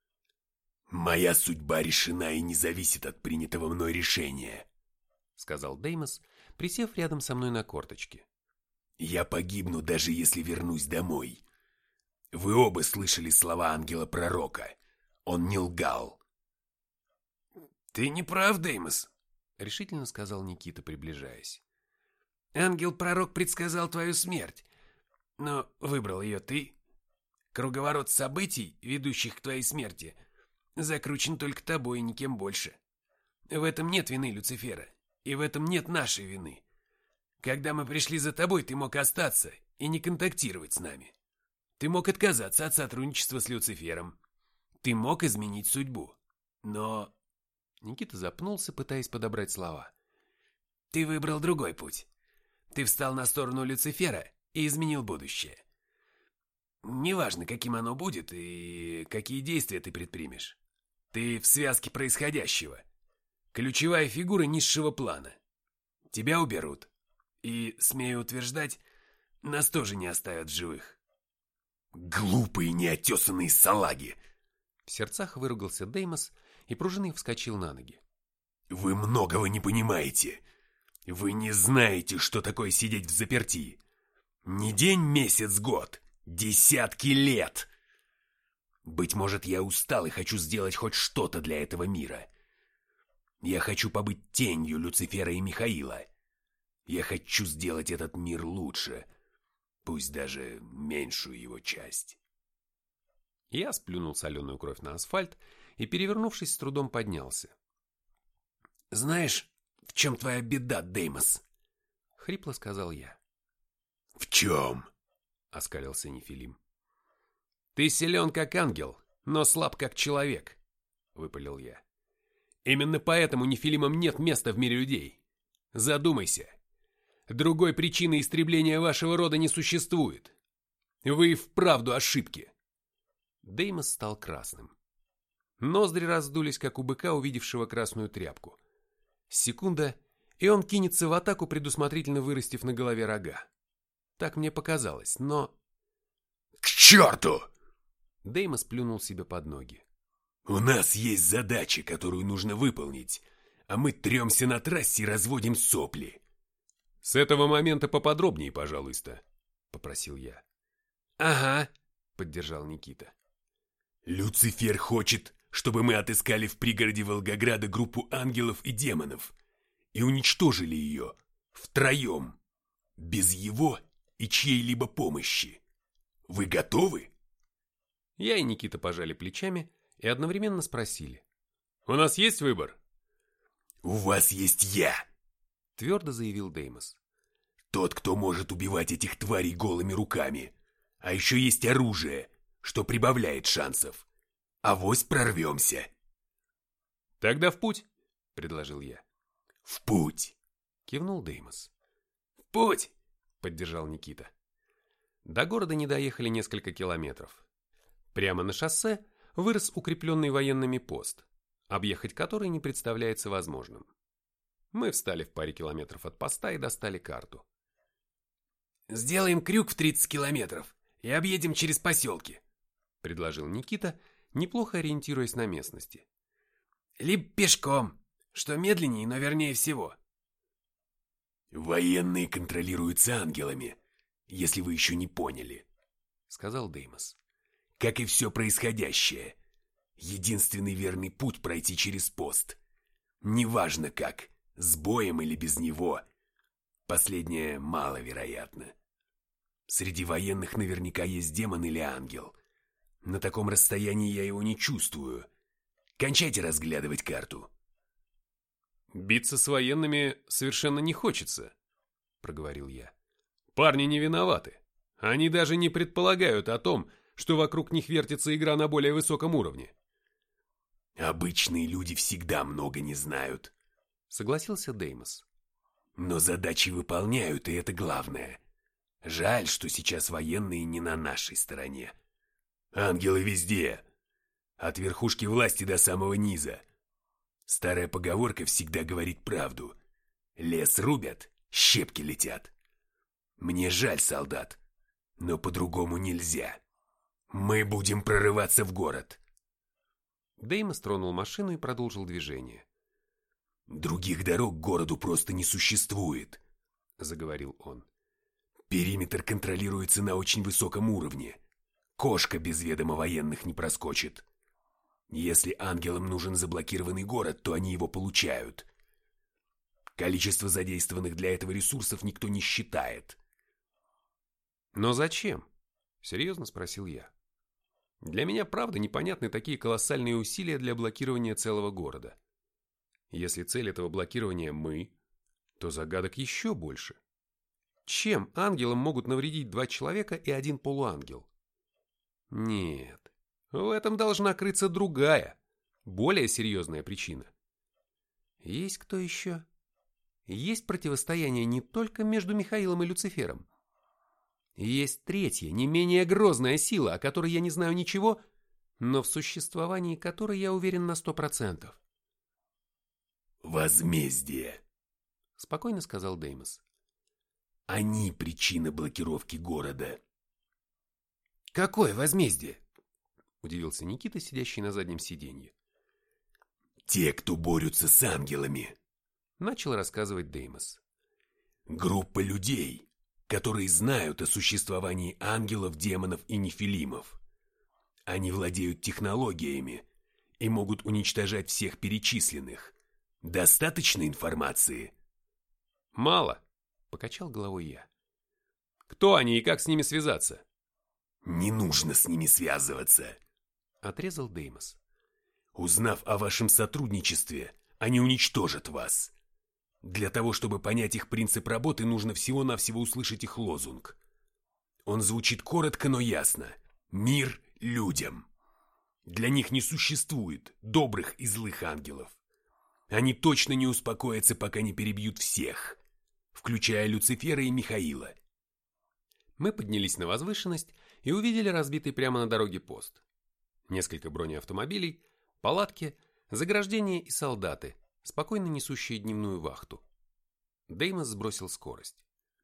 «Моя судьба решена и не зависит от принятого мной решения», — сказал Деймос, присев рядом со мной на корточки. «Я погибну, даже если вернусь домой. Вы оба слышали слова ангела-пророка. Он не лгал». «Ты не прав, Деймос», — решительно сказал Никита, приближаясь. Ангел-пророк предсказал твою смерть, но выбрал ее ты. Круговорот событий, ведущих к твоей смерти, закручен только тобой и никем больше. В этом нет вины Люцифера, и в этом нет нашей вины. Когда мы пришли за тобой, ты мог остаться и не контактировать с нами. Ты мог отказаться от сотрудничества с Люцифером. Ты мог изменить судьбу. Но... Никита запнулся, пытаясь подобрать слова. Ты выбрал другой путь. Ты встал на сторону Люцифера и изменил будущее. Неважно, каким оно будет и какие действия ты предпримешь. Ты в связке происходящего. Ключевая фигура низшего плана. Тебя уберут. И, смею утверждать, нас тоже не оставят в живых. Глупые неотесанные салаги! В сердцах выругался Деймос, и Пружиный вскочил на ноги. Вы многого не понимаете. Вы не знаете, что такое сидеть в заперти. Не день, месяц, год. Десятки лет. Быть может, я устал и хочу сделать хоть что-то для этого мира. Я хочу побыть тенью Люцифера и Михаила. Я хочу сделать этот мир лучше, пусть даже меньшую его часть. Я сплюнул соленую кровь на асфальт и, перевернувшись, с трудом поднялся. «Знаешь, в чем твоя беда, Деймос?» — хрипло сказал я. «В чем?» — оскалился Нефилим. «Ты силен, как ангел, но слаб, как человек», — выпалил я. «Именно поэтому Нефилимам нет места в мире людей. Задумайся. Другой причины истребления вашего рода не существует. Вы и вправду ошибки». Деймос стал красным. Ноздри раздулись, как у быка, увидевшего красную тряпку. Секунда, и он кинется в атаку, предусмотрительно вырастив на голове рога. Так мне показалось, но... «К черту!» Деймос плюнул себе под ноги. «У нас есть задача, которую нужно выполнить, а мы тремся на трассе и разводим сопли». «С этого момента поподробнее, пожалуйста», — попросил я. «Ага», — поддержал Никита. «Люцифер хочет, чтобы мы отыскали в пригороде Волгограда группу ангелов и демонов и уничтожили ее втроем, без его и чьей-либо помощи. Вы готовы?» Я и Никита пожали плечами и одновременно спросили. «У нас есть выбор?» «У вас есть я», — твердо заявил Деймос. «Тот, кто может убивать этих тварей голыми руками. А еще есть оружие, что прибавляет шансов. Авось прорвемся». «Тогда в путь», — предложил я. «В путь», — кивнул Деймос. «В путь», — поддержал Никита. До города не доехали несколько километров. Прямо на шоссе вырос укрепленный военными пост, объехать который не представляется возможным. Мы встали в паре километров от поста и достали карту. «Сделаем крюк в 30 километров и объедем через поселки», — предложил Никита, неплохо ориентируясь на местности. «Либо пешком, что медленнее, но вернее всего». «Военные контролируются ангелами, если вы еще не поняли», — сказал Деймос. «Как и все происходящее. Единственный верный путь пройти через пост. Неважно как, с боем или без него. Последнее маловероятно. Среди военных наверняка есть демон или ангел. На таком расстоянии я его не чувствую. Кончайте разглядывать карту». «Биться с военными совершенно не хочется», — проговорил я. «Парни не виноваты. Они даже не предполагают о том, что вокруг них вертится игра на более высоком уровне». «Обычные люди всегда много не знают», — согласился Деймос. «Но задачи выполняют, и это главное. Жаль, что сейчас военные не на нашей стороне. Ангелы везде, от верхушки власти до самого низа. Старая поговорка всегда говорит правду. Лес рубят, щепки летят. Мне жаль солдат, но по-другому нельзя. Мы будем прорываться в город». Деймос тронул машину и продолжил движение. «Других дорог к городу просто не существует», — заговорил он. «Периметр контролируется на очень высоком уровне. Кошка без ведома военных не проскочит. Если ангелам нужен заблокированный город, то они его получают. Количество задействованных для этого ресурсов никто не считает. Но зачем? Серьезно спросил я. Для меня правда непонятны такие колоссальные усилия для блокирования целого города. Если цель этого блокирования мы, то загадок еще больше. Чем ангелам могут навредить 2 человека и 1 полуангел? Нет, в этом должна крыться другая, более серьезная причина. Есть кто еще? Есть противостояние не только между Михаилом и Люцифером. Есть третья, не менее грозная сила, о которой я не знаю ничего, но в существовании которой я уверен на 100%. Возмездие, Спокойно сказал Деймос. они причина блокировки города. Какое возмездие? Удивился Никита, сидящий на заднем сиденье. Те, кто борются с ангелами. Начал рассказывать Деймос. Группа людей, которые знают о существовании ангелов, демонов и нефилимов. Они владеют технологиями и могут уничтожать всех перечисленных. Достаточно информации? Мало, покачал головой я. Кто они и как с ними связаться? Не нужно с ними связываться. Отрезал Деймос. Узнав о вашем сотрудничестве, они уничтожат вас. Для того, чтобы понять их принцип работы, нужно всего-навсего услышать их лозунг. Он звучит коротко, но ясно. Мир людям. Для них не существует добрых и злых ангелов. Они точно не успокоятся, пока не перебьют всех, включая Люцифера и Михаила. Мы поднялись на возвышенность и увидели разбитый прямо на дороге пост. Несколько бронеавтомобилей, палатки, заграждения и солдаты, спокойно несущие дневную вахту. Деймос сбросил скорость.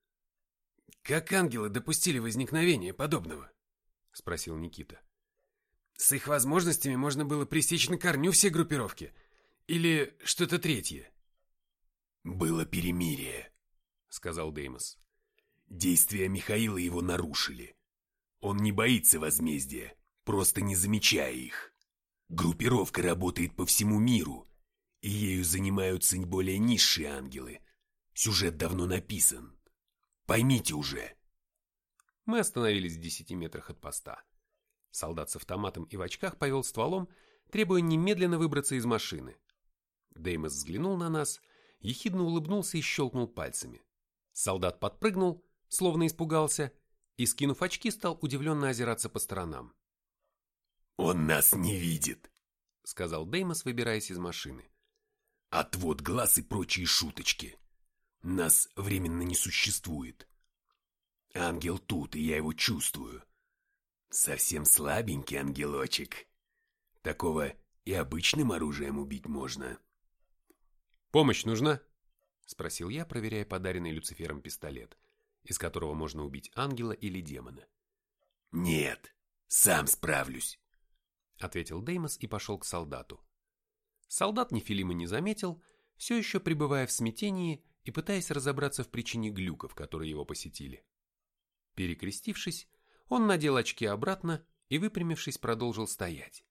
«Как ангелы допустили возникновение подобного?» — спросил Никита. «С их возможностями можно было пресечь на корню все группировки. Или что-то третье?» «Было перемирие», — сказал Деймос. «Действия Михаила его нарушили. Он не боится возмездия, просто не замечая их. Группировка работает по всему миру, и ею занимаются более низшие ангелы. Сюжет давно написан. Поймите уже». Мы остановились в 10 метрах от поста. Солдат с автоматом и в очках повел стволом, требуя немедленно выбраться из машины. Деймос взглянул на нас, ехидно улыбнулся и щелкнул пальцами. Солдат подпрыгнул, словно испугался, и, скинув очки, стал удивленно озираться по сторонам. «Он нас не видит», — сказал Деймос, выбираясь из машины. «Отвод глаз и прочие шуточки. Нас временно не существует. Ангел тут, и я его чувствую. Совсем слабенький ангелочек. Такого и обычным оружием убить можно». «Помощь нужна?» — спросил я, проверяя подаренный Люцифером пистолет, из которого можно убить ангела или демона. «Нет, сам справлюсь», — ответил Деймос и пошел к солдату. Солдат Нефилима не заметил, все еще пребывая в смятении и пытаясь разобраться в причине глюков, которые его посетили. Перекрестившись, он надел очки обратно и, выпрямившись, продолжил стоять.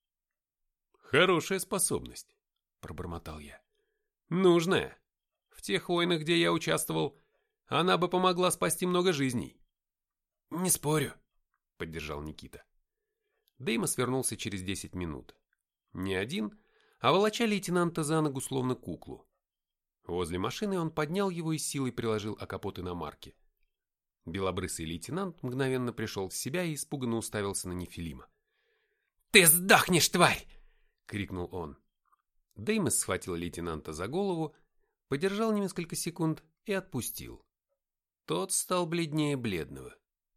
«Хорошая способность», — пробормотал я. «Нужная. В тех войнах, где я участвовал, она бы помогла спасти много жизней». «Не спорю», — поддержал Никита. Деймос вернулся через 10 минут. Не один, а волоча лейтенанта за ногу, словно куклу. Возле машины он поднял его и с силой приложил о капот иномарки. Белобрысый лейтенант мгновенно пришел в себя и испуганно уставился на Нефилима. «Ты сдохнешь, тварь!» — крикнул он. Деймос схватил лейтенанта за голову, подержал несколько секунд и отпустил. Тот стал бледнее бледного.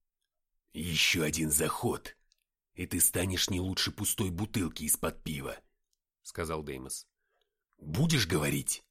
«Еще один заход, и ты станешь не лучше пустой бутылки из-под пива», — сказал Деймос. «Будешь говорить?»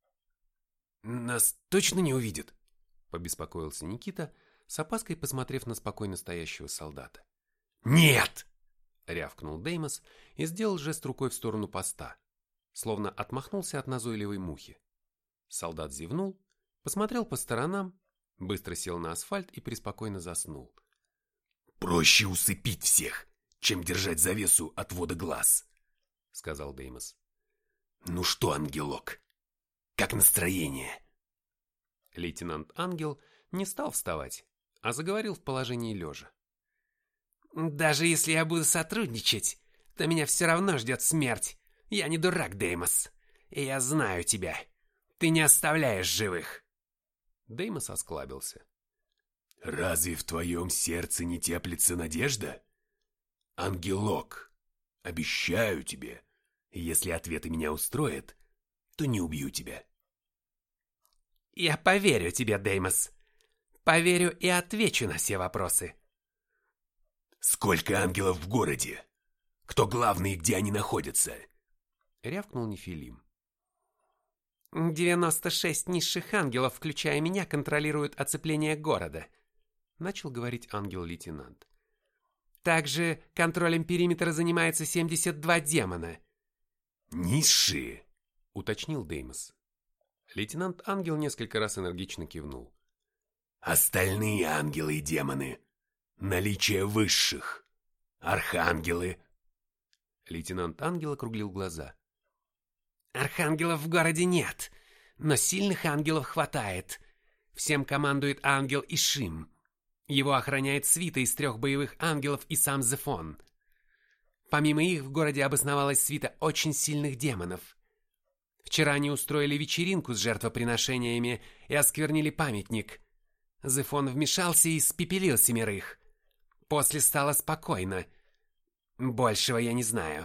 «Нас точно не увидят?» — побеспокоился Никита, с опаской посмотрев на спокойно стоящего солдата. «Нет!» — рявкнул Деймос и сделал жест рукой в сторону поста, словно отмахнулся от назойливой мухи. Солдат зевнул, посмотрел по сторонам, быстро сел на асфальт и преспокойно заснул. «Проще усыпить всех, чем держать завесу отвода глаз», — сказал Деймос. «Ну что, ангелок, Как настроение?» Лейтенант Ангел не стал вставать, а заговорил в положении лежа. «Даже если я буду сотрудничать, то меня все равно ждет смерть. Я не дурак, Деймос. И я знаю тебя. Ты не оставляешь живых». Деймос осклабился. «Разве в твоем сердце не теплится надежда? Ангелок, обещаю тебе, если ответы меня устроят, то не убью тебя». «Я поверю тебе, Деймос. Поверю и отвечу на все вопросы». «Сколько ангелов в городе? Кто главный и где они находятся?» Рявкнул Нефилим. 96 низших ангелов, включая меня, контролируют оцепление города», начал говорить ангел-лейтенант. «Также контролем периметра занимается 72 демона». «Низшие?» Уточнил Деймос. Лейтенант Ангел несколько раз энергично кивнул. «Остальные ангелы и демоны. Наличие высших. Архангелы». Лейтенант Ангел округлил глаза. «Архангелов в городе нет, но сильных ангелов хватает. Всем командует ангел Ишим. Его охраняет свита из 3 боевых ангелов и сам Зефон. Помимо их в городе обосновалась свита очень сильных демонов. Вчера они устроили вечеринку с жертвоприношениями и осквернили памятник. Зефон вмешался и испепелил 7. После стало спокойно. Большего я не знаю».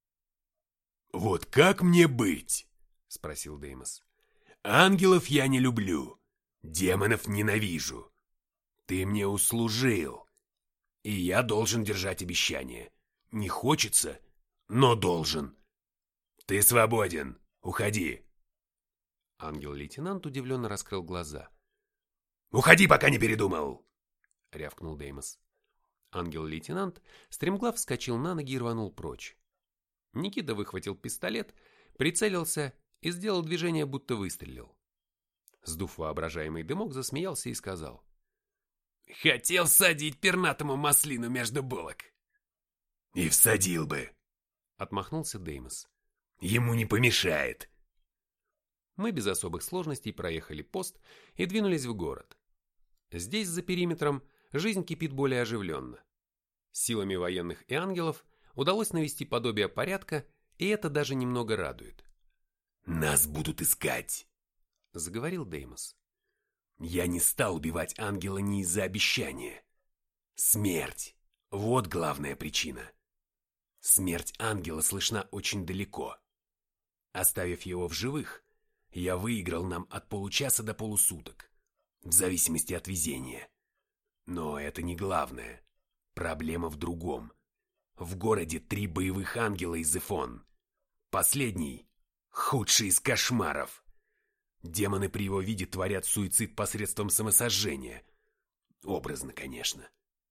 «Вот как мне быть?» — Спросил Деймос. «Ангелов я не люблю, демонов ненавижу. Ты мне услужил, и я должен держать обещание. Не хочется, но должен. Ты свободен, уходи». Ангел-лейтенант удивленно раскрыл глаза. «Уходи, пока не передумал!» — рявкнул Деймос. Ангел-лейтенант стремглав вскочил на ноги и рванул прочь. Никита выхватил пистолет, прицелился и сделал движение, будто выстрелил. Сдув воображаемый дымок, засмеялся и сказал. «Хотел садить пернатому маслину между булок». «И всадил бы!» — отмахнулся Деймос. «Ему не помешает!» Мы без особых сложностей проехали пост и двинулись в город. Здесь, за периметром, жизнь кипит более оживленно. Силами военных и ангелов удалось навести подобие порядка, и это даже немного радует. «Нас будут искать», — заговорил Деймос. «Я не стал убивать ангела не из-за обещания. Смерть — вот главная причина. Смерть ангела слышна очень далеко. Оставив его в живых, я выиграл нам от получаса до полусуток, в зависимости от везения. Но это не главное. Проблема в другом. В городе 3 боевых ангела из Зефон. Последний — худший из кошмаров. Демоны при его виде творят суицид посредством самосожжения. Образно, конечно».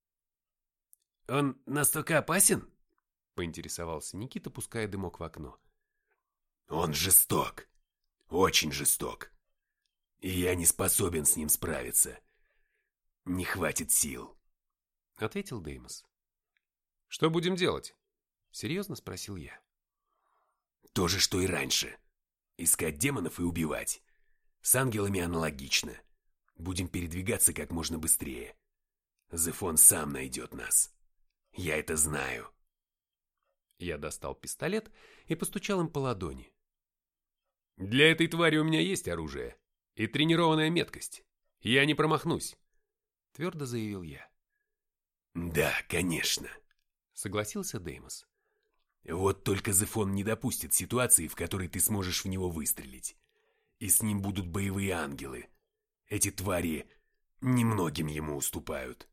«Он настолько опасен?» — поинтересовался Никита, пуская дымок в окно. «Он жесток. Очень жесток. И я не способен с ним справиться. Не хватит сил», — ответил Деймос. «Что будем делать?» — серьезно спросил я. «То же, что и раньше. Искать демонов и убивать. С ангелами аналогично. Будем передвигаться как можно быстрее. Зефон сам найдет нас. Я это знаю». Я достал пистолет и постучал им по ладони. «Для этой твари у меня есть оружие и тренированная меткость. Я не промахнусь», — твердо заявил я. «Да, конечно», — согласился Деймос. «Вот только Зефон не допустит ситуации, в которой ты сможешь в него выстрелить. И с ним будут боевые ангелы. Эти твари немногим ему уступают».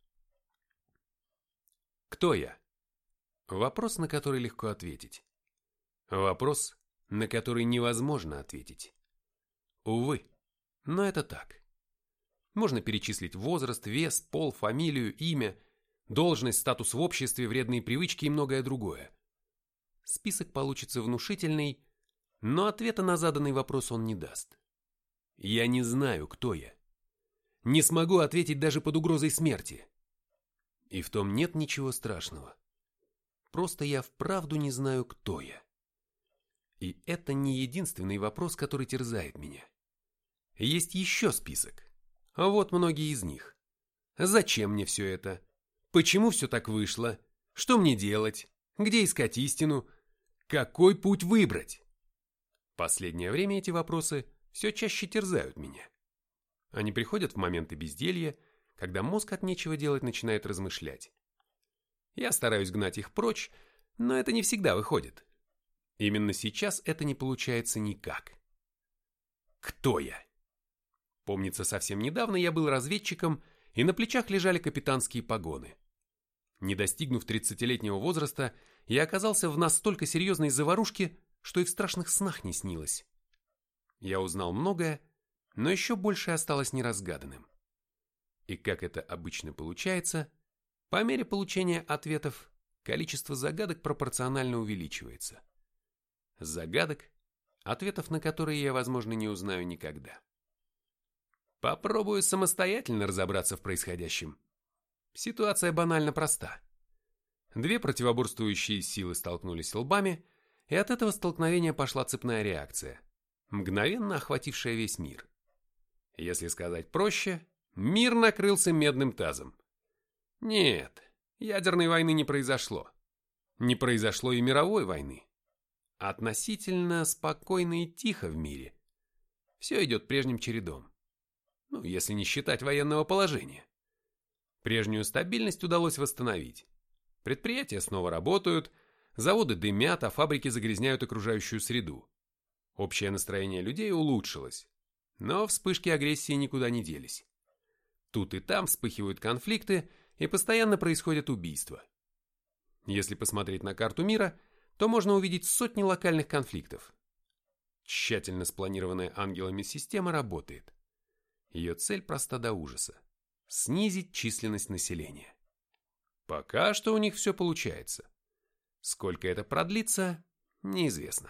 Кто я? Вопрос, на который легко ответить. Вопрос, на который невозможно ответить. Увы, но это так. Можно перечислить возраст, вес, пол, фамилию, имя, должность, статус в обществе, вредные привычки и многое другое. Список получится внушительный, но ответа на заданный вопрос он не даст. Я не знаю, кто я. Не смогу ответить даже под угрозой смерти. И в том нет ничего страшного. Просто я вправду не знаю, кто я. И это не единственный вопрос, который терзает меня. Есть еще список. Вот многие из них. Зачем мне все это? Почему все так вышло? Что мне делать? Где искать истину? Какой путь выбрать? Последнее время эти вопросы все чаще терзают меня. Они приходят в моменты безделья, когда мозг от нечего делать начинает размышлять. Я стараюсь гнать их прочь, но это не всегда выходит. Именно сейчас это не получается никак. Кто я? Помнится, совсем недавно я был разведчиком, и на плечах лежали капитанские погоны. Не достигнув 30-летнего возраста, я оказался в настолько серьезной заварушке, что и в страшных снах не снилось. Я узнал многое, но еще больше осталось неразгаданным. И как это обычно получается, по мере получения ответов, количество загадок пропорционально увеличивается. Загадок, ответов на которые я, возможно, не узнаю никогда. Попробую самостоятельно разобраться в происходящем. Ситуация банально проста. Две противоборствующие силы столкнулись лбами, и от этого столкновения пошла цепная реакция, мгновенно охватившая весь мир. Если сказать проще, мир накрылся медным тазом. Нет, ядерной войны не произошло. Не произошло и мировой войны. Относительно спокойно и тихо в мире. Все идет прежним чередом. Ну, если не считать военного положения. Прежнюю стабильность удалось восстановить. Предприятия снова работают, заводы дымят, а фабрики загрязняют окружающую среду. Общее настроение людей улучшилось. Но вспышки агрессии никуда не делись. Тут и там вспыхивают конфликты, и постоянно происходят убийства. Если посмотреть на карту мира, то можно увидеть сотни локальных конфликтов. Тщательно спланированная ангелами система работает. Ее цель проста до ужаса – снизить численность населения. Пока что у них все получается. Сколько это продлится, неизвестно.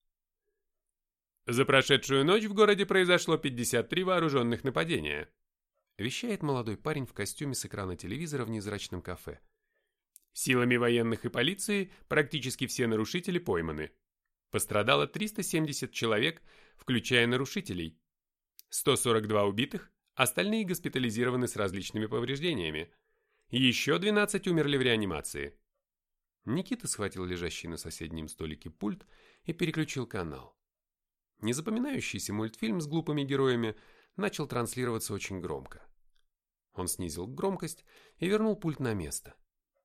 За прошедшую ночь в городе произошло 53 вооруженных нападения, вещает молодой парень в костюме с экрана телевизора в невзрачном кафе. Силами военных и полиции практически все нарушители пойманы. Пострадало 370 человек, включая нарушителей. 142 убитых, остальные госпитализированы с различными повреждениями. Еще 12 умерли в реанимации. Никита схватил лежащий на соседнем столике пульт и переключил канал. Незапоминающийся мультфильм с глупыми героями начал транслироваться очень громко. Он снизил громкость и вернул пульт на место.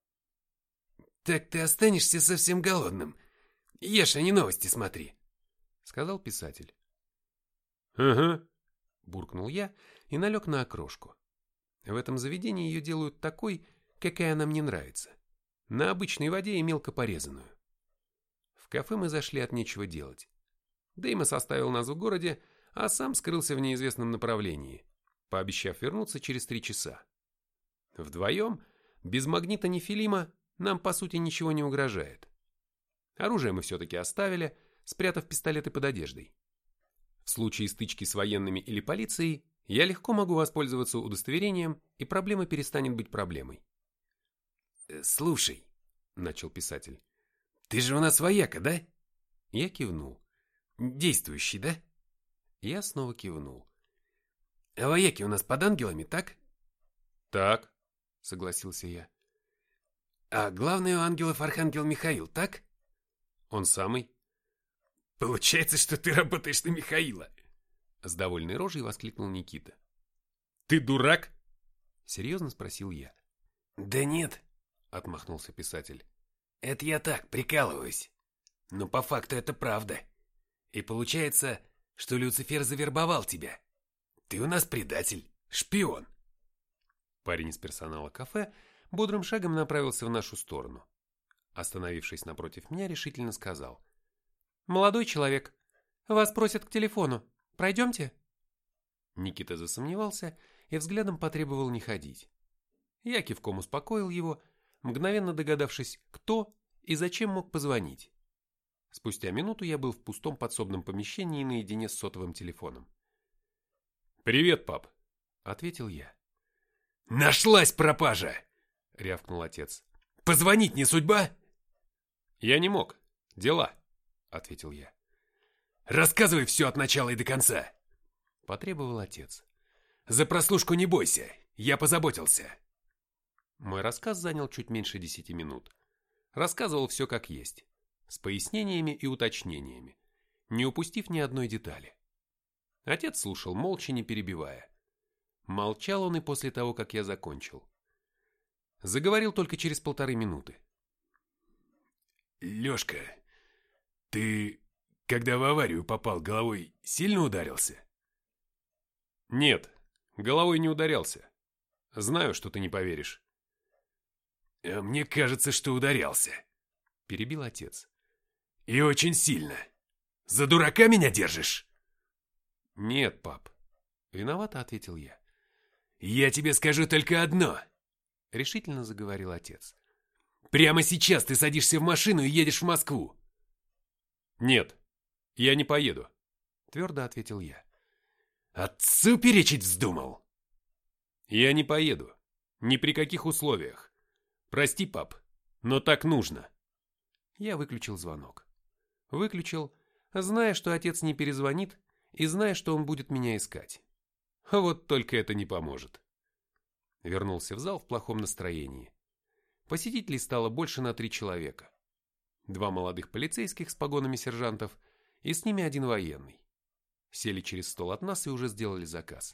«Так ты останешься совсем голодным. Ешь, а не новости смотри», — сказал писатель. «Ага», — буркнул я и налег на окрошку. В этом заведении ее делают такой, какая она мне нравится. На обычной воде и мелко порезанную. В кафе мы зашли от нечего делать. Деймос оставил нас в городе, а сам скрылся в неизвестном направлении, пообещав вернуться через 3 часа. Вдвоем, без магнита Нефилима, нам по сути ничего не угрожает. Оружие мы все-таки оставили, спрятав пистолеты под одеждой. В случае стычки с военными или полицией, я легко могу воспользоваться удостоверением, и проблема перестанет быть проблемой. «Слушай», — начал писатель, — «ты же у нас вояка, да?» Я кивнул. «Действующий, да?» Я снова кивнул. «А вояки у нас под ангелами, так?» «Так», — согласился я. «А главный у ангелов архангел Михаил, так?» «Он самый». «Получается, что ты работаешь на Михаила!» С довольной рожей воскликнул Никита. «Ты дурак?» Серьезно спросил я. «Да нет», — отмахнулся писатель. «Это я так, прикалываюсь. Но по факту это правда. И получается, что Люцифер завербовал тебя. Ты у нас предатель, шпион». Парень из персонала кафе бодрым шагом направился в нашу сторону. Остановившись напротив меня, решительно сказал. «Молодой человек, вас просят к телефону. Пройдемте?» Никита засомневался и взглядом потребовал не ходить. Я кивком успокоил его, мгновенно догадавшись, кто и зачем мог позвонить. Спустя минуту я был в пустом подсобном помещении наедине с сотовым телефоном. «Привет, пап», — ответил я. «Нашлась пропажа!» — рявкнул отец. «Позвонить не судьба?» «Я не мог. Дела», — ответил я. «Рассказывай все от начала и до конца». потребовал отец. «За прослушку не бойся, я позаботился». Мой рассказ занял чуть меньше 10 минут. Рассказывал все как есть, с пояснениями и уточнениями, не упустив ни одной детали. Отец слушал молча, не перебивая. Молчал он и после того, как я закончил. Заговорил только через 1,5 минуты. «Лешка, ты, когда в аварию попал, головой сильно ударился?» «Нет, головой не ударялся. Знаю, что ты не поверишь». «А мне кажется, что ударялся», — перебил отец. «И очень сильно. За дурака меня держишь?» «Нет, пап», — виновато ответил я. «Я тебе скажу только одно», — решительно заговорил отец. «Прямо сейчас ты садишься в машину и едешь в Москву». «Нет, я не поеду», — твердо ответил я. «Отцу перечить вздумал?» «Я не поеду. Ни при каких условиях. Прости, пап, но так нужно». Я выключил звонок. Выключил, зная, что отец не перезвонит, и зная, что он будет меня искать. Вот только это не поможет. Вернулся в зал в плохом настроении. Посетителей стало больше на 3 человека. 2 молодых полицейских с погонами сержантов и с ними 1 военный. Сели через стол от нас и уже сделали заказ.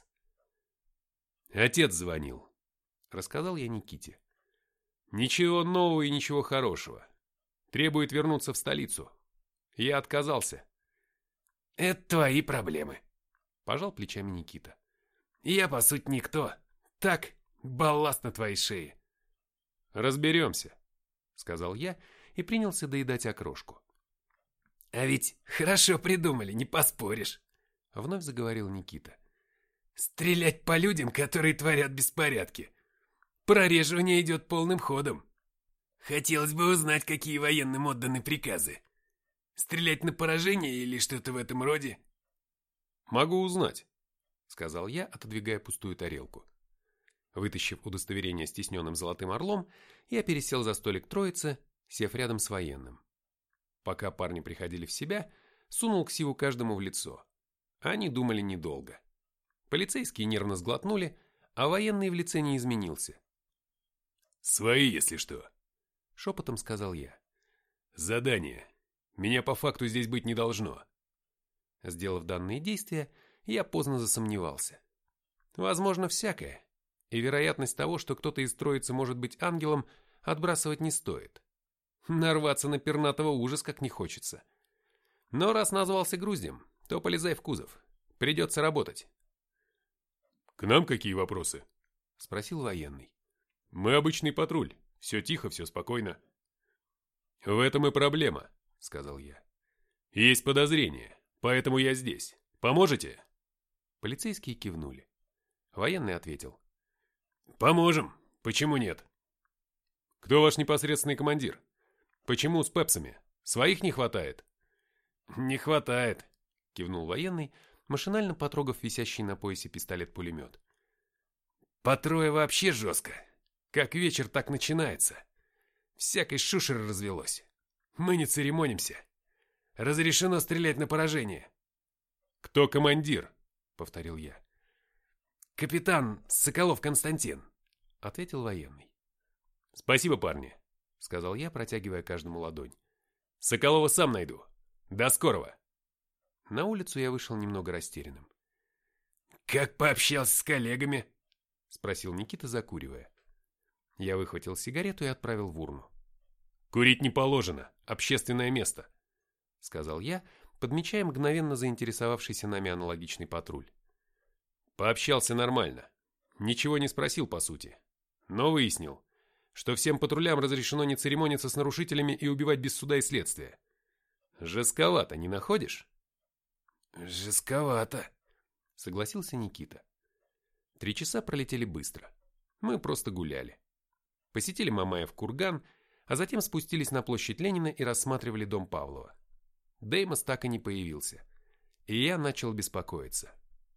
«Отец звонил», — рассказал я Никите. «Ничего нового и ничего хорошего. Требует вернуться в столицу. Я отказался». «Это твои проблемы», — пожал плечами Никита. «Я, по сути, никто. Так, балласт на твоей шее». «Разберемся», — сказал я и принялся доедать окрошку. «А ведь хорошо придумали, не поспоришь», — вновь заговорил Никита. «Стрелять по людям, которые творят беспорядки. Прореживание идет полным ходом. Хотелось бы узнать, какие военным отданы приказы. Стрелять на поражение или что-то в этом роде?» «Могу узнать», — сказал я, отодвигая пустую тарелку. Вытащив удостоверение с тисненным золотым орлом, я пересел за столик троицы, сев рядом с военным. Пока парни приходили в себя, сунул ксиву каждому в лицо. Они думали недолго. Полицейские нервно сглотнули, а военный в лице не изменился. «Свои, если что», — шепотом сказал я. «Задание. Меня по факту здесь быть не должно». Сделав данные действия, я поздно засомневался. Возможно, всякое. И вероятность того, что кто-то из троицы может быть ангелом, отбрасывать не стоит. Нарваться на пернатого ужас как не хочется. Но раз назвался груздем, то полезай в кузов. Придется работать. «К нам какие вопросы?» — спросил военный. «Мы обычный патруль. Все тихо, все спокойно». «В этом и проблема», — сказал я. «Есть подозрение, поэтому я здесь. Поможете?» Полицейские кивнули. Военный ответил. «Поможем. Почему нет?» «Кто ваш непосредственный командир? Почему с пепсами? Своих не хватает?» «Не хватает», — кивнул военный, машинально потрогав висящий на поясе пистолет-пулемет. «По трое вообще жестко. Как вечер, так начинается. Всякой шушеры развелось. Мы не церемонимся. Разрешено стрелять на поражение». «Кто командир?» — повторил я. «Капитан Соколов Константин», — ответил военный. «Спасибо, парни», — сказал я, протягивая каждому ладонь. «Соколова сам найду. До скорого». На улицу я вышел немного растерянным. «Как пообщался с коллегами?» — спросил Никита, закуривая. Я выхватил сигарету и отправил в урну. «Курить не положено. Общественное место», — сказал я, подмечая мгновенно заинтересовавшийся нами аналогичный патруль. Пообщался нормально. Ничего не спросил, по сути. Но выяснил, что всем патрулям разрешено не церемониться с нарушителями и убивать без суда и следствия. Жестковато, не находишь? «Жестковато», — согласился Никита. 3 часа пролетели быстро. Мы просто гуляли. Посетили Мамаев курган, а затем спустились на площадь Ленина и рассматривали дом Павлова. Деймос так и не появился. И я начал беспокоиться.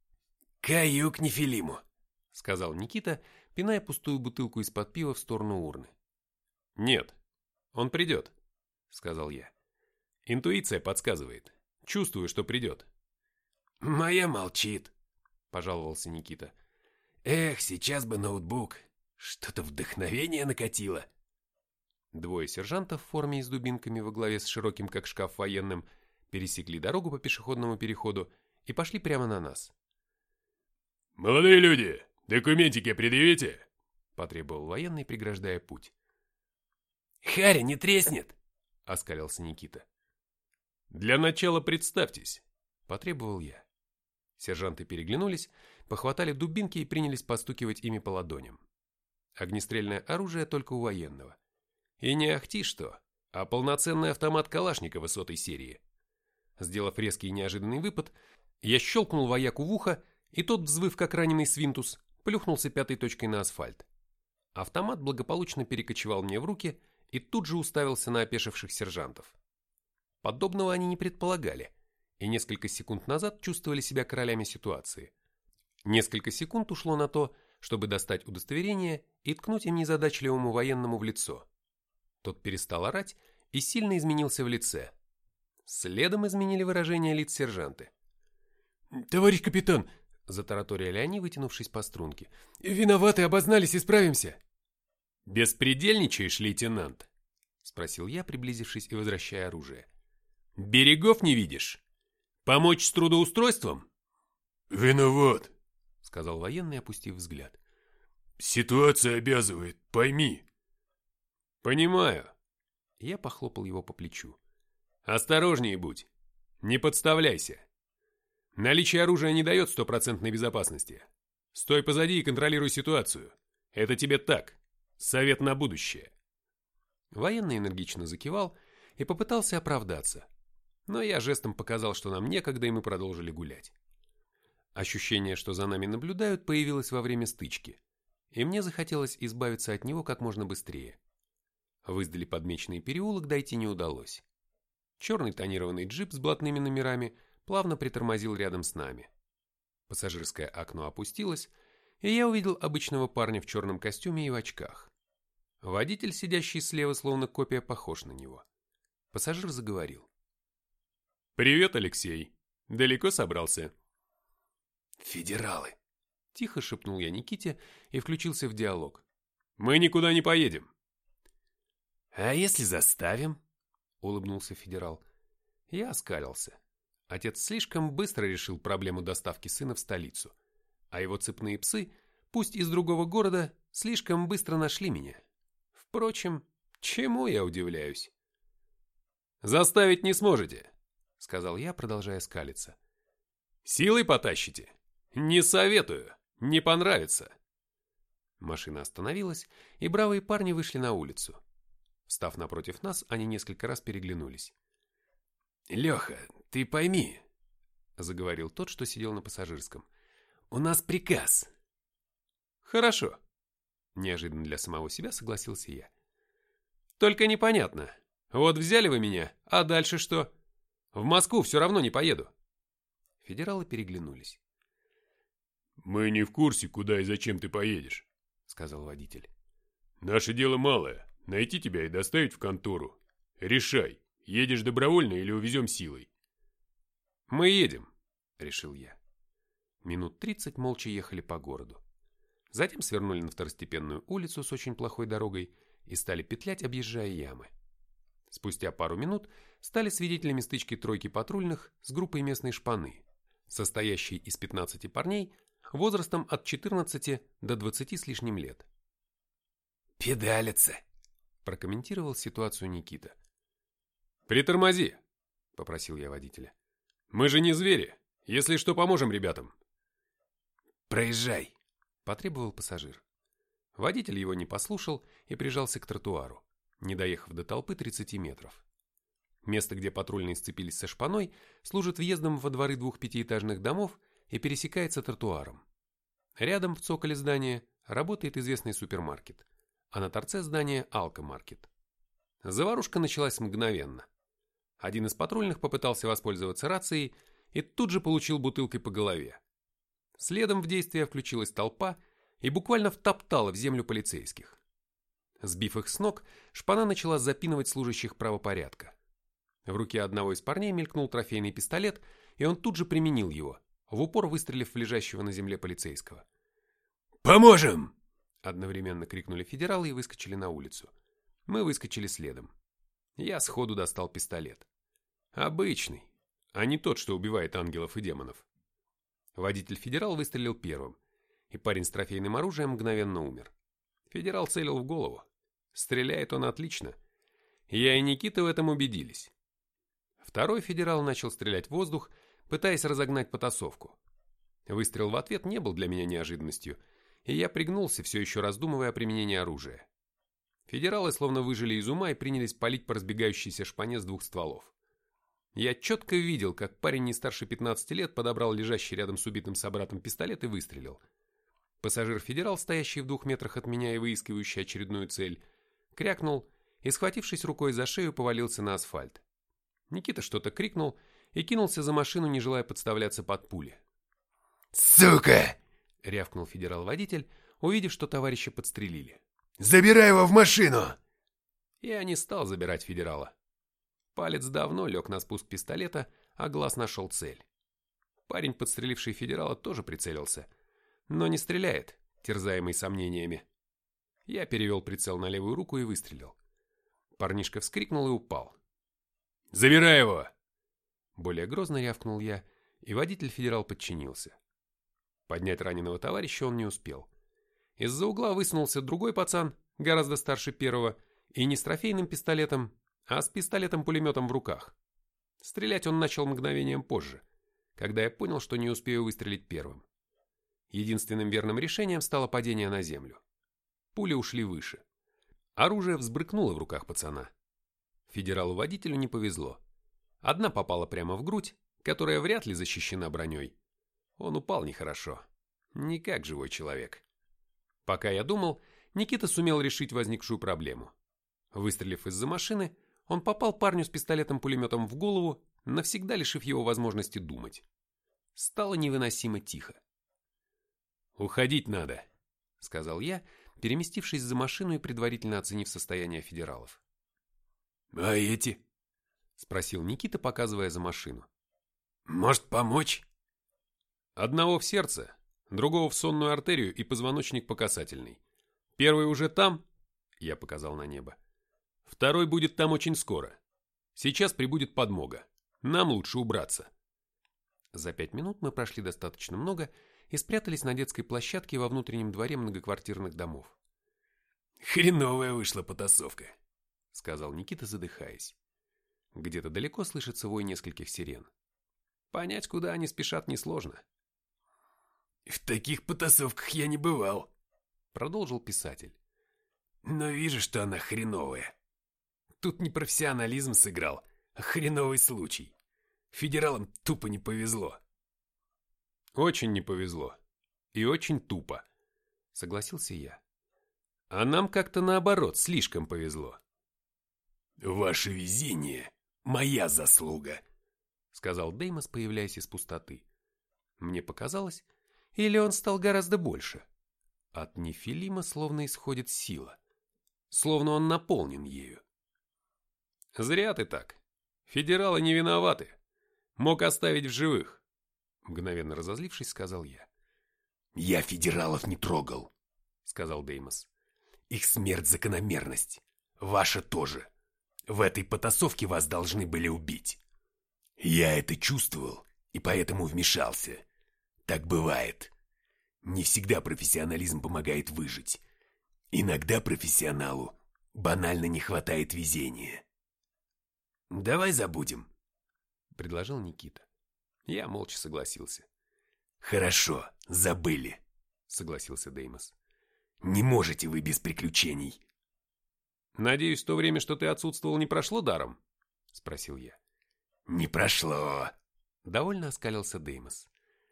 «Каюк Нефилиму», — сказал Никита, пиная пустую бутылку из-под пива в сторону урны. «Нет, он придет», — сказал я. «Интуиция подсказывает. Чувствую, что придет». «Моя молчит», – пожаловался Никита. Эх, сейчас бы ноутбук. Что-то вдохновение накатило. Двое сержантов в форме и с дубинками во главе с широким как шкаф военным пересекли дорогу по пешеходному переходу и пошли прямо на нас. «Молодые люди, документики предъявите!» – потребовал военный, преграждая путь. «Харя не треснет!» – оскалился Никита. «Для начала представьтесь!» – потребовал я. Сержанты переглянулись, похватали дубинки и принялись постукивать ими по ладоням. Огнестрельное оружие только у военного. И не ахти что, а полноценный автомат Калашникова 100-й серии. Сделав резкий и неожиданный выпад, я щелкнул вояку в ухо, и тот, взвыв как раненый свинтус, плюхнулся пятой точкой на асфальт. Автомат благополучно перекочевал мне в руки и тут же уставился на опешивших сержантов. Подобного они не предполагали, и несколько секунд назад чувствовали себя королями ситуации. Несколько секунд ушло на то, чтобы достать удостоверение и ткнуть им незадачливому военному в лицо. Тот перестал орать и сильно изменился в лице. Следом изменили выражение лиц сержанты. «Товарищ капитан!» – затараторили они, вытянувшись по струнке. «Виноваты, обознались, исправимся!» «Беспредельничаешь, лейтенант?» – спросил я, приблизившись и возвращая оружие. «Берегов не видишь? Помочь с трудоустройством?» «Виноват!» – сказал военный, опустив взгляд. «Ситуация обязывает, пойми!» «Понимаю». Я похлопал его по плечу. «Осторожнее будь. Не подставляйся. Наличие оружия не дает стопроцентной безопасности. Стой позади и контролируй ситуацию. Это тебе так. Совет на будущее». Военный энергично закивал и попытался оправдаться. Но я жестом показал, что нам некогда, и мы продолжили гулять. Ощущение, что за нами наблюдают, появилось во время стычки, и мне захотелось избавиться от него как можно быстрее. В издали подмеченный переулок дойти не удалось. Черный тонированный джип с блатными номерами плавно притормозил рядом с нами. Пассажирское окно опустилось, и я увидел обычного парня в черном костюме и в очках. Водитель, сидящий слева, словно копия, похож на него. Пассажир заговорил. «Привет, Алексей. Далеко собрался?» «Федералы!» – тихо шепнул я Никите и включился в диалог. «Мы никуда не поедем». «А если заставим?» – улыбнулся федерал. Я оскалился. Отец слишком быстро решил проблему доставки сына в столицу, а его цепные псы, пусть из другого города, слишком быстро нашли меня. Впрочем, чему я удивляюсь? «Заставить не сможете», – сказал я, продолжая скалиться. «Силой потащите? Не советую, не понравится». Машина остановилась, и бравые парни вышли на улицу. Встав напротив нас, они несколько раз переглянулись. «Леха, ты пойми», – заговорил тот, что сидел на пассажирском. «У нас приказ». «Хорошо», – неожиданно для самого себя согласился я. «Только непонятно. Вот взяли вы меня, а дальше что? В Москву все равно не поеду». Федералы переглянулись. «Мы не в курсе, куда и зачем ты поедешь», – сказал водитель. «Наше дело малое. Найти тебя и доставить в контору. Решай, едешь добровольно или увезем силой». «Мы едем», – решил я. Минут 30 молча ехали по городу. Затем свернули на второстепенную улицу с очень плохой дорогой и стали петлять, объезжая ямы. Спустя пару минут стали свидетелями стычки тройки патрульных с группой местной шпаны, состоящей из 15 парней возрастом от 14 до 20 с лишним лет. «Педалится», – прокомментировал ситуацию Никита. «Притормози», – попросил я водителя. «Мы же не звери. Если что, поможем ребятам». «Проезжай», – потребовал пассажир. Водитель его не послушал и прижался к тротуару, не доехав до толпы 30 метров. Место, где патрульные сцепились со шпаной, служит въездом во дворы двух пятиэтажных домов и пересекается тротуаром. Рядом в цоколе здания работает известный супермаркет, а на торце здания алкомаркет. Заварушка началась мгновенно. Один из патрульных попытался воспользоваться рацией и тут же получил бутылкой по голове. Следом в действие включилась толпа и буквально втоптала в землю полицейских. Сбив их с ног, шпана начала запинывать служащих правопорядка. В руке одного из парней мелькнул трофейный пистолет, и он тут же применил его, в упор выстрелив в лежащего на земле полицейского. «Поможем!» Одновременно крикнули федералы и выскочили на улицу. Мы выскочили следом. Я сходу достал пистолет. Обычный, а не тот, что убивает ангелов и демонов. Водитель-федерал выстрелил первым, и парень с трофейным оружием мгновенно умер. Федерал целил в голову. Стреляет он отлично. Я и Никита в этом убедились. Второй федерал начал стрелять в воздух, пытаясь разогнать потасовку. Выстрел в ответ не был для меня неожиданностью, и я пригнулся, все еще раздумывая о применении оружия. Федералы словно выжили из ума и принялись палить по разбегающейся шпане с двух стволов. Я четко видел, как парень не старше 15 лет подобрал лежащий рядом с убитым собратом пистолет и выстрелил. Пассажир-федерал, стоящий в 2 метрах от меня и выискивающий очередную цель, крякнул и, схватившись рукой за шею, повалился на асфальт. Никита что-то крикнул и кинулся за машину, не желая подставляться под пули. «Сука!» — рявкнул федерал-водитель, увидев, что товарища подстрелили. «Забирай его в машину!» Я не стал забирать федерала. Палец давно лег на спуск пистолета, а глаз нашел цель. Парень, подстреливший федерала, тоже прицелился, но не стреляет, терзаемый сомнениями. Я перевел прицел на левую руку и выстрелил. Парнишка вскрикнул и упал. «Забирай его!» Более грозно рявкнул я, и водитель-федерал подчинился. Поднять раненого товарища он не успел. Из-за угла высунулся другой пацан, гораздо старше первого, и не с трофейным пистолетом, а с пистолетом-пулеметом в руках. Стрелять он начал мгновением позже, когда я понял, что не успею выстрелить первым. Единственным верным решением стало падение на землю. Пули ушли выше. Оружие взбрыкнуло в руках пацана. Федералу-водителю не повезло. Одна попала прямо в грудь, которая вряд ли защищена броней. Он упал нехорошо. Не как живой человек. Пока я думал, Никита сумел решить возникшую проблему. Выстрелив из-за машины, он попал парню с пистолетом-пулеметом в голову, навсегда лишив его возможности думать. Стало невыносимо тихо. «Уходить надо», — сказал я, переместившись за машину и предварительно оценив состояние федералов. «А эти?» — спросил Никита, показывая за машину. «Может, помочь?» «Одного в сердце, другого в сонную артерию и позвоночник по касательной. Первый уже там», — я показал на небо. «Второй будет там очень скоро. Сейчас прибудет подмога. Нам лучше убраться». За 5 минут мы прошли достаточно много и спрятались на детской площадке во внутреннем дворе многоквартирных домов. «Хреновая вышла потасовка», — сказал Никита, задыхаясь. Где-то далеко слышится вой нескольких сирен. Понять, куда они спешат, несложно. «В таких потасовках я не бывал», — продолжил писатель. «Но вижу, что она хреновая. Тут не профессионализм сыграл, а хреновый случай. Федералам тупо не повезло». «Очень не повезло. И очень тупо», — согласился я. «А нам как-то наоборот слишком повезло». «Ваше везение — моя заслуга», — сказал Деймос, появляясь из пустоты. Мне показалось, или он стал гораздо больше. От Нефилима словно исходит сила, словно он наполнен ею. «Зря ты так. Федералы не виноваты. Мог оставить в живых», — мгновенно разозлившись, сказал я. «Я федералов не трогал», — сказал Деймос. «Их смерть — закономерность. Ваша тоже. В этой потасовке вас должны были убить. Я это чувствовал и поэтому вмешался. Так бывает. Не всегда профессионализм помогает выжить. Иногда профессионалу банально не хватает везения». «Давай забудем», — предложил Никита. Я молча согласился. «Хорошо, забыли», — согласился Деймос. «Не можете вы без приключений». «Надеюсь, то время, что ты отсутствовал, не прошло даром?» — спросил я. «Не прошло», — довольно оскалился Деймос.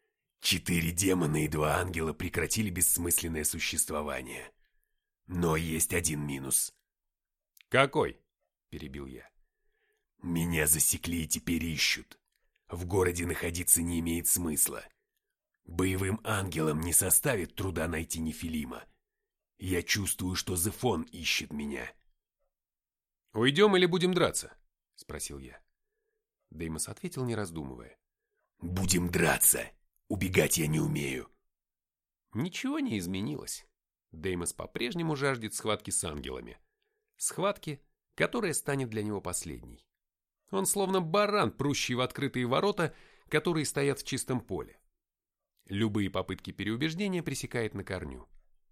4 демона и 2 ангела прекратили бессмысленное существование. Но есть один минус». «Какой?» — перебил я. «Меня засекли и теперь ищут. В городе находиться не имеет смысла. Боевым ангелам не составит труда найти Нефилима. Я чувствую, что Зефон ищет меня». «Уйдем или будем драться?» — спросил я. Деймос ответил, не раздумывая. «Будем драться. Убегать я не умею. Ничего не изменилось. Деймос по-прежнему жаждет схватки с ангелами. Схватки, которая станет для него последней. Он словно баран, прущий в открытые ворота, которые стоят в чистом поле. Любые попытки переубеждения пресекает на корню.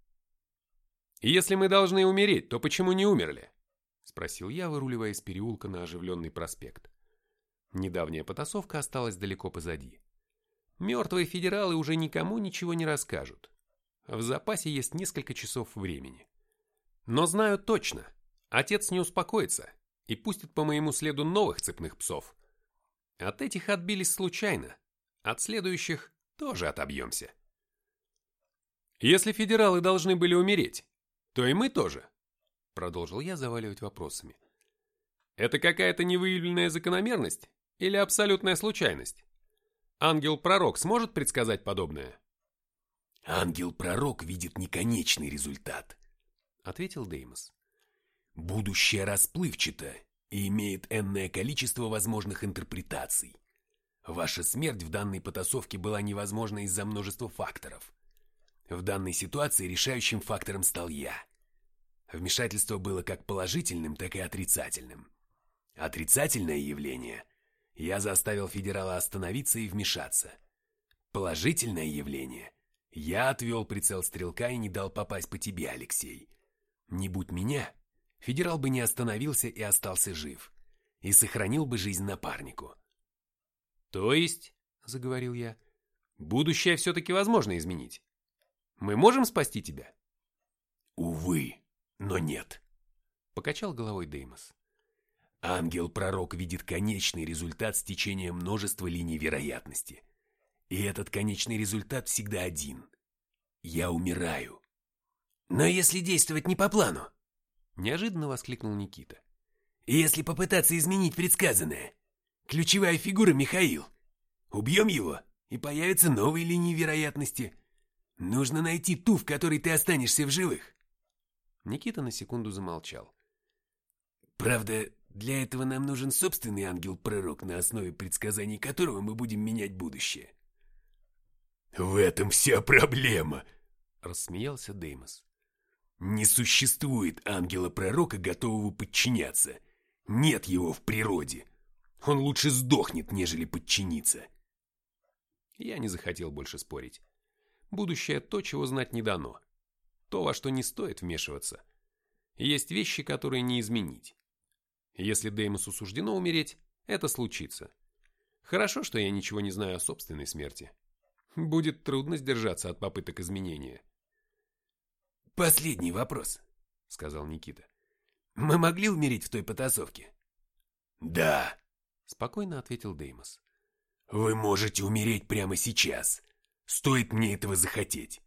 «Если мы должны умереть, то почему не умерли?» — спросил я, выруливая из переулка на оживленный проспект. Недавняя потасовка осталась далеко позади. Мертвые федералы уже никому ничего не расскажут. В запасе есть несколько часов времени. Но знаю точно, отец не успокоится и пустит по моему следу новых цепных псов. От этих отбились случайно, от следующих тоже отобьемся. Если федералы должны были умереть, то и мы тоже, продолжил я заваливать вопросами. Это какая-то невыявленная закономерность или абсолютная случайность? Ангел-пророк сможет предсказать подобное? Ангел-пророк видит неконечный результат, ответил Деймос. Будущее расплывчато и имеет энное количество возможных интерпретаций. Ваша смерть в данной потасовке была невозможна из-за множества факторов. В данной ситуации решающим фактором стал я. Вмешательство было как положительным, так и отрицательным. Отрицательное явление – я заставил федерала остановиться и вмешаться. Положительное явление – я отвел прицел стрелка и не дал попасть по тебе, Алексей. Не будь меня, федерал бы не остановился и остался жив, и сохранил бы жизнь напарнику. То есть, заговорил я, будущее все-таки возможно изменить. Мы можем спасти тебя? Увы, но нет, покачал головой Деймос. Ангел-пророк видит конечный результат стечения множества линий вероятности. И этот конечный результат всегда один. Я умираю. Но если действовать не по плану? Неожиданно воскликнул Никита. Если попытаться изменить предсказанное? Ключевая фигура Михаил. Убьем его, и появятся новые линии вероятности. Нужно найти ту, в которой ты останешься в живых. Никита на секунду замолчал. Правда, для этого нам нужен собственный ангел-пророк, на основе предсказаний которого мы будем менять будущее. В этом вся проблема, рассмеялся Деймос. Не существует ангела-пророка, готового подчиняться. Нет его в природе. Он лучше сдохнет, нежели подчинится. Я не захотел больше спорить. Будущее то, чего знать не дано. То, во что не стоит вмешиваться. Есть вещи, которые не изменить. Если Деймосу суждено умереть, это случится. Хорошо, что я ничего не знаю о собственной смерти. Будет трудно сдержаться от попыток изменения. «Последний вопрос», — сказал Никита. «Мы могли умереть в той потасовке?» «Да», — спокойно ответил Деймос. «Вы можете умереть прямо сейчас. Стоит мне этого захотеть».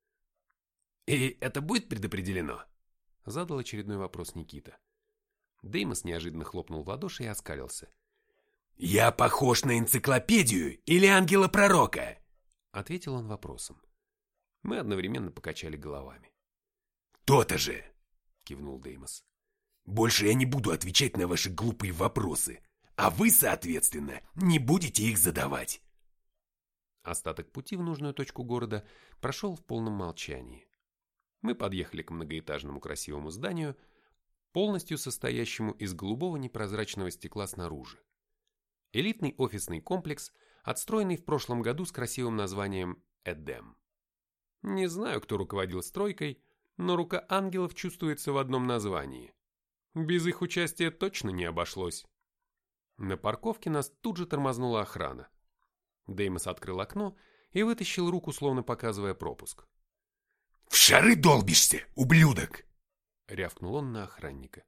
«И это будет предопределено?» — задал очередной вопрос Никита. Деймос неожиданно хлопнул в ладоши и оскалился. «Я похож на энциклопедию или ангела-пророка?» — ответил он вопросом. Мы одновременно покачали головами. «То-то же!» — кивнул Деймос. «Больше я не буду отвечать на ваши глупые вопросы, а вы, соответственно, не будете их задавать». Остаток пути в нужную точку города прошел в полном молчании. Мы подъехали к многоэтажному красивому зданию, полностью состоящему из голубого непрозрачного стекла снаружи. Элитный офисный комплекс, отстроенный в прошлом году с красивым названием «Эдем». Не знаю, кто руководил стройкой, но рука ангелов чувствуется в одном названии. Без их участия точно не обошлось. На парковке нас тут же тормознула охрана. Деймос открыл окно и вытащил руку, словно показывая пропуск. «В шары долбишься, ублюдок!» — рявкнул он на охранника.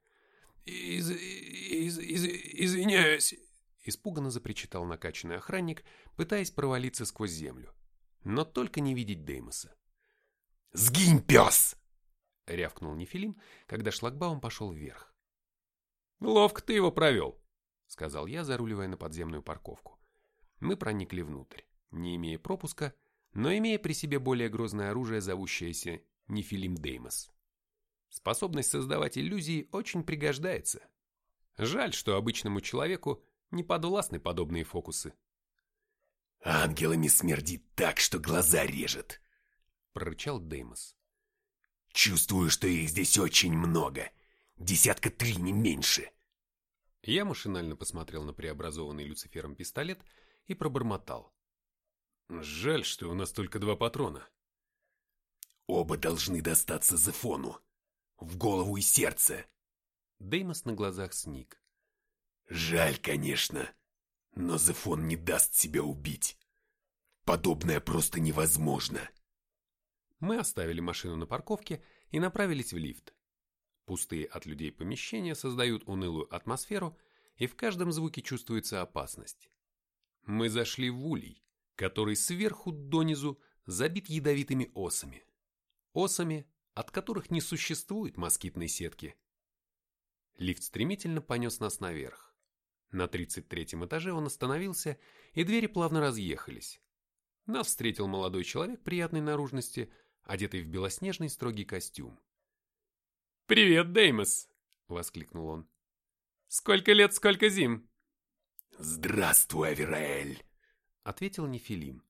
«Извиняюсь!» — испуганно запричитал накачанный охранник, пытаясь провалиться сквозь землю. Но только не видеть Деймоса. «Сгинь, пес!» — рявкнул Нефилим, когда шлагбаум пошел вверх. «Ловко ты его провел!» — сказал я, заруливая на подземную парковку. Мы проникли внутрь, не имея пропуска, но имея при себе более грозное оружие, зовущееся Нефилим Деймос. Способность создавать иллюзии очень пригождается. Жаль, что обычному человеку не подвластны подобные фокусы. «Ангелами смердит так, что глаза режет», — прорычал Деймос. «Чувствую, что их здесь очень много. 3 не меньше». Я машинально посмотрел на преобразованный Люцифером пистолет и пробормотал. «Жаль, что у нас только 2 патрона». «Оба должны достаться Зефону. В голову и сердце». Деймос на глазах сник. «Жаль, конечно, но Зефон не даст себя убить. Подобное просто невозможно». Мы оставили машину на парковке и направились в лифт. Пустые от людей помещения создают унылую атмосферу, и в каждом звуке чувствуется опасность. Мы зашли в улей, который сверху донизу забит ядовитыми осами. Осами, от которых не существует москитной сетки. Лифт стремительно понес нас наверх. На 33-м этаже он остановился, и двери плавно разъехались. Нас встретил молодой человек приятной наружности, одетый в белоснежный строгий костюм. «Привет, Деймос!» — воскликнул он. «Сколько лет, сколько зим!» «Здравствуй, Авераэль!» — ответил Нефилим.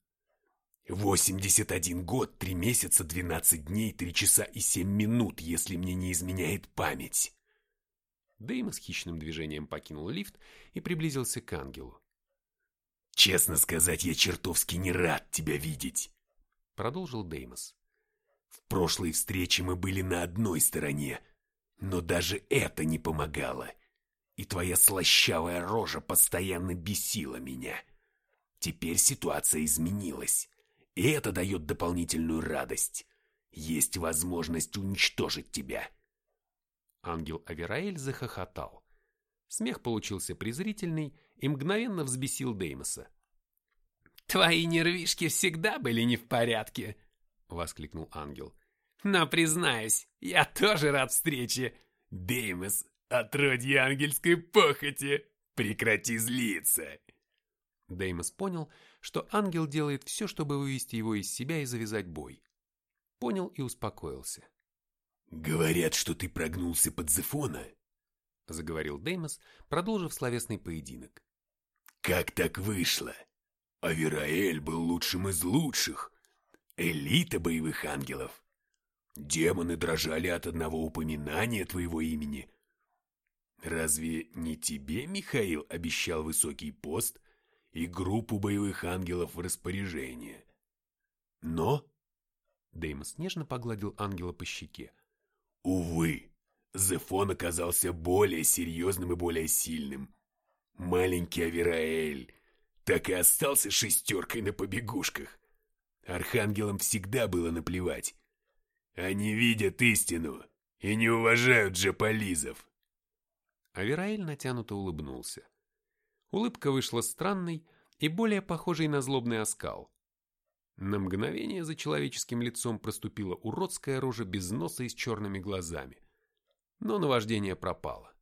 81 год, 3 месяца, 12 дней, 3 часа и 7 минут, если мне не изменяет память. Деймос хищным движением покинул лифт и приблизился к ангелу. «Честно сказать, я чертовски не рад тебя видеть», — продолжил Деймос. «В прошлой встрече мы были на одной стороне, но даже это не помогало, и твоя слащавая рожа постоянно бесила меня. Теперь ситуация изменилась, и это дает дополнительную радость. Есть возможность уничтожить тебя». Ангел Авераэль захохотал. Смех получился презрительный и мгновенно взбесил Деймоса. «Твои нервишки всегда были не в порядке», — воскликнул ангел. «Но, признаюсь, я тоже рад встрече. Деймос, отродье ангельской похоти, прекрати злиться». Деймос понял, что ангел делает все, чтобы вывести его из себя и завязать бой. Понял и успокоился. «Говорят, что ты прогнулся под Зефона», — заговорил Деймос, продолжив словесный поединок. «Как так вышло? Авераэль был лучшим из лучших, элита боевых ангелов. Демоны дрожали от одного упоминания твоего имени. Разве не тебе Михаил обещал высокий пост и группу боевых ангелов в распоряжение? Но...» Деймос нежно погладил ангела по щеке. «Увы, Зефон оказался более серьезным и более сильным. Маленький Авераэль так и остался шестеркой на побегушках. Архангелам всегда было наплевать. Они видят истину и не уважают джаполизов». Авераэль натянуто улыбнулся. Улыбка вышла странной и более похожей на злобный оскал. На мгновение за человеческим лицом проступила уродская рожа без носа и с черными глазами. Но наваждение пропало.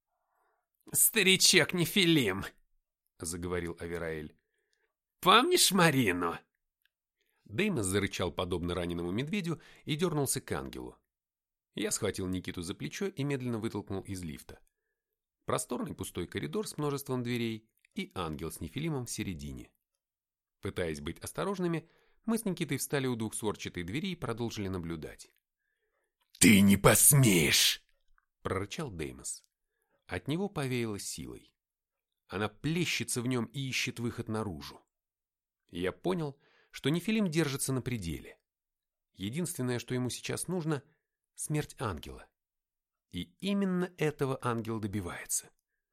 «Старичок Нефилим», — заговорил Авераэль. «Помнишь Марину?» Деймос зарычал подобно раненому медведю и дернулся к ангелу. Я схватил Никиту за плечо и медленно вытолкнул из лифта. Просторный пустой коридор с множеством дверей и ангел с Нефилимом в середине. Пытаясь быть осторожными, мы с Никитой встали у двухстворчатой двери и продолжили наблюдать. «Ты не посмеешь!» — прорычал Деймос. От него повеяло силой. Она плещется в нем и ищет выход наружу. Я понял, что Нефилим держится на пределе. Единственное, что ему сейчас нужно — смерть ангела. И именно этого ангел добивается.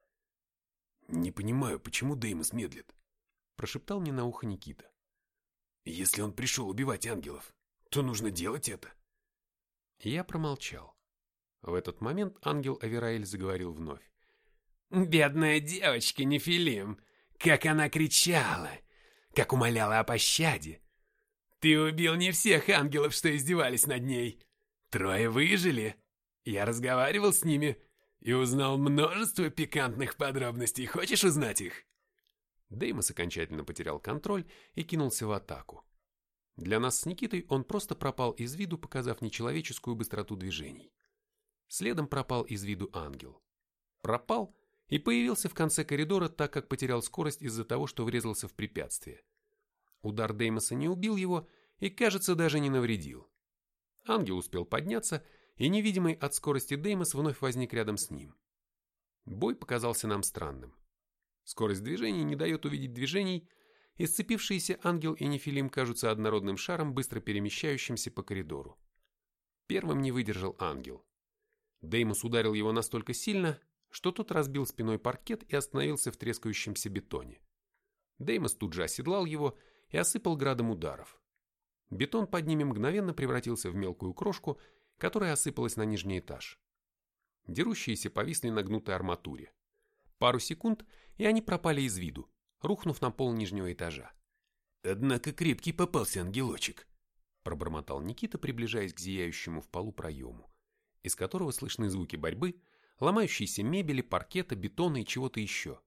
«Не понимаю, почему Деймос медлит?» — прошептал мне на ухо Никита. «Если он пришел убивать ангелов, то нужно делать это». Я промолчал. В этот момент ангел Авераэль заговорил вновь. «Бедная девочка Нефилим, как она кричала, как умоляла о пощаде. Ты убил не всех ангелов, что издевались над ней. 3 выжили. Я разговаривал с ними и узнал множество пикантных подробностей. Хочешь узнать их?» Деймос окончательно потерял контроль и кинулся в атаку. Для нас с Никитой он просто пропал из виду, показав нечеловеческую быстроту движений. Следом пропал из виду ангел. Пропал и появился в конце коридора, так как потерял скорость из-за того, что врезался в препятствие. Удар Деймоса не убил его и, кажется, даже не навредил. Ангел успел подняться, и невидимый от скорости Деймос вновь возник рядом с ним. Бой показался нам странным. Скорость движения не дает увидеть движений, и сцепившиеся ангел и нефилим кажутся однородным шаром, быстро перемещающимся по коридору. Первым не выдержал ангел. Деймос ударил его настолько сильно, что тот разбил спиной паркет и остановился в трескающемся бетоне. Деймос тут же оседлал его и осыпал градом ударов. Бетон под ними мгновенно превратился в мелкую крошку, которая осыпалась на нижний этаж. Дерущиеся повисли на гнутой арматуре. Пару секунд, и они пропали из виду, рухнув на пол нижнего этажа. «Однако крепкий попался ангелочек», — пробормотал Никита, приближаясь к зияющему в полу проему, из которого слышны звуки борьбы, ломающейся мебели, паркета, бетона и чего-то еще.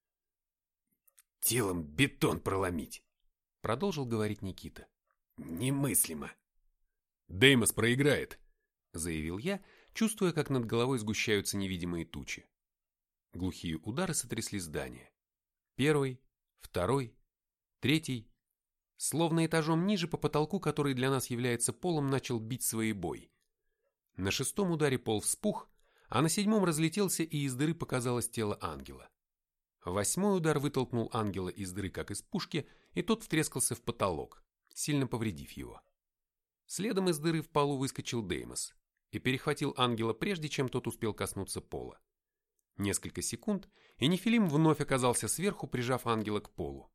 «Телом бетон проломить», — продолжил говорить Никита. «Немыслимо». «Деймос проиграет», — заявил я, чувствуя, как над головой сгущаются невидимые тучи. Глухие удары сотрясли здание. Первый, второй, третий. Словно этажом ниже по потолку, который для нас является полом, начал бить своебой. На шестом ударе пол вспух, а на седьмом разлетелся, и из дыры показалось тело ангела. Восьмой удар вытолкнул ангела из дыры, как из пушки, и тот втрескался в потолок, сильно повредив его. Следом из дыры в полу выскочил Деймос и перехватил ангела, прежде чем тот успел коснуться пола. Несколько секунд, и нефилим вновь оказался сверху, прижав ангела к полу.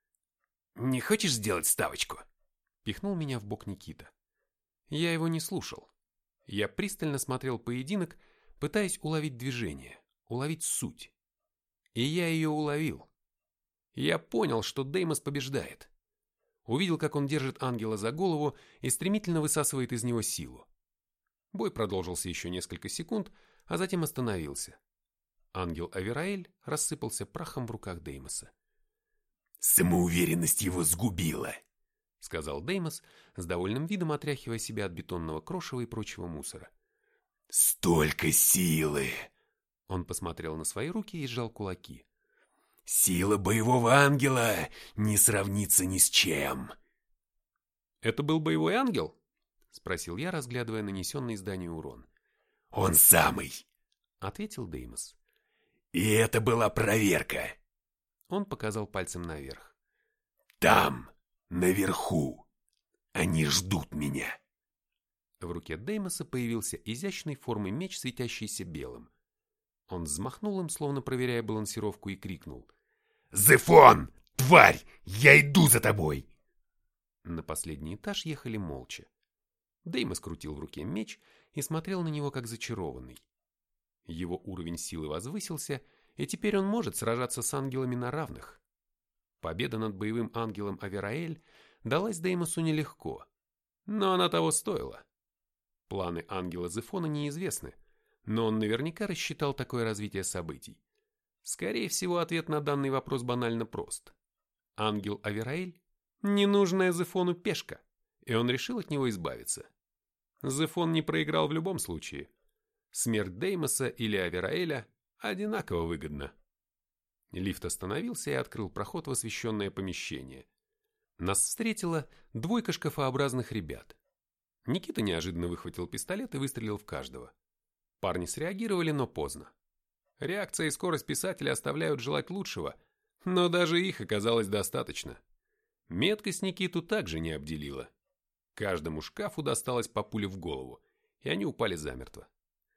«Не хочешь сделать ставочку?» — пихнул меня в бок Никита. Я его не слушал. Я пристально смотрел поединок, пытаясь уловить движение, уловить суть. И я ее уловил. Я понял, что Деймос побеждает. Увидел, как он держит ангела за голову и стремительно высасывает из него силу. Бой продолжился еще несколько секунд, а затем остановился. Ангел Авераэль рассыпался прахом в руках Деймоса. «Самоуверенность его сгубила», — сказал Деймос, с довольным видом отряхивая себя от бетонного крошева и прочего мусора. «Столько силы!» Он посмотрел на свои руки и сжал кулаки. «Сила боевого ангела не сравнится ни с чем!» «Это был боевой ангел?» — спросил я, разглядывая нанесенный зданию урон. «Он самый!» — ответил Деймос. «И это была проверка!» Он показал пальцем наверх. «Там, наверху, они ждут меня!» В руке Деймоса появился изящной формы меч, светящийся белым. Он взмахнул им, словно проверяя балансировку, и крикнул: «Зефон! Тварь! Я иду за тобой!» На последний этаж ехали молча. Деймос крутил в руке меч и смотрел на него как зачарованный. Его уровень силы возвысился, и теперь он может сражаться с ангелами на равных. Победа над боевым ангелом Авераэль далась Деймосу нелегко, но она того стоила. Планы ангела Зефона неизвестны, но он наверняка рассчитал такое развитие событий. Скорее всего, ответ на данный вопрос банально прост. Ангел Авераэль – ненужная Зефону пешка, и он решил от него избавиться. Зефон не проиграл в любом случае. Смерть Деймоса или Авераэля одинаково выгодна. Лифт остановился и открыл проход в освещенное помещение. Нас встретила двойка шкафообразных ребят. Никита неожиданно выхватил пистолет и выстрелил в каждого. Парни среагировали, но поздно. Реакция и скорость писателя оставляют желать лучшего, но даже их оказалось достаточно. Меткость Никиту также не обделила. Каждому шкафу досталось по пуле в голову, и они упали замертво.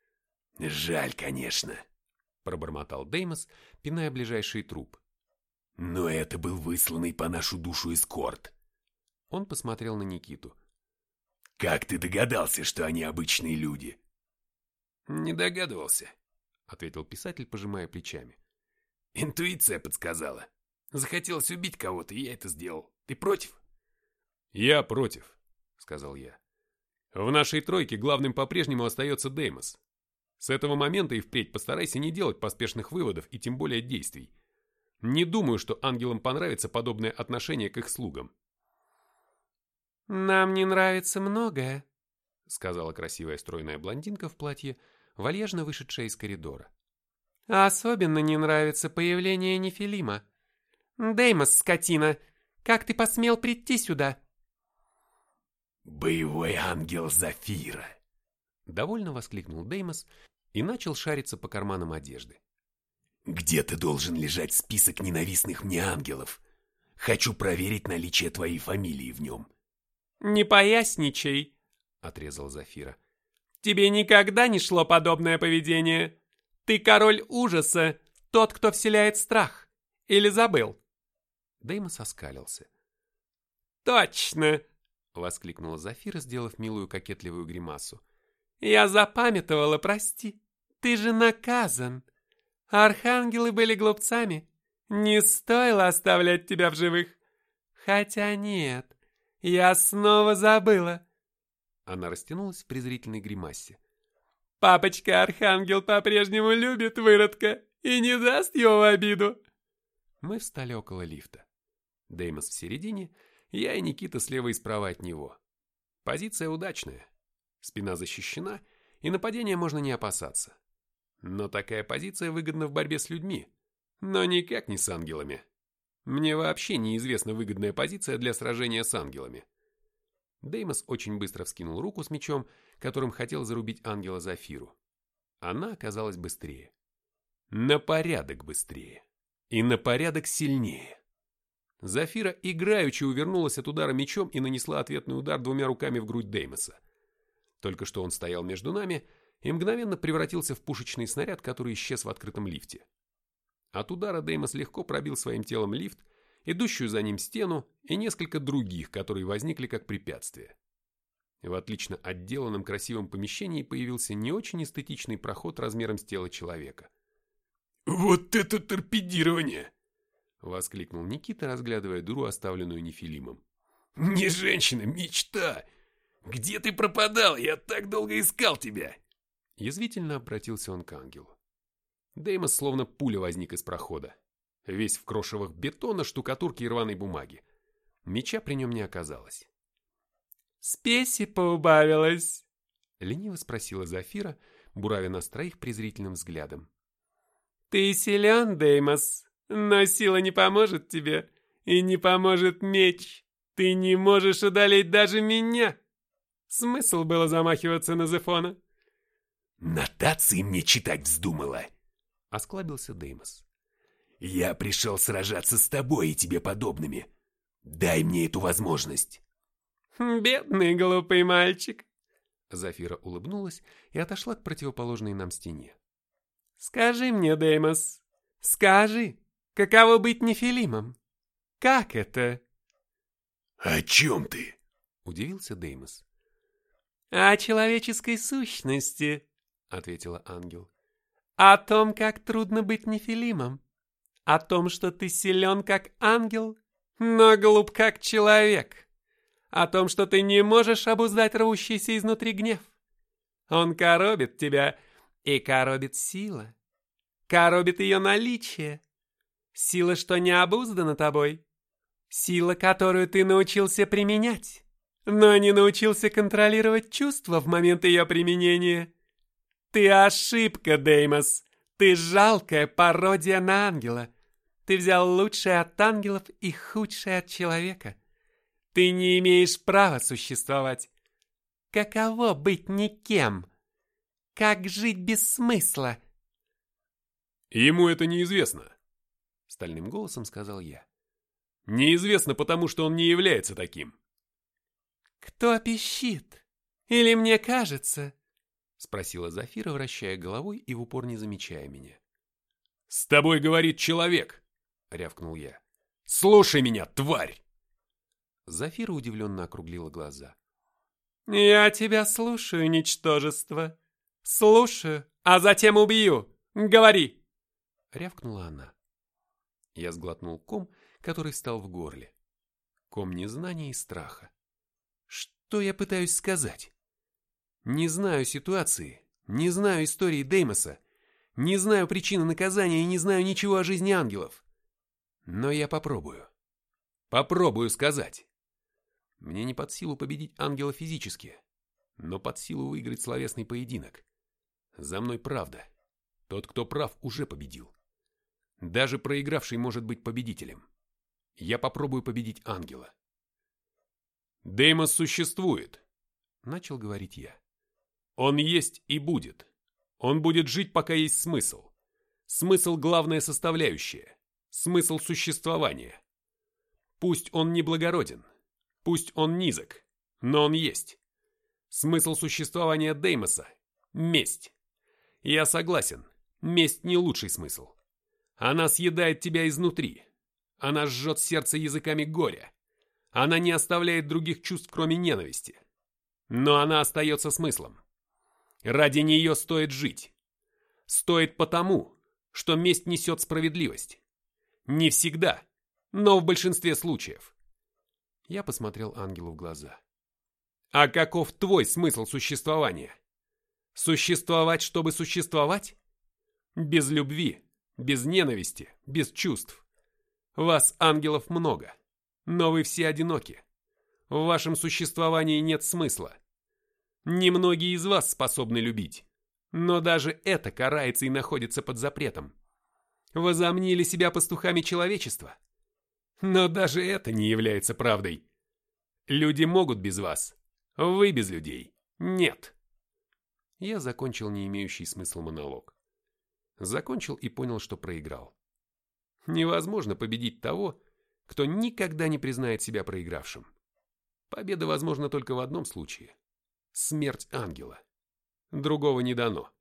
«Жаль, конечно», — пробормотал Деймос, пиная ближайший труп. «Но это был высланный по нашу душу эскорт». Он посмотрел на Никиту. «Как ты догадался, что они обычные люди?» «Не догадывался», — ответил писатель, пожимая плечами. «Интуиция подсказала. Захотелось убить кого-то, и я это сделал. Ты против?» «Я против», — сказал я. «В нашей тройке главным по-прежнему остается Деймос. С этого момента и впредь постарайся не делать поспешных выводов и тем более действий. Не думаю, что ангелам понравится подобное отношение к их слугам». «Нам не нравится многое», — сказала красивая стройная блондинка в платье, вальяжно вышедшая из коридора. «Особенно не нравится появление Нефилима. Деймос, скотина, Как ты посмел прийти сюда?» «Боевой ангел Зафира!» Довольно воскликнул Деймос и начал шариться по карманам одежды. «Где-то должен лежать список ненавистных мне ангелов. Хочу проверить наличие твоей фамилии в нем». «Не поясничай», — отрезал Зафира. «Тебе никогда не шло подобное поведение. Ты король ужаса, тот, кто вселяет страх. Или забыл?» Деймос оскалился. «Точно!» — воскликнула Зафира, сделав милую кокетливую гримасу. «Я запамятовала, прости. Ты же наказан. Архангелы были глупцами. Не стоило оставлять тебя в живых. Хотя нет, я снова забыла». Она растянулась в презрительной гримасе. «Папочка-архангел по-прежнему любит выродка и не даст его в обиду». Мы встали около лифта. Деймос в середине, я и Никита слева и справа от него. Позиция удачная. Спина защищена, и нападения можно не опасаться. Но такая позиция выгодна в борьбе с людьми, но никак не с ангелами. Мне вообще неизвестна выгодная позиция для сражения с ангелами. Деймос очень быстро вскинул руку с мечом, которым хотел зарубить ангела Зафиру. Она оказалась быстрее. На порядок быстрее. И на порядок сильнее. Зафира играючи увернулась от удара мечом и нанесла ответный удар двумя руками в грудь Деймоса. Только что он стоял между нами и мгновенно превратился в пушечный снаряд, который исчез в открытом лифте. От удара Деймос легко пробил своим телом лифт, идущую за ним стену и несколько других, которые возникли как препятствия. В отлично отделанном красивом помещении появился не очень эстетичный проход размером с тело человека. «Вот это торпедирование!» — воскликнул Никита, разглядывая дыру, оставленную Нефилимом. «Не женщина, мечта! Где ты пропадал? Я так долго искал тебя!» Язвительно обратился он к ангелу. Деймос словно пуля возник из прохода. Весь в крошевах бетона, штукатурки и рваной бумаги. Меча при нем не оказалось. «Спеси поубавилась?» — лениво спросила Зафира, буравя нас троих презрительным взглядом. «Ты силен, Деймос, но сила не поможет тебе, и не поможет меч. Ты не можешь одолеть даже меня. Смысл было замахиваться на Зефона?» «Нотации мне читать вздумала!» — осклабился Деймос. «Я пришел сражаться с тобой и тебе подобными. Дай мне эту возможность!» «Бедный глупый мальчик!» Зафира улыбнулась и отошла к противоположной нам стене. «Скажи мне, Деймос, скажи, каково быть нефилимом? Как это?» «О чем ты?» — удивился Деймос. «О человеческой сущности», — ответила ангел. «О том, как трудно быть нефилимом. О том, что ты силен как ангел, но глуп как человек. О том, что ты не можешь обуздать рвущийся изнутри гнев. Он коробит тебя, и коробит сила. Коробит ее наличие. Сила, что не обуздана тобой. Сила, которую ты научился применять, но не научился контролировать чувства в момент ее применения. Ты ошибка, Деймос. Ты жалкая пародия на ангела. Ты взял лучшее от ангелов и худшее от человека. Ты не имеешь права существовать. Каково быть никем? Как жить без смысла?» «Ему это неизвестно», — стальным голосом сказал я. «Неизвестно, потому что он не является таким». «Кто пищит? Или мне кажется?» — спросила Зафира, вращая головой и в упор не замечая меня. «С тобой говорит человек», — рявкнул я. «Слушай меня, тварь!» Зафира удивленно округлила глаза. «Я тебя слушаю, ничтожество. Слушаю, а затем убью. Говори!» — рявкнула она. Я сглотнул ком, который встал в горле. Ком незнания и страха. Что я пытаюсь сказать? Не знаю ситуации, не знаю истории Деймоса, не знаю причины наказания и не знаю ничего о жизни ангелов. Но я попробую. Попробую сказать. Мне не под силу победить ангела физически, но под силу выиграть словесный поединок. За мной правда. Тот, кто прав, уже победил. Даже проигравший может быть победителем. Я попробую победить ангела. «Деймос существует», — начал говорить я. «Он есть и будет. Он будет жить, пока есть смысл. Смысл — главная составляющая. Смысл существования. Пусть он не благороден, пусть он низок, но он есть. Смысл существования Деймоса — месть. Я согласен, месть не лучший смысл. Она съедает тебя изнутри. Она жжет сердце языками горя. Она не оставляет других чувств, кроме ненависти. Но она остается смыслом. Ради нее стоит жить. Стоит потому, что месть несет справедливость. Не всегда, но в большинстве случаев. Я посмотрел ангелу в глаза. А каков твой смысл существования? Существовать, чтобы существовать? Без любви, без ненависти, без чувств. Вас, ангелов, много, но вы все одиноки. В вашем существовании нет смысла. Немногие из вас способны любить, но даже это карается и находится под запретом. Возомнили себя пастухами человечества, но даже это не является правдой. Люди могут без вас, вы без людей нет. Я закончил не имеющий смысла монолог. Закончил и понял, что проиграл. Невозможно победить того, кто никогда не признает себя проигравшим. Победа возможна только в одном случае. Смерть ангела. Другого не дано.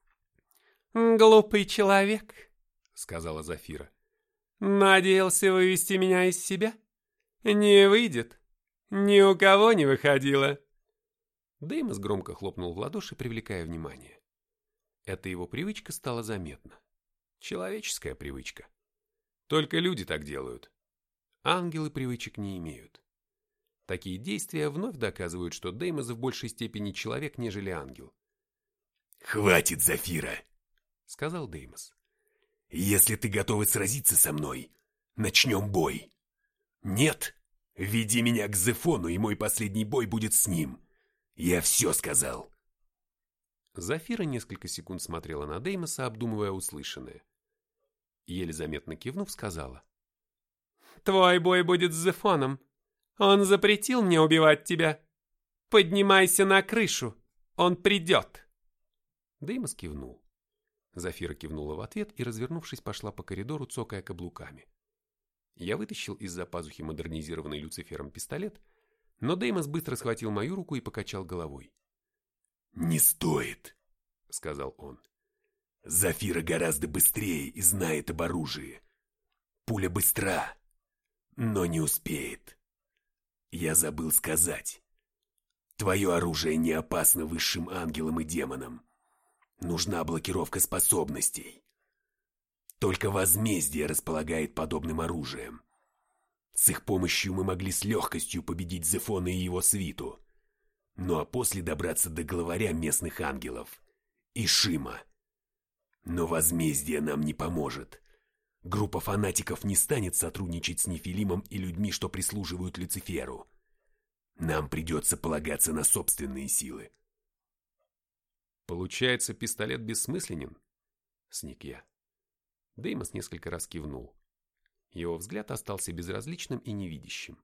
«Глупый человек», — сказала Зафира. «Надеялся вывести меня из себя? Не выйдет. Ни у кого не выходило». Деймос громко хлопнул в ладоши, привлекая внимание. Эта его привычка стала заметна. Человеческая привычка. Только люди так делают. Ангелы привычек не имеют. Такие действия вновь доказывают, что Деймос в большей степени человек, нежели ангел. «Хватит, Зафира», — сказал Деймос. «Если ты готова сразиться со мной, начнем бой. Нет, веди меня к Зефону, и мой последний бой будет с ним. Я все сказал». Зафира несколько секунд смотрела на Деймоса, обдумывая услышанное. Еле заметно кивнув, сказала. «Твой бой будет с Зефоном. Он запретил мне убивать тебя. Поднимайся на крышу, он придет». Деймос кивнул. Зафира кивнула в ответ и, развернувшись, пошла по коридору, цокая каблуками. Я вытащил из-за пазухи модернизированный Люцифером пистолет, но Деймос быстро схватил мою руку и покачал головой. «Не стоит», — сказал он. «Зафира гораздо быстрее и знает об оружии. Пуля быстра, но не успеет. Я забыл сказать. Твое оружие не опасно высшим ангелам и демонам. Нужна блокировка способностей. Только возмездие располагает подобным оружием. С их помощью мы могли с легкостью победить Зефона и его свиту. Ну а после добраться до главаря местных ангелов, Ишима. Но возмездие нам не поможет. Группа фанатиков не станет сотрудничать с Нефилимом и людьми, что прислуживают Люциферу. Нам придется полагаться на собственные силы. «Получается, пистолет бессмысленен?» — сник я. Деймос несколько раз кивнул. Его взгляд остался безразличным и невидящим.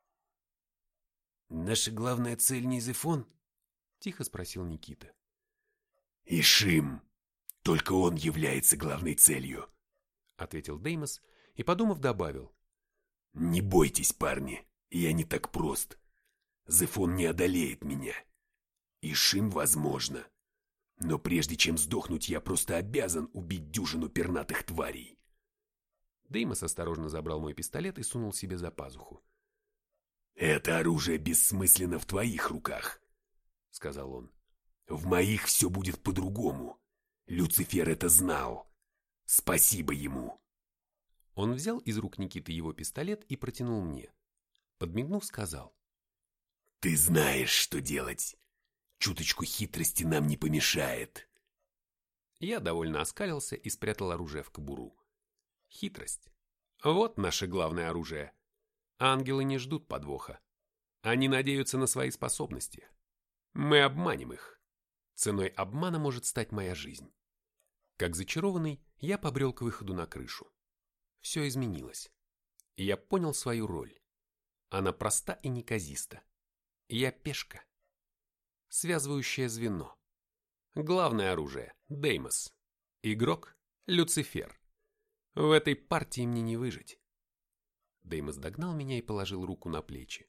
«Наша главная цель не Зефон?» — тихо спросил Никита. «Ишим. Только он является главной целью», — ответил Деймос и, подумав, добавил. «Не бойтесь, парни, я не так прост. Зефон не одолеет меня. Ишим возможно. Но прежде чем сдохнуть, я просто обязан убить дюжину пернатых тварей». Деймос осторожно забрал мой пистолет и сунул себе за пазуху. «Это оружие бессмысленно в твоих руках», — сказал он. «В моих все будет по-другому. Люцифер это знал. Спасибо ему». Он взял из рук Никиты его пистолет и протянул мне. Подмигнув, сказал. «Ты знаешь, что делать. Чуточку хитрости нам не помешает». Я довольно оскалился и спрятал оружие в кобуру. Хитрость. Вот наше главное оружие. Ангелы не ждут подвоха. Они надеются на свои способности. Мы обманем их. Ценой обмана может стать моя жизнь. Как зачарованный, я побрел к выходу на крышу. Все изменилось. И я понял свою роль. Она проста и неказиста. Я пешка. Связывающее звено. Главное оружие – Деймос. Игрок – Люцифер. В этой партии мне не выжить. Деймос догнал меня и положил руку на плечи.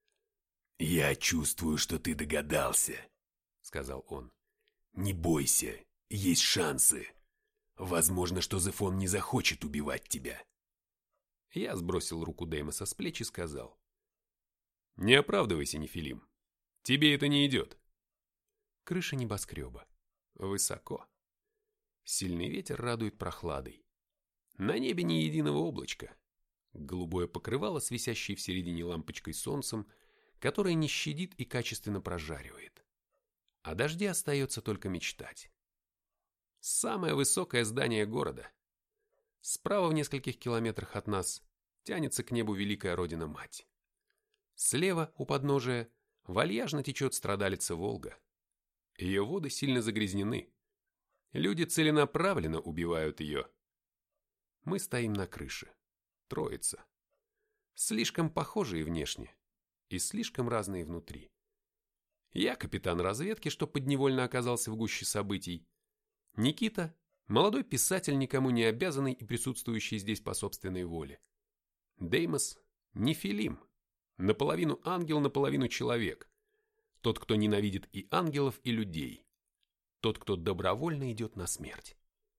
«Я чувствую, что ты догадался», — сказал он. «Не бойся, есть шансы. Возможно, что Зефон не захочет убивать тебя». Я сбросил руку Деймоса с плеч и сказал. «Не оправдывайся, Нефилим. Тебе это не идет». Крыша небоскреба. Высоко. Сильный ветер радует прохладой. На небе ни единого облачка. Голубое покрывало с висящей в середине лампочкой солнцем, которое не щадит и качественно прожаривает. О дожде остается только мечтать. Самое высокое здание города. Справа в нескольких километрах от нас тянется к небу Великая Родина-Мать. Слева, у подножия, вальяжно течет страдалица Волга. Ее воды сильно загрязнены. Люди целенаправленно убивают ее. Мы стоим на крыше. Троица. Слишком похожие внешне и слишком разные внутри. Я капитан разведки, что подневольно оказался в гуще событий. Никита – молодой писатель, никому не обязанный и присутствующий здесь по собственной воле. Деймос – Нефилим, наполовину ангел, наполовину человек. Тот, кто ненавидит и ангелов, и людей. Тот, кто добровольно идет на смерть.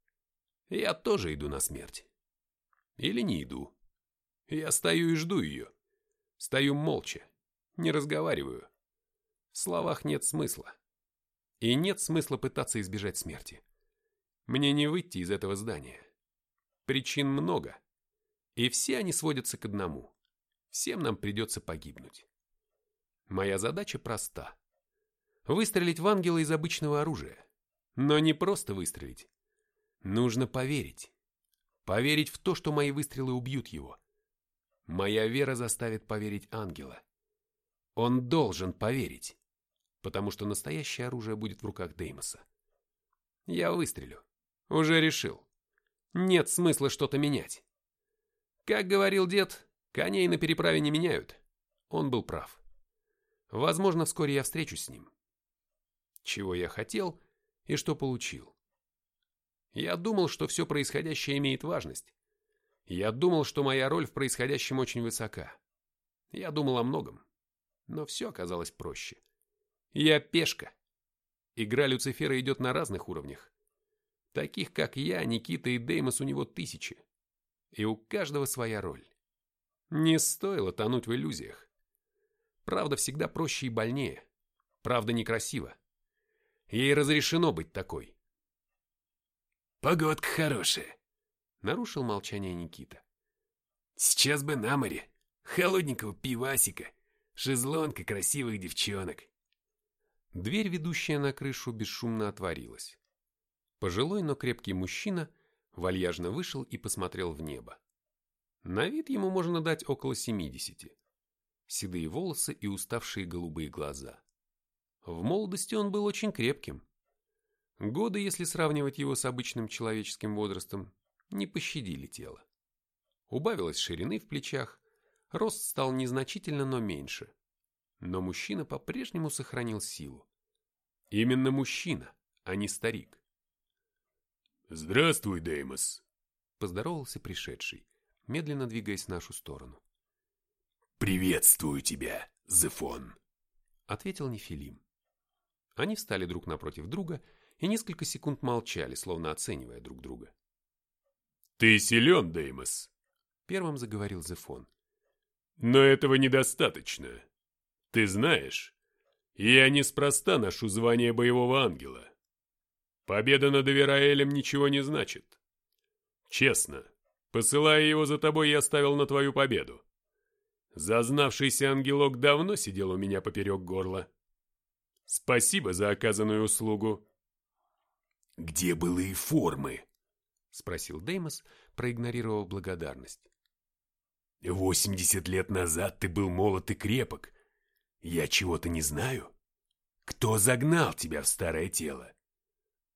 Я тоже иду на смерть. Или не иду. Я стою и жду ее. Стою молча, не разговариваю. В словах нет смысла. И нет смысла пытаться избежать смерти. Мне не выйти из этого здания. Причин много. И все они сводятся к одному. Всем нам придется погибнуть. Моя задача проста. Выстрелить в ангела из обычного оружия. Но не просто выстрелить. Нужно поверить. Поверить в то, что мои выстрелы убьют его. Моя вера заставит поверить ангела. Он должен поверить. Потому что настоящее оружие будет в руках Деймоса. Я выстрелю. Уже решил. Нет смысла что-то менять. Как говорил дед, коней на переправе не меняют. Он был прав. Возможно, вскоре я встречусь с ним. Чего я хотел и что получил. Я думал, что все происходящее имеет важность. Я думал, что моя роль в происходящем очень высока. Я думал о многом. Но все оказалось проще. Я пешка. Игра Люцифера идет на разных уровнях. Таких, как я, Никита и Деймос, у него тысячи. И у каждого своя роль. Не стоило тонуть в иллюзиях. Правда всегда проще и больнее. Правда некрасива. Ей разрешено быть такой. «Погодка хорошая», — нарушил молчание Никита. «Сейчас бы на море. Холодненького пивасика, шезлонга красивых девчонок». Дверь, ведущая на крышу, бесшумно отворилась. Пожилой, но крепкий мужчина вальяжно вышел и посмотрел в небо. На вид ему можно дать около 70. Седые волосы и уставшие голубые глаза. В молодости он был очень крепким. Годы, если сравнивать его с обычным человеческим возрастом, не пощадили тело. Убавилось ширины в плечах, рост стал незначительно, но меньше. Но мужчина по-прежнему сохранил силу. Именно мужчина, а не старик. «Здравствуй, Деймос», — поздоровался пришедший, медленно двигаясь в нашу сторону. «Приветствую тебя, Зефон», — ответил Нефилим. Они встали друг напротив друга и несколько секунд молчали, словно оценивая друг друга. «Ты силен, Деймос», — первым заговорил Зефон. «Но этого недостаточно. Ты знаешь, я неспроста ношу звание боевого ангела. Победа над Авераэлем ничего не значит. Честно, посылая его за тобой, я ставил на твою победу. Зазнавшийся ангелок давно сидел у меня поперек горла. Спасибо за оказанную услугу». «Где былые формы?» — спросил Деймос, проигнорировав благодарность. 80 лет назад ты был молод и крепок. Я чего-то не знаю. Кто загнал тебя в старое тело?»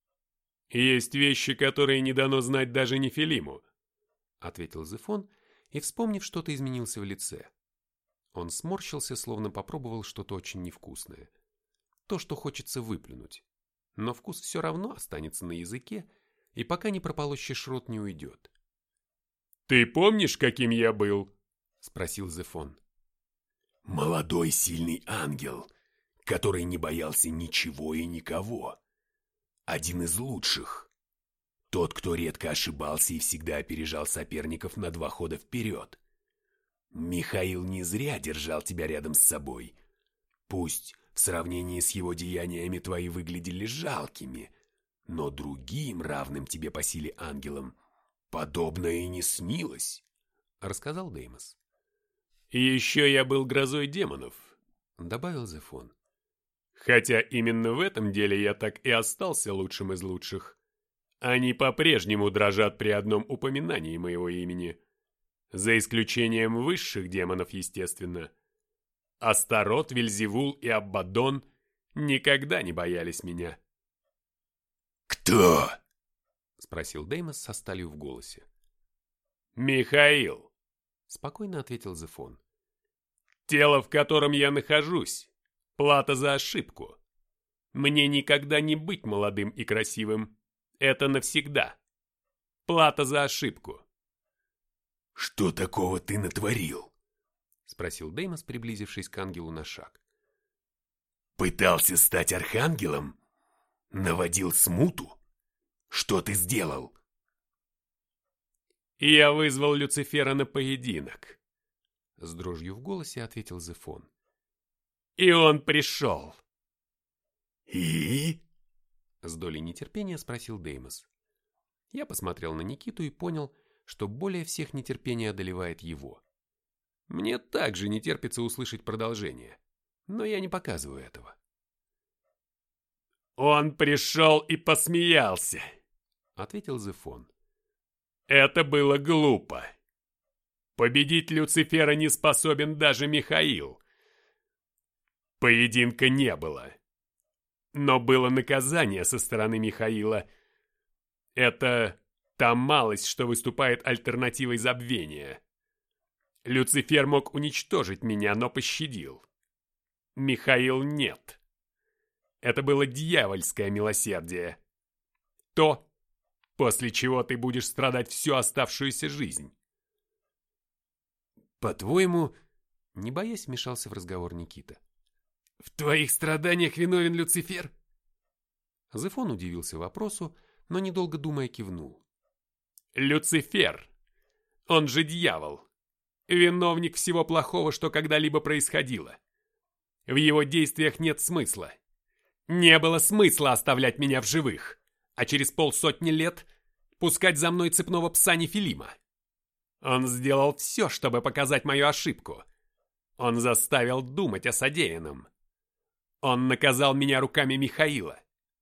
«Есть вещи, которые не дано знать даже Нефилиму», — ответил Зефон и, вспомнив что-то, изменился в лице. Он сморщился, словно попробовал что-то очень невкусное. То, что хочется выплюнуть. Но вкус все равно останется на языке, и пока не прополощешь рот, не уйдет. «Ты помнишь, каким я был?» — спросил Зефон. «Молодой сильный ангел, который не боялся ничего и никого. Один из лучших. Тот, кто редко ошибался и всегда опережал соперников на 2 хода вперед. Михаил не зря держал тебя рядом с собой. Пусть в сравнении с его деяниями твои выглядели жалкими, но другим, равным тебе по силе ангелам, подобное и не снилось», — рассказал Деймос. «И еще я был грозой демонов», — добавил Зефон. «Хотя именно в этом деле я так и остался лучшим из лучших. Они по-прежнему дрожат при одном упоминании моего имени. За исключением высших демонов, естественно. Астарот, Вельзевул и Аббаддон никогда не боялись меня». «Кто?» — спросил Деймос со сталью в голосе. «Михаил», — спокойно ответил Зефон. «Тело, в котором я нахожусь, плата за ошибку. Мне никогда не быть молодым и красивым. Это навсегда. Плата за ошибку». «Что такого ты натворил?» — спросил Деймос, приблизившись к ангелу на шаг. «Пытался стать архангелом? Наводил смуту? Что ты сделал?» «Я вызвал Люцифера на поединок», — с дрожью в голосе ответил Зефон. «И он пришел». «И?» — с долей нетерпения спросил Деймос. Я посмотрел на Никиту и понял, что более всех нетерпение одолевает его. Мне также не терпится услышать продолжение, но я не показываю этого. «Он пришел и посмеялся», — ответил Зефон. «Это было глупо. Победить Люцифера не способен даже Михаил. Поединка не было. Но было наказание со стороны Михаила. Это та малость, что выступает альтернативой забвения. Люцифер мог уничтожить меня, но пощадил. Михаил нет. Это было дьявольское милосердие. То, после чего ты будешь страдать всю оставшуюся жизнь». «По-твоему...» — не боясь, вмешался в разговор Никита. «В твоих страданиях виновен Люцифер?» Зефон удивился вопросу, но, недолго думая, кивнул. «Люцифер! Он же дьявол! Виновник всего плохого, что когда-либо происходило. В его действиях нет смысла. Не было смысла оставлять меня в живых, а через 50 лет пускать за мной цепного пса Нефилима. Он сделал все, чтобы показать мою ошибку. Он заставил думать о содеянном. Он наказал меня руками Михаила».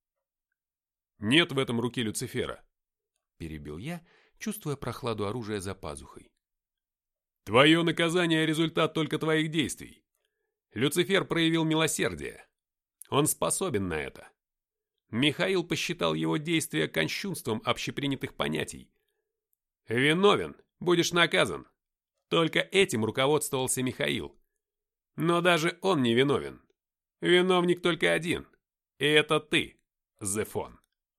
«Нет в этом руки Люцифера», — перебил я, чувствуя прохладу оружия за пазухой. «Твое наказание — результат только твоих действий. Люцифер проявил милосердие. Он способен на это. Михаил посчитал его действия кощунством общепринятых понятий. Виновен, будешь наказан. Только этим руководствовался Михаил. Но даже он не виновен. Виновник только один. И это ты, Зефон».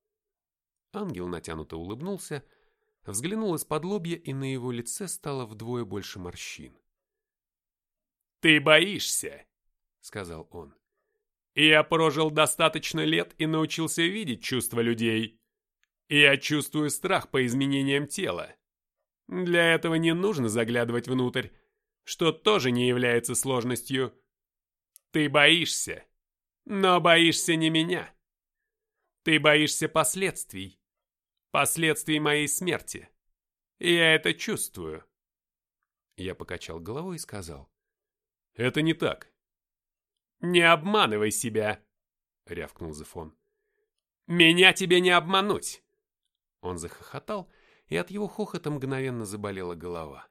Ангел натянуто улыбнулся, взглянул из-под лобья, и на его лице стало вдвое больше морщин. «Ты боишься», — сказал он. «Я прожил достаточно лет и научился видеть чувства людей. Я чувствую страх по изменениям тела. Для этого не нужно заглядывать внутрь, что тоже не является сложностью. Ты боишься, но боишься не меня. Ты боишься последствий. Последствий моей смерти. Я это чувствую». Я покачал головой и сказал: «Это не так». «Не обманывай себя», — рявкнул Зефон. «Меня тебе не обмануть». Он захохотал, и от его хохота мгновенно заболела голова.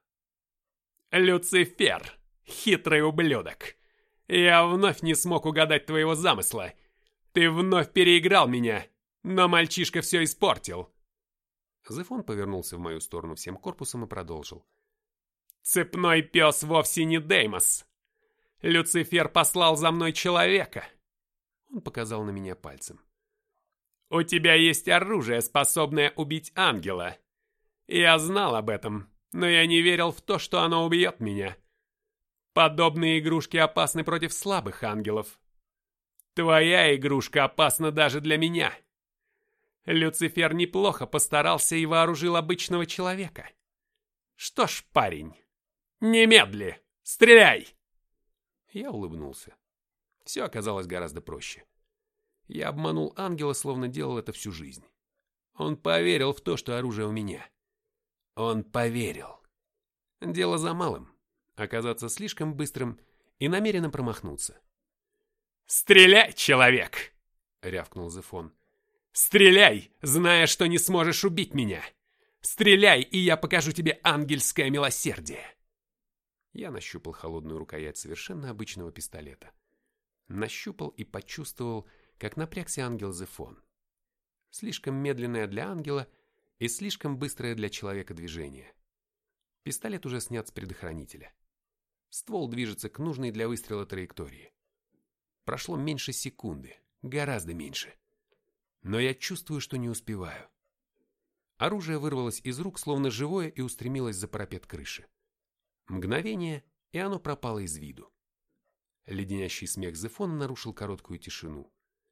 «Люцифер, хитрый ублюдок! Я вновь не смог угадать твоего замысла. Ты вновь переиграл меня, но мальчишка все испортил». Зефон повернулся в мою сторону всем корпусом и продолжил: Цепной пес вовсе не Деймос. Люцифер послал за мной человека. Он показал на меня пальцем. У тебя есть оружие, способное убить ангела. Я знал об этом, но я не верил в то, что оно убьет меня. Подобные игрушки опасны против слабых ангелов. Твоя игрушка опасна даже для меня. Люцифер неплохо постарался и вооружил обычного человека. Что ж, парень, немедли, стреляй! Я улыбнулся. Все оказалось гораздо проще. Я обманул ангела, словно делал это всю жизнь. Он поверил в то, что оружие у меня. Он поверил. Дело за малым. Оказаться слишком быстрым и намеренно промахнуться. «Стреляй, человек!» — рявкнул Зефон. «Стреляй, зная, что не сможешь убить меня! Стреляй, и я покажу тебе ангельское милосердие!» Я нащупал холодную рукоять совершенно обычного пистолета. Нащупал и почувствовал, как напрягся ангел Зефон. Слишком медленное для ангела и слишком быстрое для человека движение. Пистолет уже снят с предохранителя. Ствол движется к нужной для выстрела траектории. Прошло меньше секунды, гораздо меньше. Но я чувствую, что не успеваю. Оружие вырвалось из рук, словно живое, и устремилось за парапет крыши. Мгновение, и оно пропало из виду. Леденящий смех Зефона нарушил короткую тишину.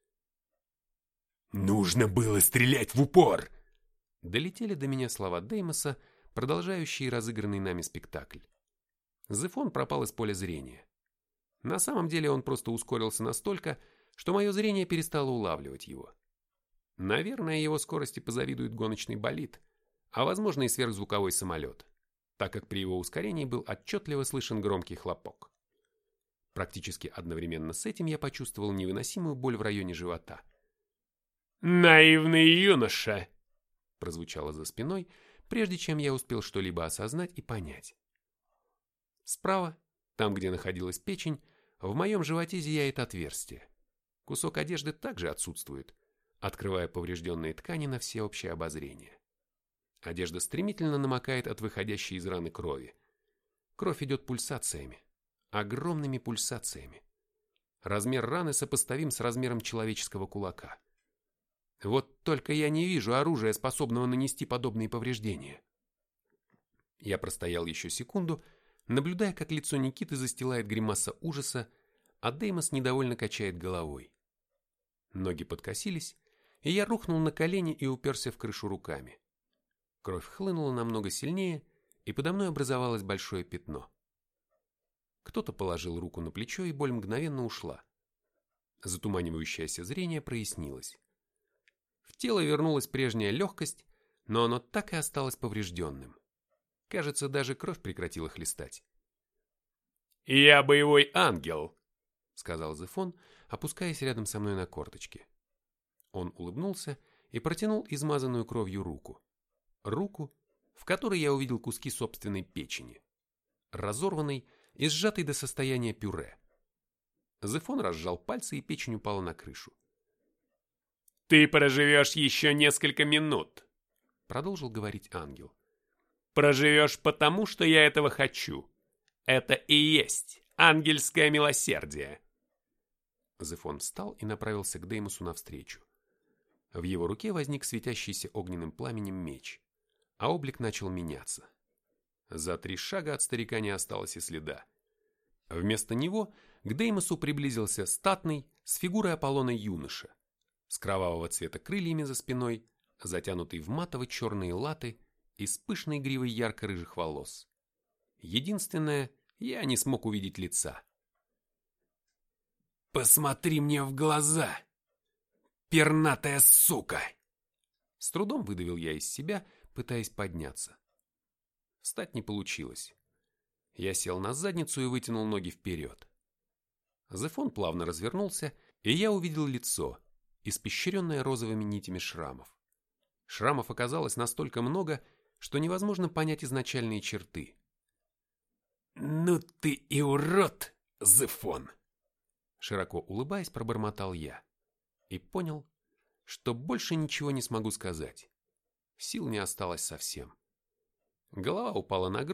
«Нужно было стрелять в упор!» Долетели до меня слова Деймоса, продолжающие разыгранный нами спектакль. Зефон пропал из поля зрения. На самом деле он просто ускорился настолько, что мое зрение перестало улавливать его. Наверное, его скорости позавидует гоночный болид, а возможно и сверхзвуковой самолет, так как при его ускорении был отчетливо слышен громкий хлопок. Практически одновременно с этим я почувствовал невыносимую боль в районе живота. «Наивный юноша!» прозвучало за спиной, прежде чем я успел что-либо осознать и понять. Справа, там, где находилась печень, в моем животе зияет отверстие. Кусок одежды также отсутствует, открывая поврежденные ткани на всеобщее обозрение. Одежда стремительно намокает от выходящей из раны крови. Кровь идет пульсациями, огромными пульсациями. Размер раны сопоставим с размером человеческого кулака. Вот только я не вижу оружия, способного нанести подобные повреждения. Я простоял еще секунду, наблюдая, как лицо Никиты застилает гримаса ужаса, а Деймос недовольно качает головой. Ноги подкосились, и я рухнул на колени и уперся в крышу руками. Кровь хлынула намного сильнее, и подо мной образовалось большое пятно. Кто-то положил руку на плечо, и боль мгновенно ушла. Затуманивающееся зрение прояснилось. В тело вернулась прежняя легкость, но оно так и осталось поврежденным. Кажется, даже кровь прекратила хлестать. «Я боевой ангел», — сказал Зефон, опускаясь рядом со мной на корточки. Он улыбнулся и протянул измазанную кровью руку. Руку, в которой я увидел куски собственной печени, разорванной и сжатой до состояния пюре. Зефон разжал пальцы, и печень упала на крышу. «Ты проживешь еще несколько минут», — продолжил говорить ангел. «Проживешь потому, что я этого хочу. Это и есть ангельское милосердие». Зефон встал и направился к Деймосу навстречу. В его руке возник светящийся огненным пламенем меч, а облик начал меняться. За 3 шага от старика не осталось и следа. Вместо него к Деймосу приблизился статный, с фигурой Аполлона юноша, с кровавого цвета крыльями за спиной, затянутый в матово-черные латы и с пышной гривой ярко-рыжих волос. Единственное, я не смог увидеть лица. «Посмотри мне в глаза, пернатая сука!» С трудом выдавил я из себя, пытаясь подняться. Встать не получилось. Я сел на задницу и вытянул ноги вперед. Зефон плавно развернулся, и я увидел лицо, испещренное розовыми нитями шрамов. Шрамов оказалось настолько много, что невозможно понять изначальные черты. «Ну ты и урод, Зефон!» Широко улыбаясь, пробормотал я. И понял, что больше ничего не смогу сказать. Сил не осталось совсем. Голова упала на грудь,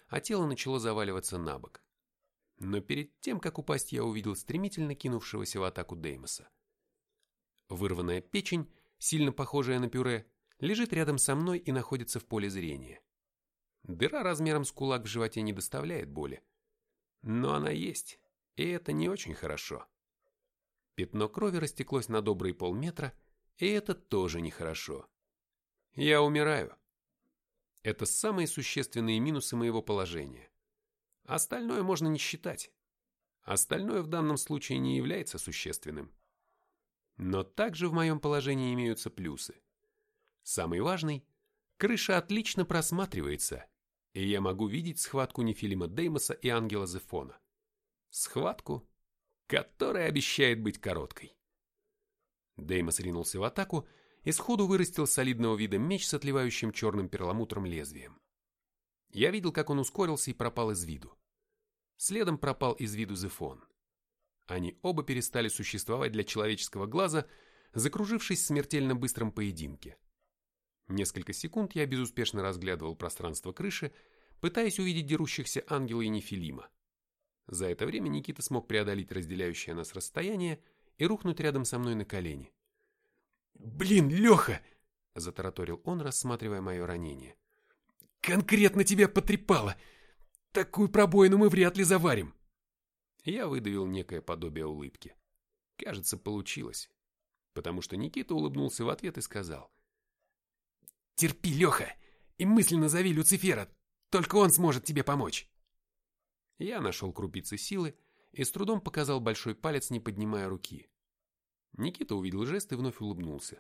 а тело начало заваливаться на бок. Но перед тем, как упасть, я увидел стремительно кинувшегося в атаку Деймоса. Вырванная печень, сильно похожая на пюре, лежит рядом со мной и находится в поле зрения. Дыра размером с кулак в животе не доставляет боли. Но она есть, и это не очень хорошо. Пятно крови растеклось на добрые полметра, и это тоже нехорошо. Я умираю. Это самые существенные минусы моего положения. Остальное можно не считать. Остальное в данном случае не является существенным. Но также в моем положении имеются плюсы. Самый важный – крыша отлично просматривается, и я могу видеть схватку Нефилима Деймоса и Ангела Зефона. Схватку, которая обещает быть короткой. Деймос ринулся в атаку и сходу вырастил солидного вида меч с отливающим черным перламутром лезвием. Я видел, как он ускорился и пропал из виду. Следом пропал из виду Зефон. Они оба перестали существовать для человеческого глаза, закружившись в смертельно быстром поединке. Несколько секунд я безуспешно разглядывал пространство крыши, пытаясь увидеть дерущихся ангела и Нефилима. За это время Никита смог преодолеть разделяющее нас расстояние и рухнуть рядом со мной на колени. «Блин, Леха!» – затараторил он, рассматривая мое ранение. «Конкретно тебя потрепало! Такую пробоину мы вряд ли заварим!» Я выдавил некое подобие улыбки. Кажется, получилось. Потому что Никита улыбнулся в ответ и сказал: «Терпи, Леха, и мысленно зови Люцифера, только он сможет тебе помочь!» Я нашел крупицы силы и с трудом показал большой палец, не поднимая руки. Никита увидел жест и вновь улыбнулся.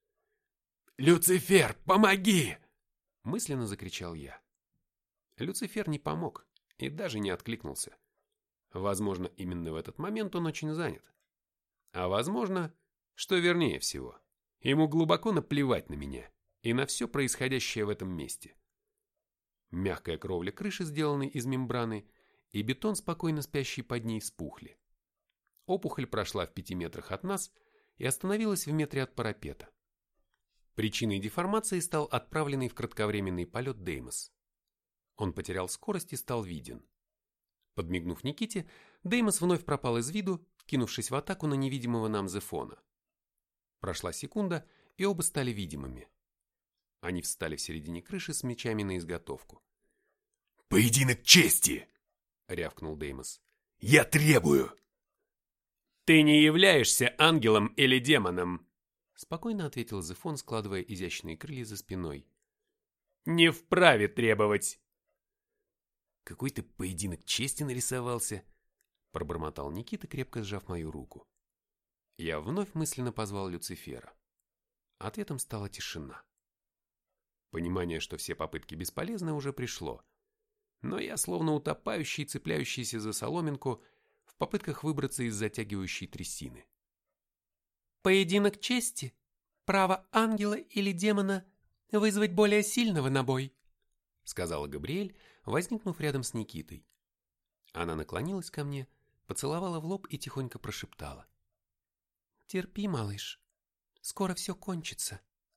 «Люцифер, помоги!» Мысленно закричал я. Люцифер не помог и даже не откликнулся. Возможно, именно в этот момент он очень занят. А возможно, что вернее всего, ему глубоко наплевать на меня и на все происходящее в этом месте. Мягкая кровля крыши, сделанной из мембраны, и бетон, спокойно спящий под ней, вспухли. Опухоль прошла в 5 метрах от нас и остановилась в метре от парапета. Причиной деформации стал отправленный в кратковременный полет Деймос. Он потерял скорость и стал виден. Подмигнув Никите, Деймос вновь пропал из виду, кинувшись в атаку на невидимого нам Зефона. Прошла секунда, и оба стали видимыми. Они встали в середине крыши с мечами на изготовку. «Поединок чести!» — рявкнул Деймос. «Я требую!» «Ты не являешься ангелом или демоном!» — спокойно ответил Зефон, складывая изящные крылья за спиной. «Не вправе требовать!» «Какой-то поединок чести нарисовался!» — пробормотал Никита, крепко сжав мою руку. Я вновь мысленно позвал Люцифера. Ответом стала тишина. Понимание, что все попытки бесполезны, уже пришло. Но я, словно утопающий, цепляющийся за соломинку, в попытках выбраться из затягивающей трясины. «Поединок чести? Право ангела или демона вызвать более сильного на бой», — сказала Габриэль, возникнув рядом с Никитой. Она наклонилась ко мне, поцеловала в лоб и тихонько прошептала: «Терпи, малыш, скоро все кончится».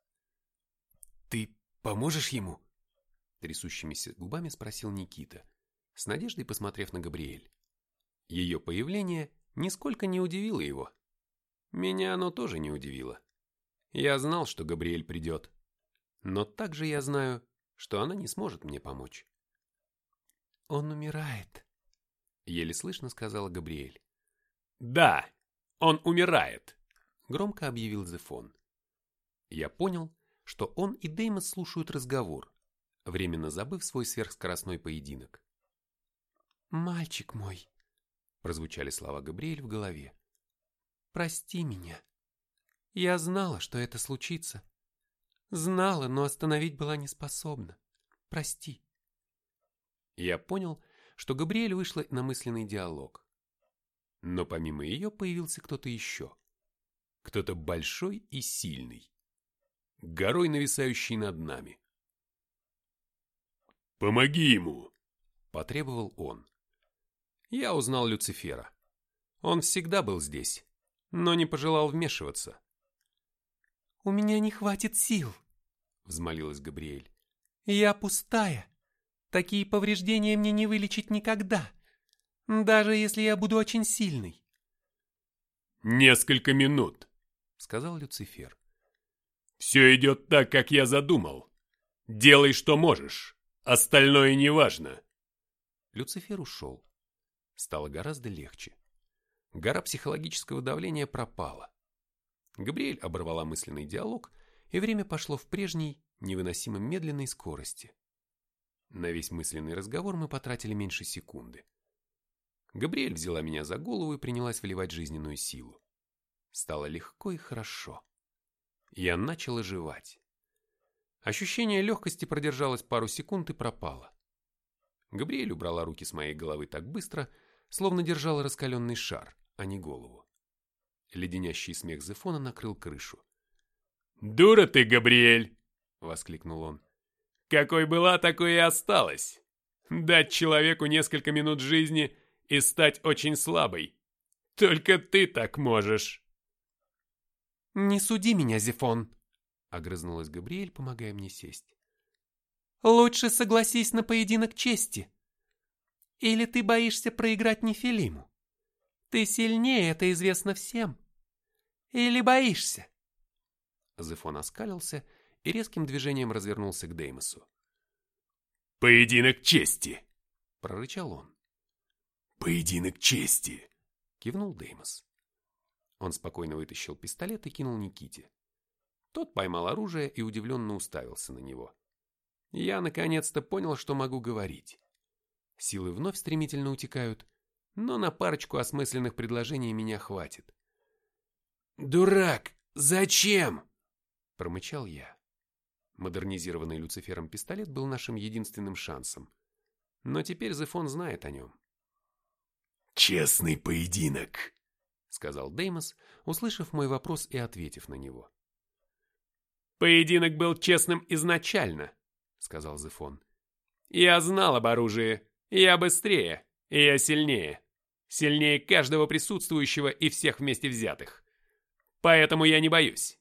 «Ты поможешь ему?» — трясущимися губами спросил Никита, с надеждой посмотрев на Габриэль. Ее появление нисколько не удивило его. Меня оно тоже не удивило. Я знал, что Габриэль придет. Но также я знаю, что она не сможет мне помочь. «Он умирает», — еле слышно сказала Габриэль. «Да, он умирает», — громко объявил Зефон. Я понял, что он и Деймос слушают разговор, временно забыв свой сверхскоростной поединок. «Мальчик мой», — прозвучали слова Габриэль в голове. «Прости меня. Я знала, что это случится. Знала, но остановить была не способна. Прости». Я понял, что Габриэль вышла на мысленный диалог. Но помимо ее появился кто-то еще. Кто-то большой и сильный. Горой нависающий над нами. «Помоги ему!» — потребовал он. Я узнал Люцифера. Он всегда был здесь, но не пожелал вмешиваться. «У меня не хватит сил», — взмолилась Габриэль. «Я пустая. Такие повреждения мне не вылечить никогда, даже если я буду очень сильный. «Несколько минут», — сказал Люцифер. «Все идет так, как я задумал. Делай, что можешь. Остальное неважно». Люцифер ушел. Стало гораздо легче. Гора психологического давления пропала. Габриэль оборвала мысленный диалог, и время пошло в прежней, невыносимо медленной скорости. На весь мысленный разговор мы потратили меньше секунды. Габриэль взяла меня за голову и принялась вливать жизненную силу. Стало легко и хорошо. Я начал оживать. Ощущение легкости продержалось пару секунд и пропало. Габриэль убрала руки с моей головы так быстро, словно держала раскаленный шар, а не голову. Леденящий смех Зефона накрыл крышу. «Дура ты, Габриэль!» — воскликнул он. «Какой была, такой и осталась. Дать человеку несколько минут жизни и стать очень слабой. Только ты так можешь». «Не суди меня, Зефон», — огрызнулась Габриэль, помогая мне сесть. «Лучше согласись на поединок чести. Или ты боишься проиграть Нефилиму? Ты сильнее, это известно всем. Или боишься?» Зефон оскалился и резким движением развернулся к Деймосу. «Поединок чести!» — прорычал он. «Поединок чести!» — кивнул Деймос. Он спокойно вытащил пистолет и кинул Никите. Тот поймал оружие и удивленно уставился на него. Я наконец-то понял, что могу говорить. Силы вновь стремительно утекают, но на парочку осмысленных предложений меня хватит. «Дурак! Зачем?» — промычал я. Модернизированный Люцифером пистолет был нашим единственным шансом. Но теперь Зефон знает о нем. «Честный поединок», — сказал Деймос, услышав мой вопрос и ответив на него. «Поединок был честным изначально», — сказал Зефон. «Я знал об оружии. Я быстрее. И я сильнее. Сильнее каждого присутствующего и всех вместе взятых. Поэтому я не боюсь».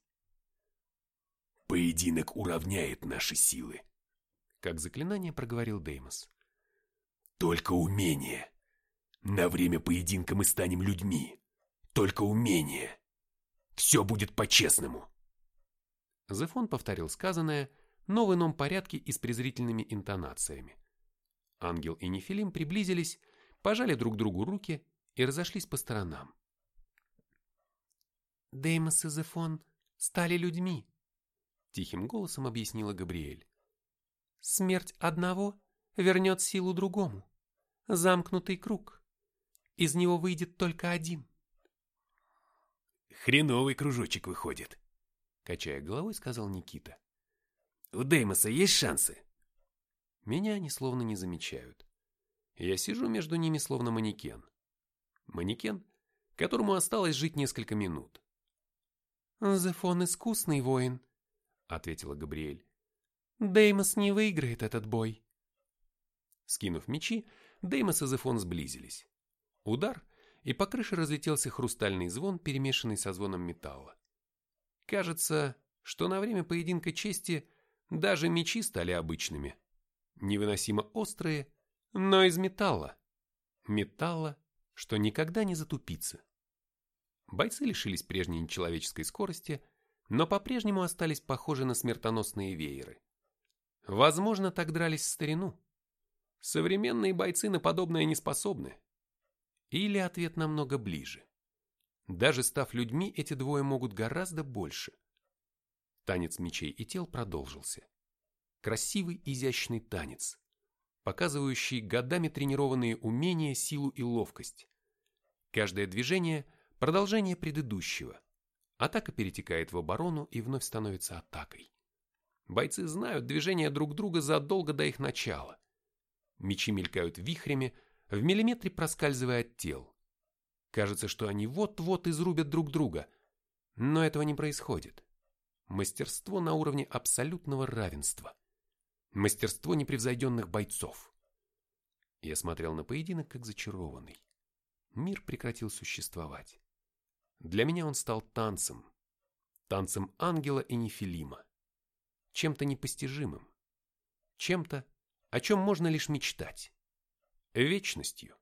«Поединок уравняет наши силы», — как заклинание проговорил Деймос. «Только умение. На время поединка мы станем людьми. Только умение. Все будет по-честному». Зефон повторил сказанное, но в ином порядке и с презрительными интонациями. Ангел и Нефилим приблизились, пожали друг другу руки и разошлись по сторонам. «Деймос и Зефон стали людьми», — тихим голосом объяснила Габриэль. «Смерть одного вернет силу другому. Замкнутый круг. Из него выйдет только один». «Хреновый кружочек выходит», — качая головой, сказал Никита. «У Деймоса есть шансы?» Меня они словно не замечают. Я сижу между ними словно манекен. Манекен, которому осталось жить несколько минут. «Зефон искусный воин», — ответила Габриэль. «Деймос не выиграет этот бой». Скинув мечи, Деймос и Зефон сблизились. Удар, и по крыше разлетелся хрустальный звон, перемешанный со звоном металла. Кажется, что на время поединка чести даже мечи стали обычными. Невыносимо острые, но из металла. Металла, что никогда не затупится. Бойцы лишились прежней нечеловеческой скорости, но по-прежнему остались похожи на смертоносные вееры. Возможно, так дрались в старину. Современные бойцы на подобное не способны. Или ответ намного ближе. Даже став людьми, эти двое могут гораздо больше. Танец мечей и тел продолжился. Красивый, изящный танец, показывающий годами тренированные умения, силу и ловкость. Каждое движение – продолжение предыдущего. Атака перетекает в оборону и вновь становится атакой. Бойцы знают движения друг друга задолго до их начала. Мечи мелькают вихрями, в миллиметре проскальзывая от тел. Кажется, что они вот-вот изрубят друг друга, но этого не происходит. Мастерство на уровне абсолютного равенства. Мастерство непревзойденных бойцов. Я смотрел на поединок как зачарованный. Мир прекратил существовать. Для меня он стал танцем. Танцем ангела и Нефилима. Чем-то непостижимым. Чем-то, о чем можно лишь мечтать. Вечностью.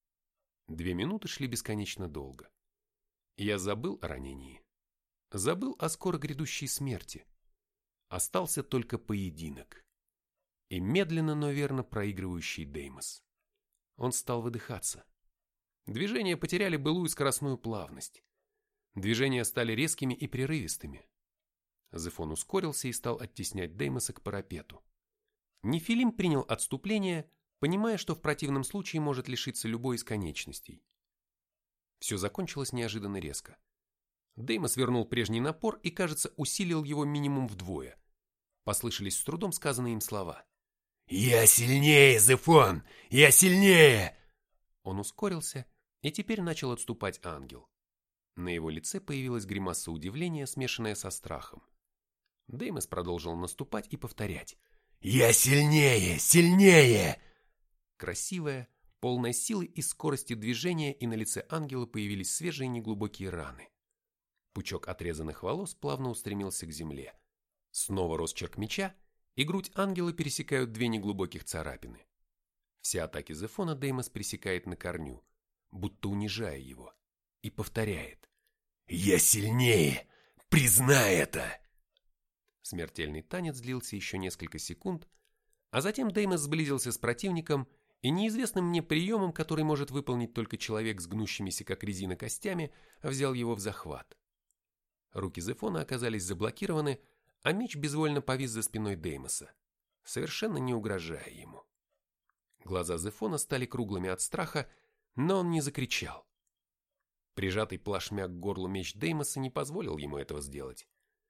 2 минуты шли бесконечно долго. Я забыл о ранении. Забыл о скоро грядущей смерти. Остался только поединок. И медленно, но верно проигрывающий Деймос. Он стал выдыхаться. Движения потеряли былую скоростную плавность. Движения стали резкими и прерывистыми. Зефон ускорился и стал оттеснять Деймоса к парапету. Нефилим принял отступление, понимая, что в противном случае может лишиться любой из конечностей. Все закончилось неожиданно резко. Деймос вернул прежний напор и, кажется, усилил его минимум вдвое. Послышались с трудом сказанные им слова. «Я сильнее, Зефон! Я сильнее!» Он ускорился, и теперь начал отступать ангел. На его лице появилась гримаса удивления, смешанная со страхом. Деймос продолжил наступать и повторять. «Я сильнее! Сильнее!» Красивая, полная силы и скорости движения, и на лице ангела появились свежие неглубокие раны. Пучок отрезанных волос плавно устремился к земле. Снова росчерк меча, и грудь ангела пересекают 2 неглубоких царапины. Все атаки Зефона Деймос пресекает на корню, будто унижая его, и повторяет. «Я сильнее! Признай это!» Смертельный танец длился еще несколько секунд, а затем Деймос сблизился с противником и неизвестным мне приемом, который может выполнить только человек с гнущимися как резина костями, взял его в захват. Руки Зефона оказались заблокированы, а меч безвольно повис за спиной Деймоса, совершенно не угрожая ему. Глаза Зефона стали круглыми от страха, но он не закричал. Прижатый плашмя к горлу меч Деймоса не позволил ему этого сделать.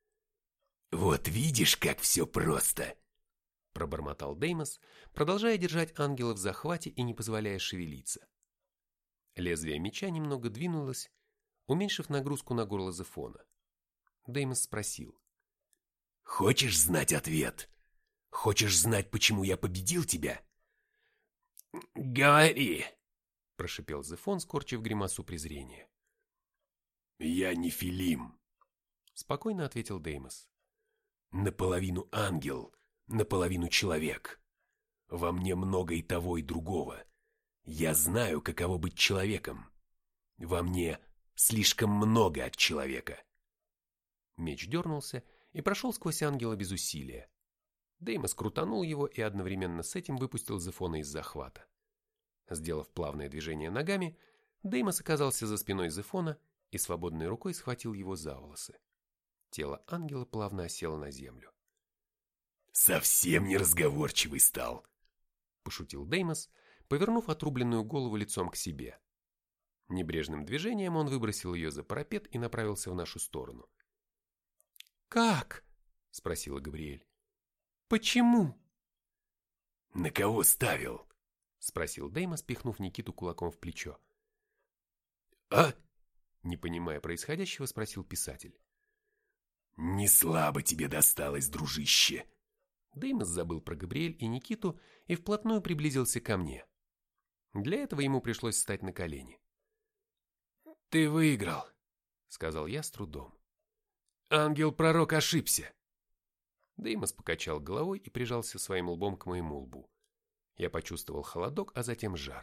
«Вот видишь, как все просто!» Пробормотал Деймос, продолжая держать ангела в захвате и не позволяя шевелиться. Лезвие меча немного двинулось, уменьшив нагрузку на горло Зефона. Деймос спросил. «Хочешь знать ответ? Хочешь знать, почему я победил тебя?» «Говори!» – прошипел Зефон, скорчив гримасу презрения. «Я Нефилим», – спокойно ответил Деймос. «Наполовину ангел, наполовину человек. Во мне много и того, и другого. Я знаю, каково быть человеком. Во мне слишком много от человека». Меч дернулся и прошел сквозь ангела без усилия. Деймос крутанул его и одновременно с этим выпустил Зефона из захвата. Сделав плавное движение ногами, Деймос оказался за спиной Зефона и свободной рукой схватил его за волосы. Тело ангела плавно осело на землю. «Совсем неразговорчивый стал», – пошутил Деймос, повернув отрубленную голову лицом к себе. Небрежным движением он выбросил ее за парапет и направился в нашу сторону. «Как?» – спросила Габриэль. «Почему?» «На кого ставил?» – спросил Деймос, пихнув Никиту кулаком в плечо. «А?» – не понимая происходящего, спросил писатель. «Не слабо тебе досталось, дружище!» Деймос забыл про Габриэль и Никиту и вплотную приблизился ко мне. Для этого ему пришлось встать на колени. «Ты выиграл», — сказал я с трудом. «Ангел-пророк ошибся». Деймос покачал головой и прижался своим лбом к моему лбу. Я почувствовал холодок, а затем жар.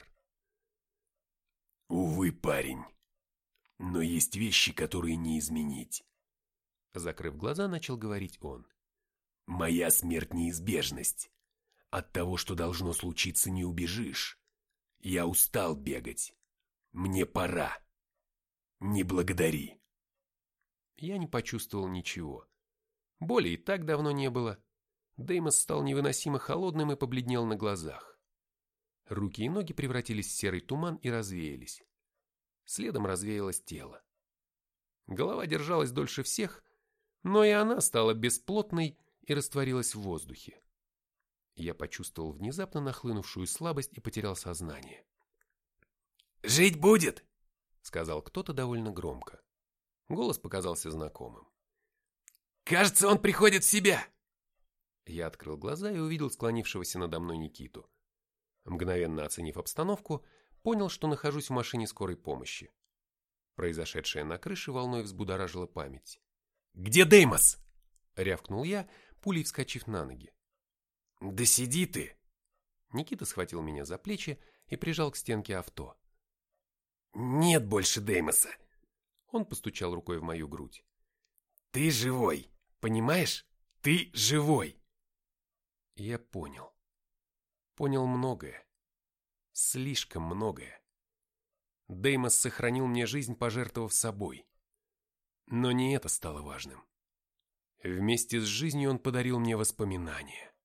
«Увы, парень, но есть вещи, которые не изменить». Закрыв глаза, начал говорить он. «Моя смерть неизбежность. От того, что должно случиться, не убежишь. Я устал бегать. Мне пора. Не благодари». Я не почувствовал ничего. Боли и так давно не было. Деймос стал невыносимо холодным и побледнел на глазах. Руки и ноги превратились в серый туман и развеялись. Следом развеялось тело. Голова держалась дольше всех, но и она стала бесплотной и растворилась в воздухе. Я почувствовал внезапно нахлынувшую слабость и потерял сознание. «Жить будет!» — сказал кто-то довольно громко. Голос показался знакомым. «Кажется, он приходит в себя!» Я открыл глаза и увидел склонившегося надо мной Никиту. Мгновенно оценив обстановку, понял, что нахожусь в машине скорой помощи. Произошедшее на крыше волной взбудоражило память. «Где Деймос?» — рявкнул я, пулей вскочив на ноги. «Да сиди ты!» Никита схватил меня за плечи и прижал к стенке авто. «Нет больше Деймоса!» Он постучал рукой в мою грудь. «Ты живой! Понимаешь? Ты живой!» И я понял. Понял многое. Слишком многое. Деймос сохранил мне жизнь, пожертвовав собой. Но не это стало важным. Вместе с жизнью он подарил мне воспоминания.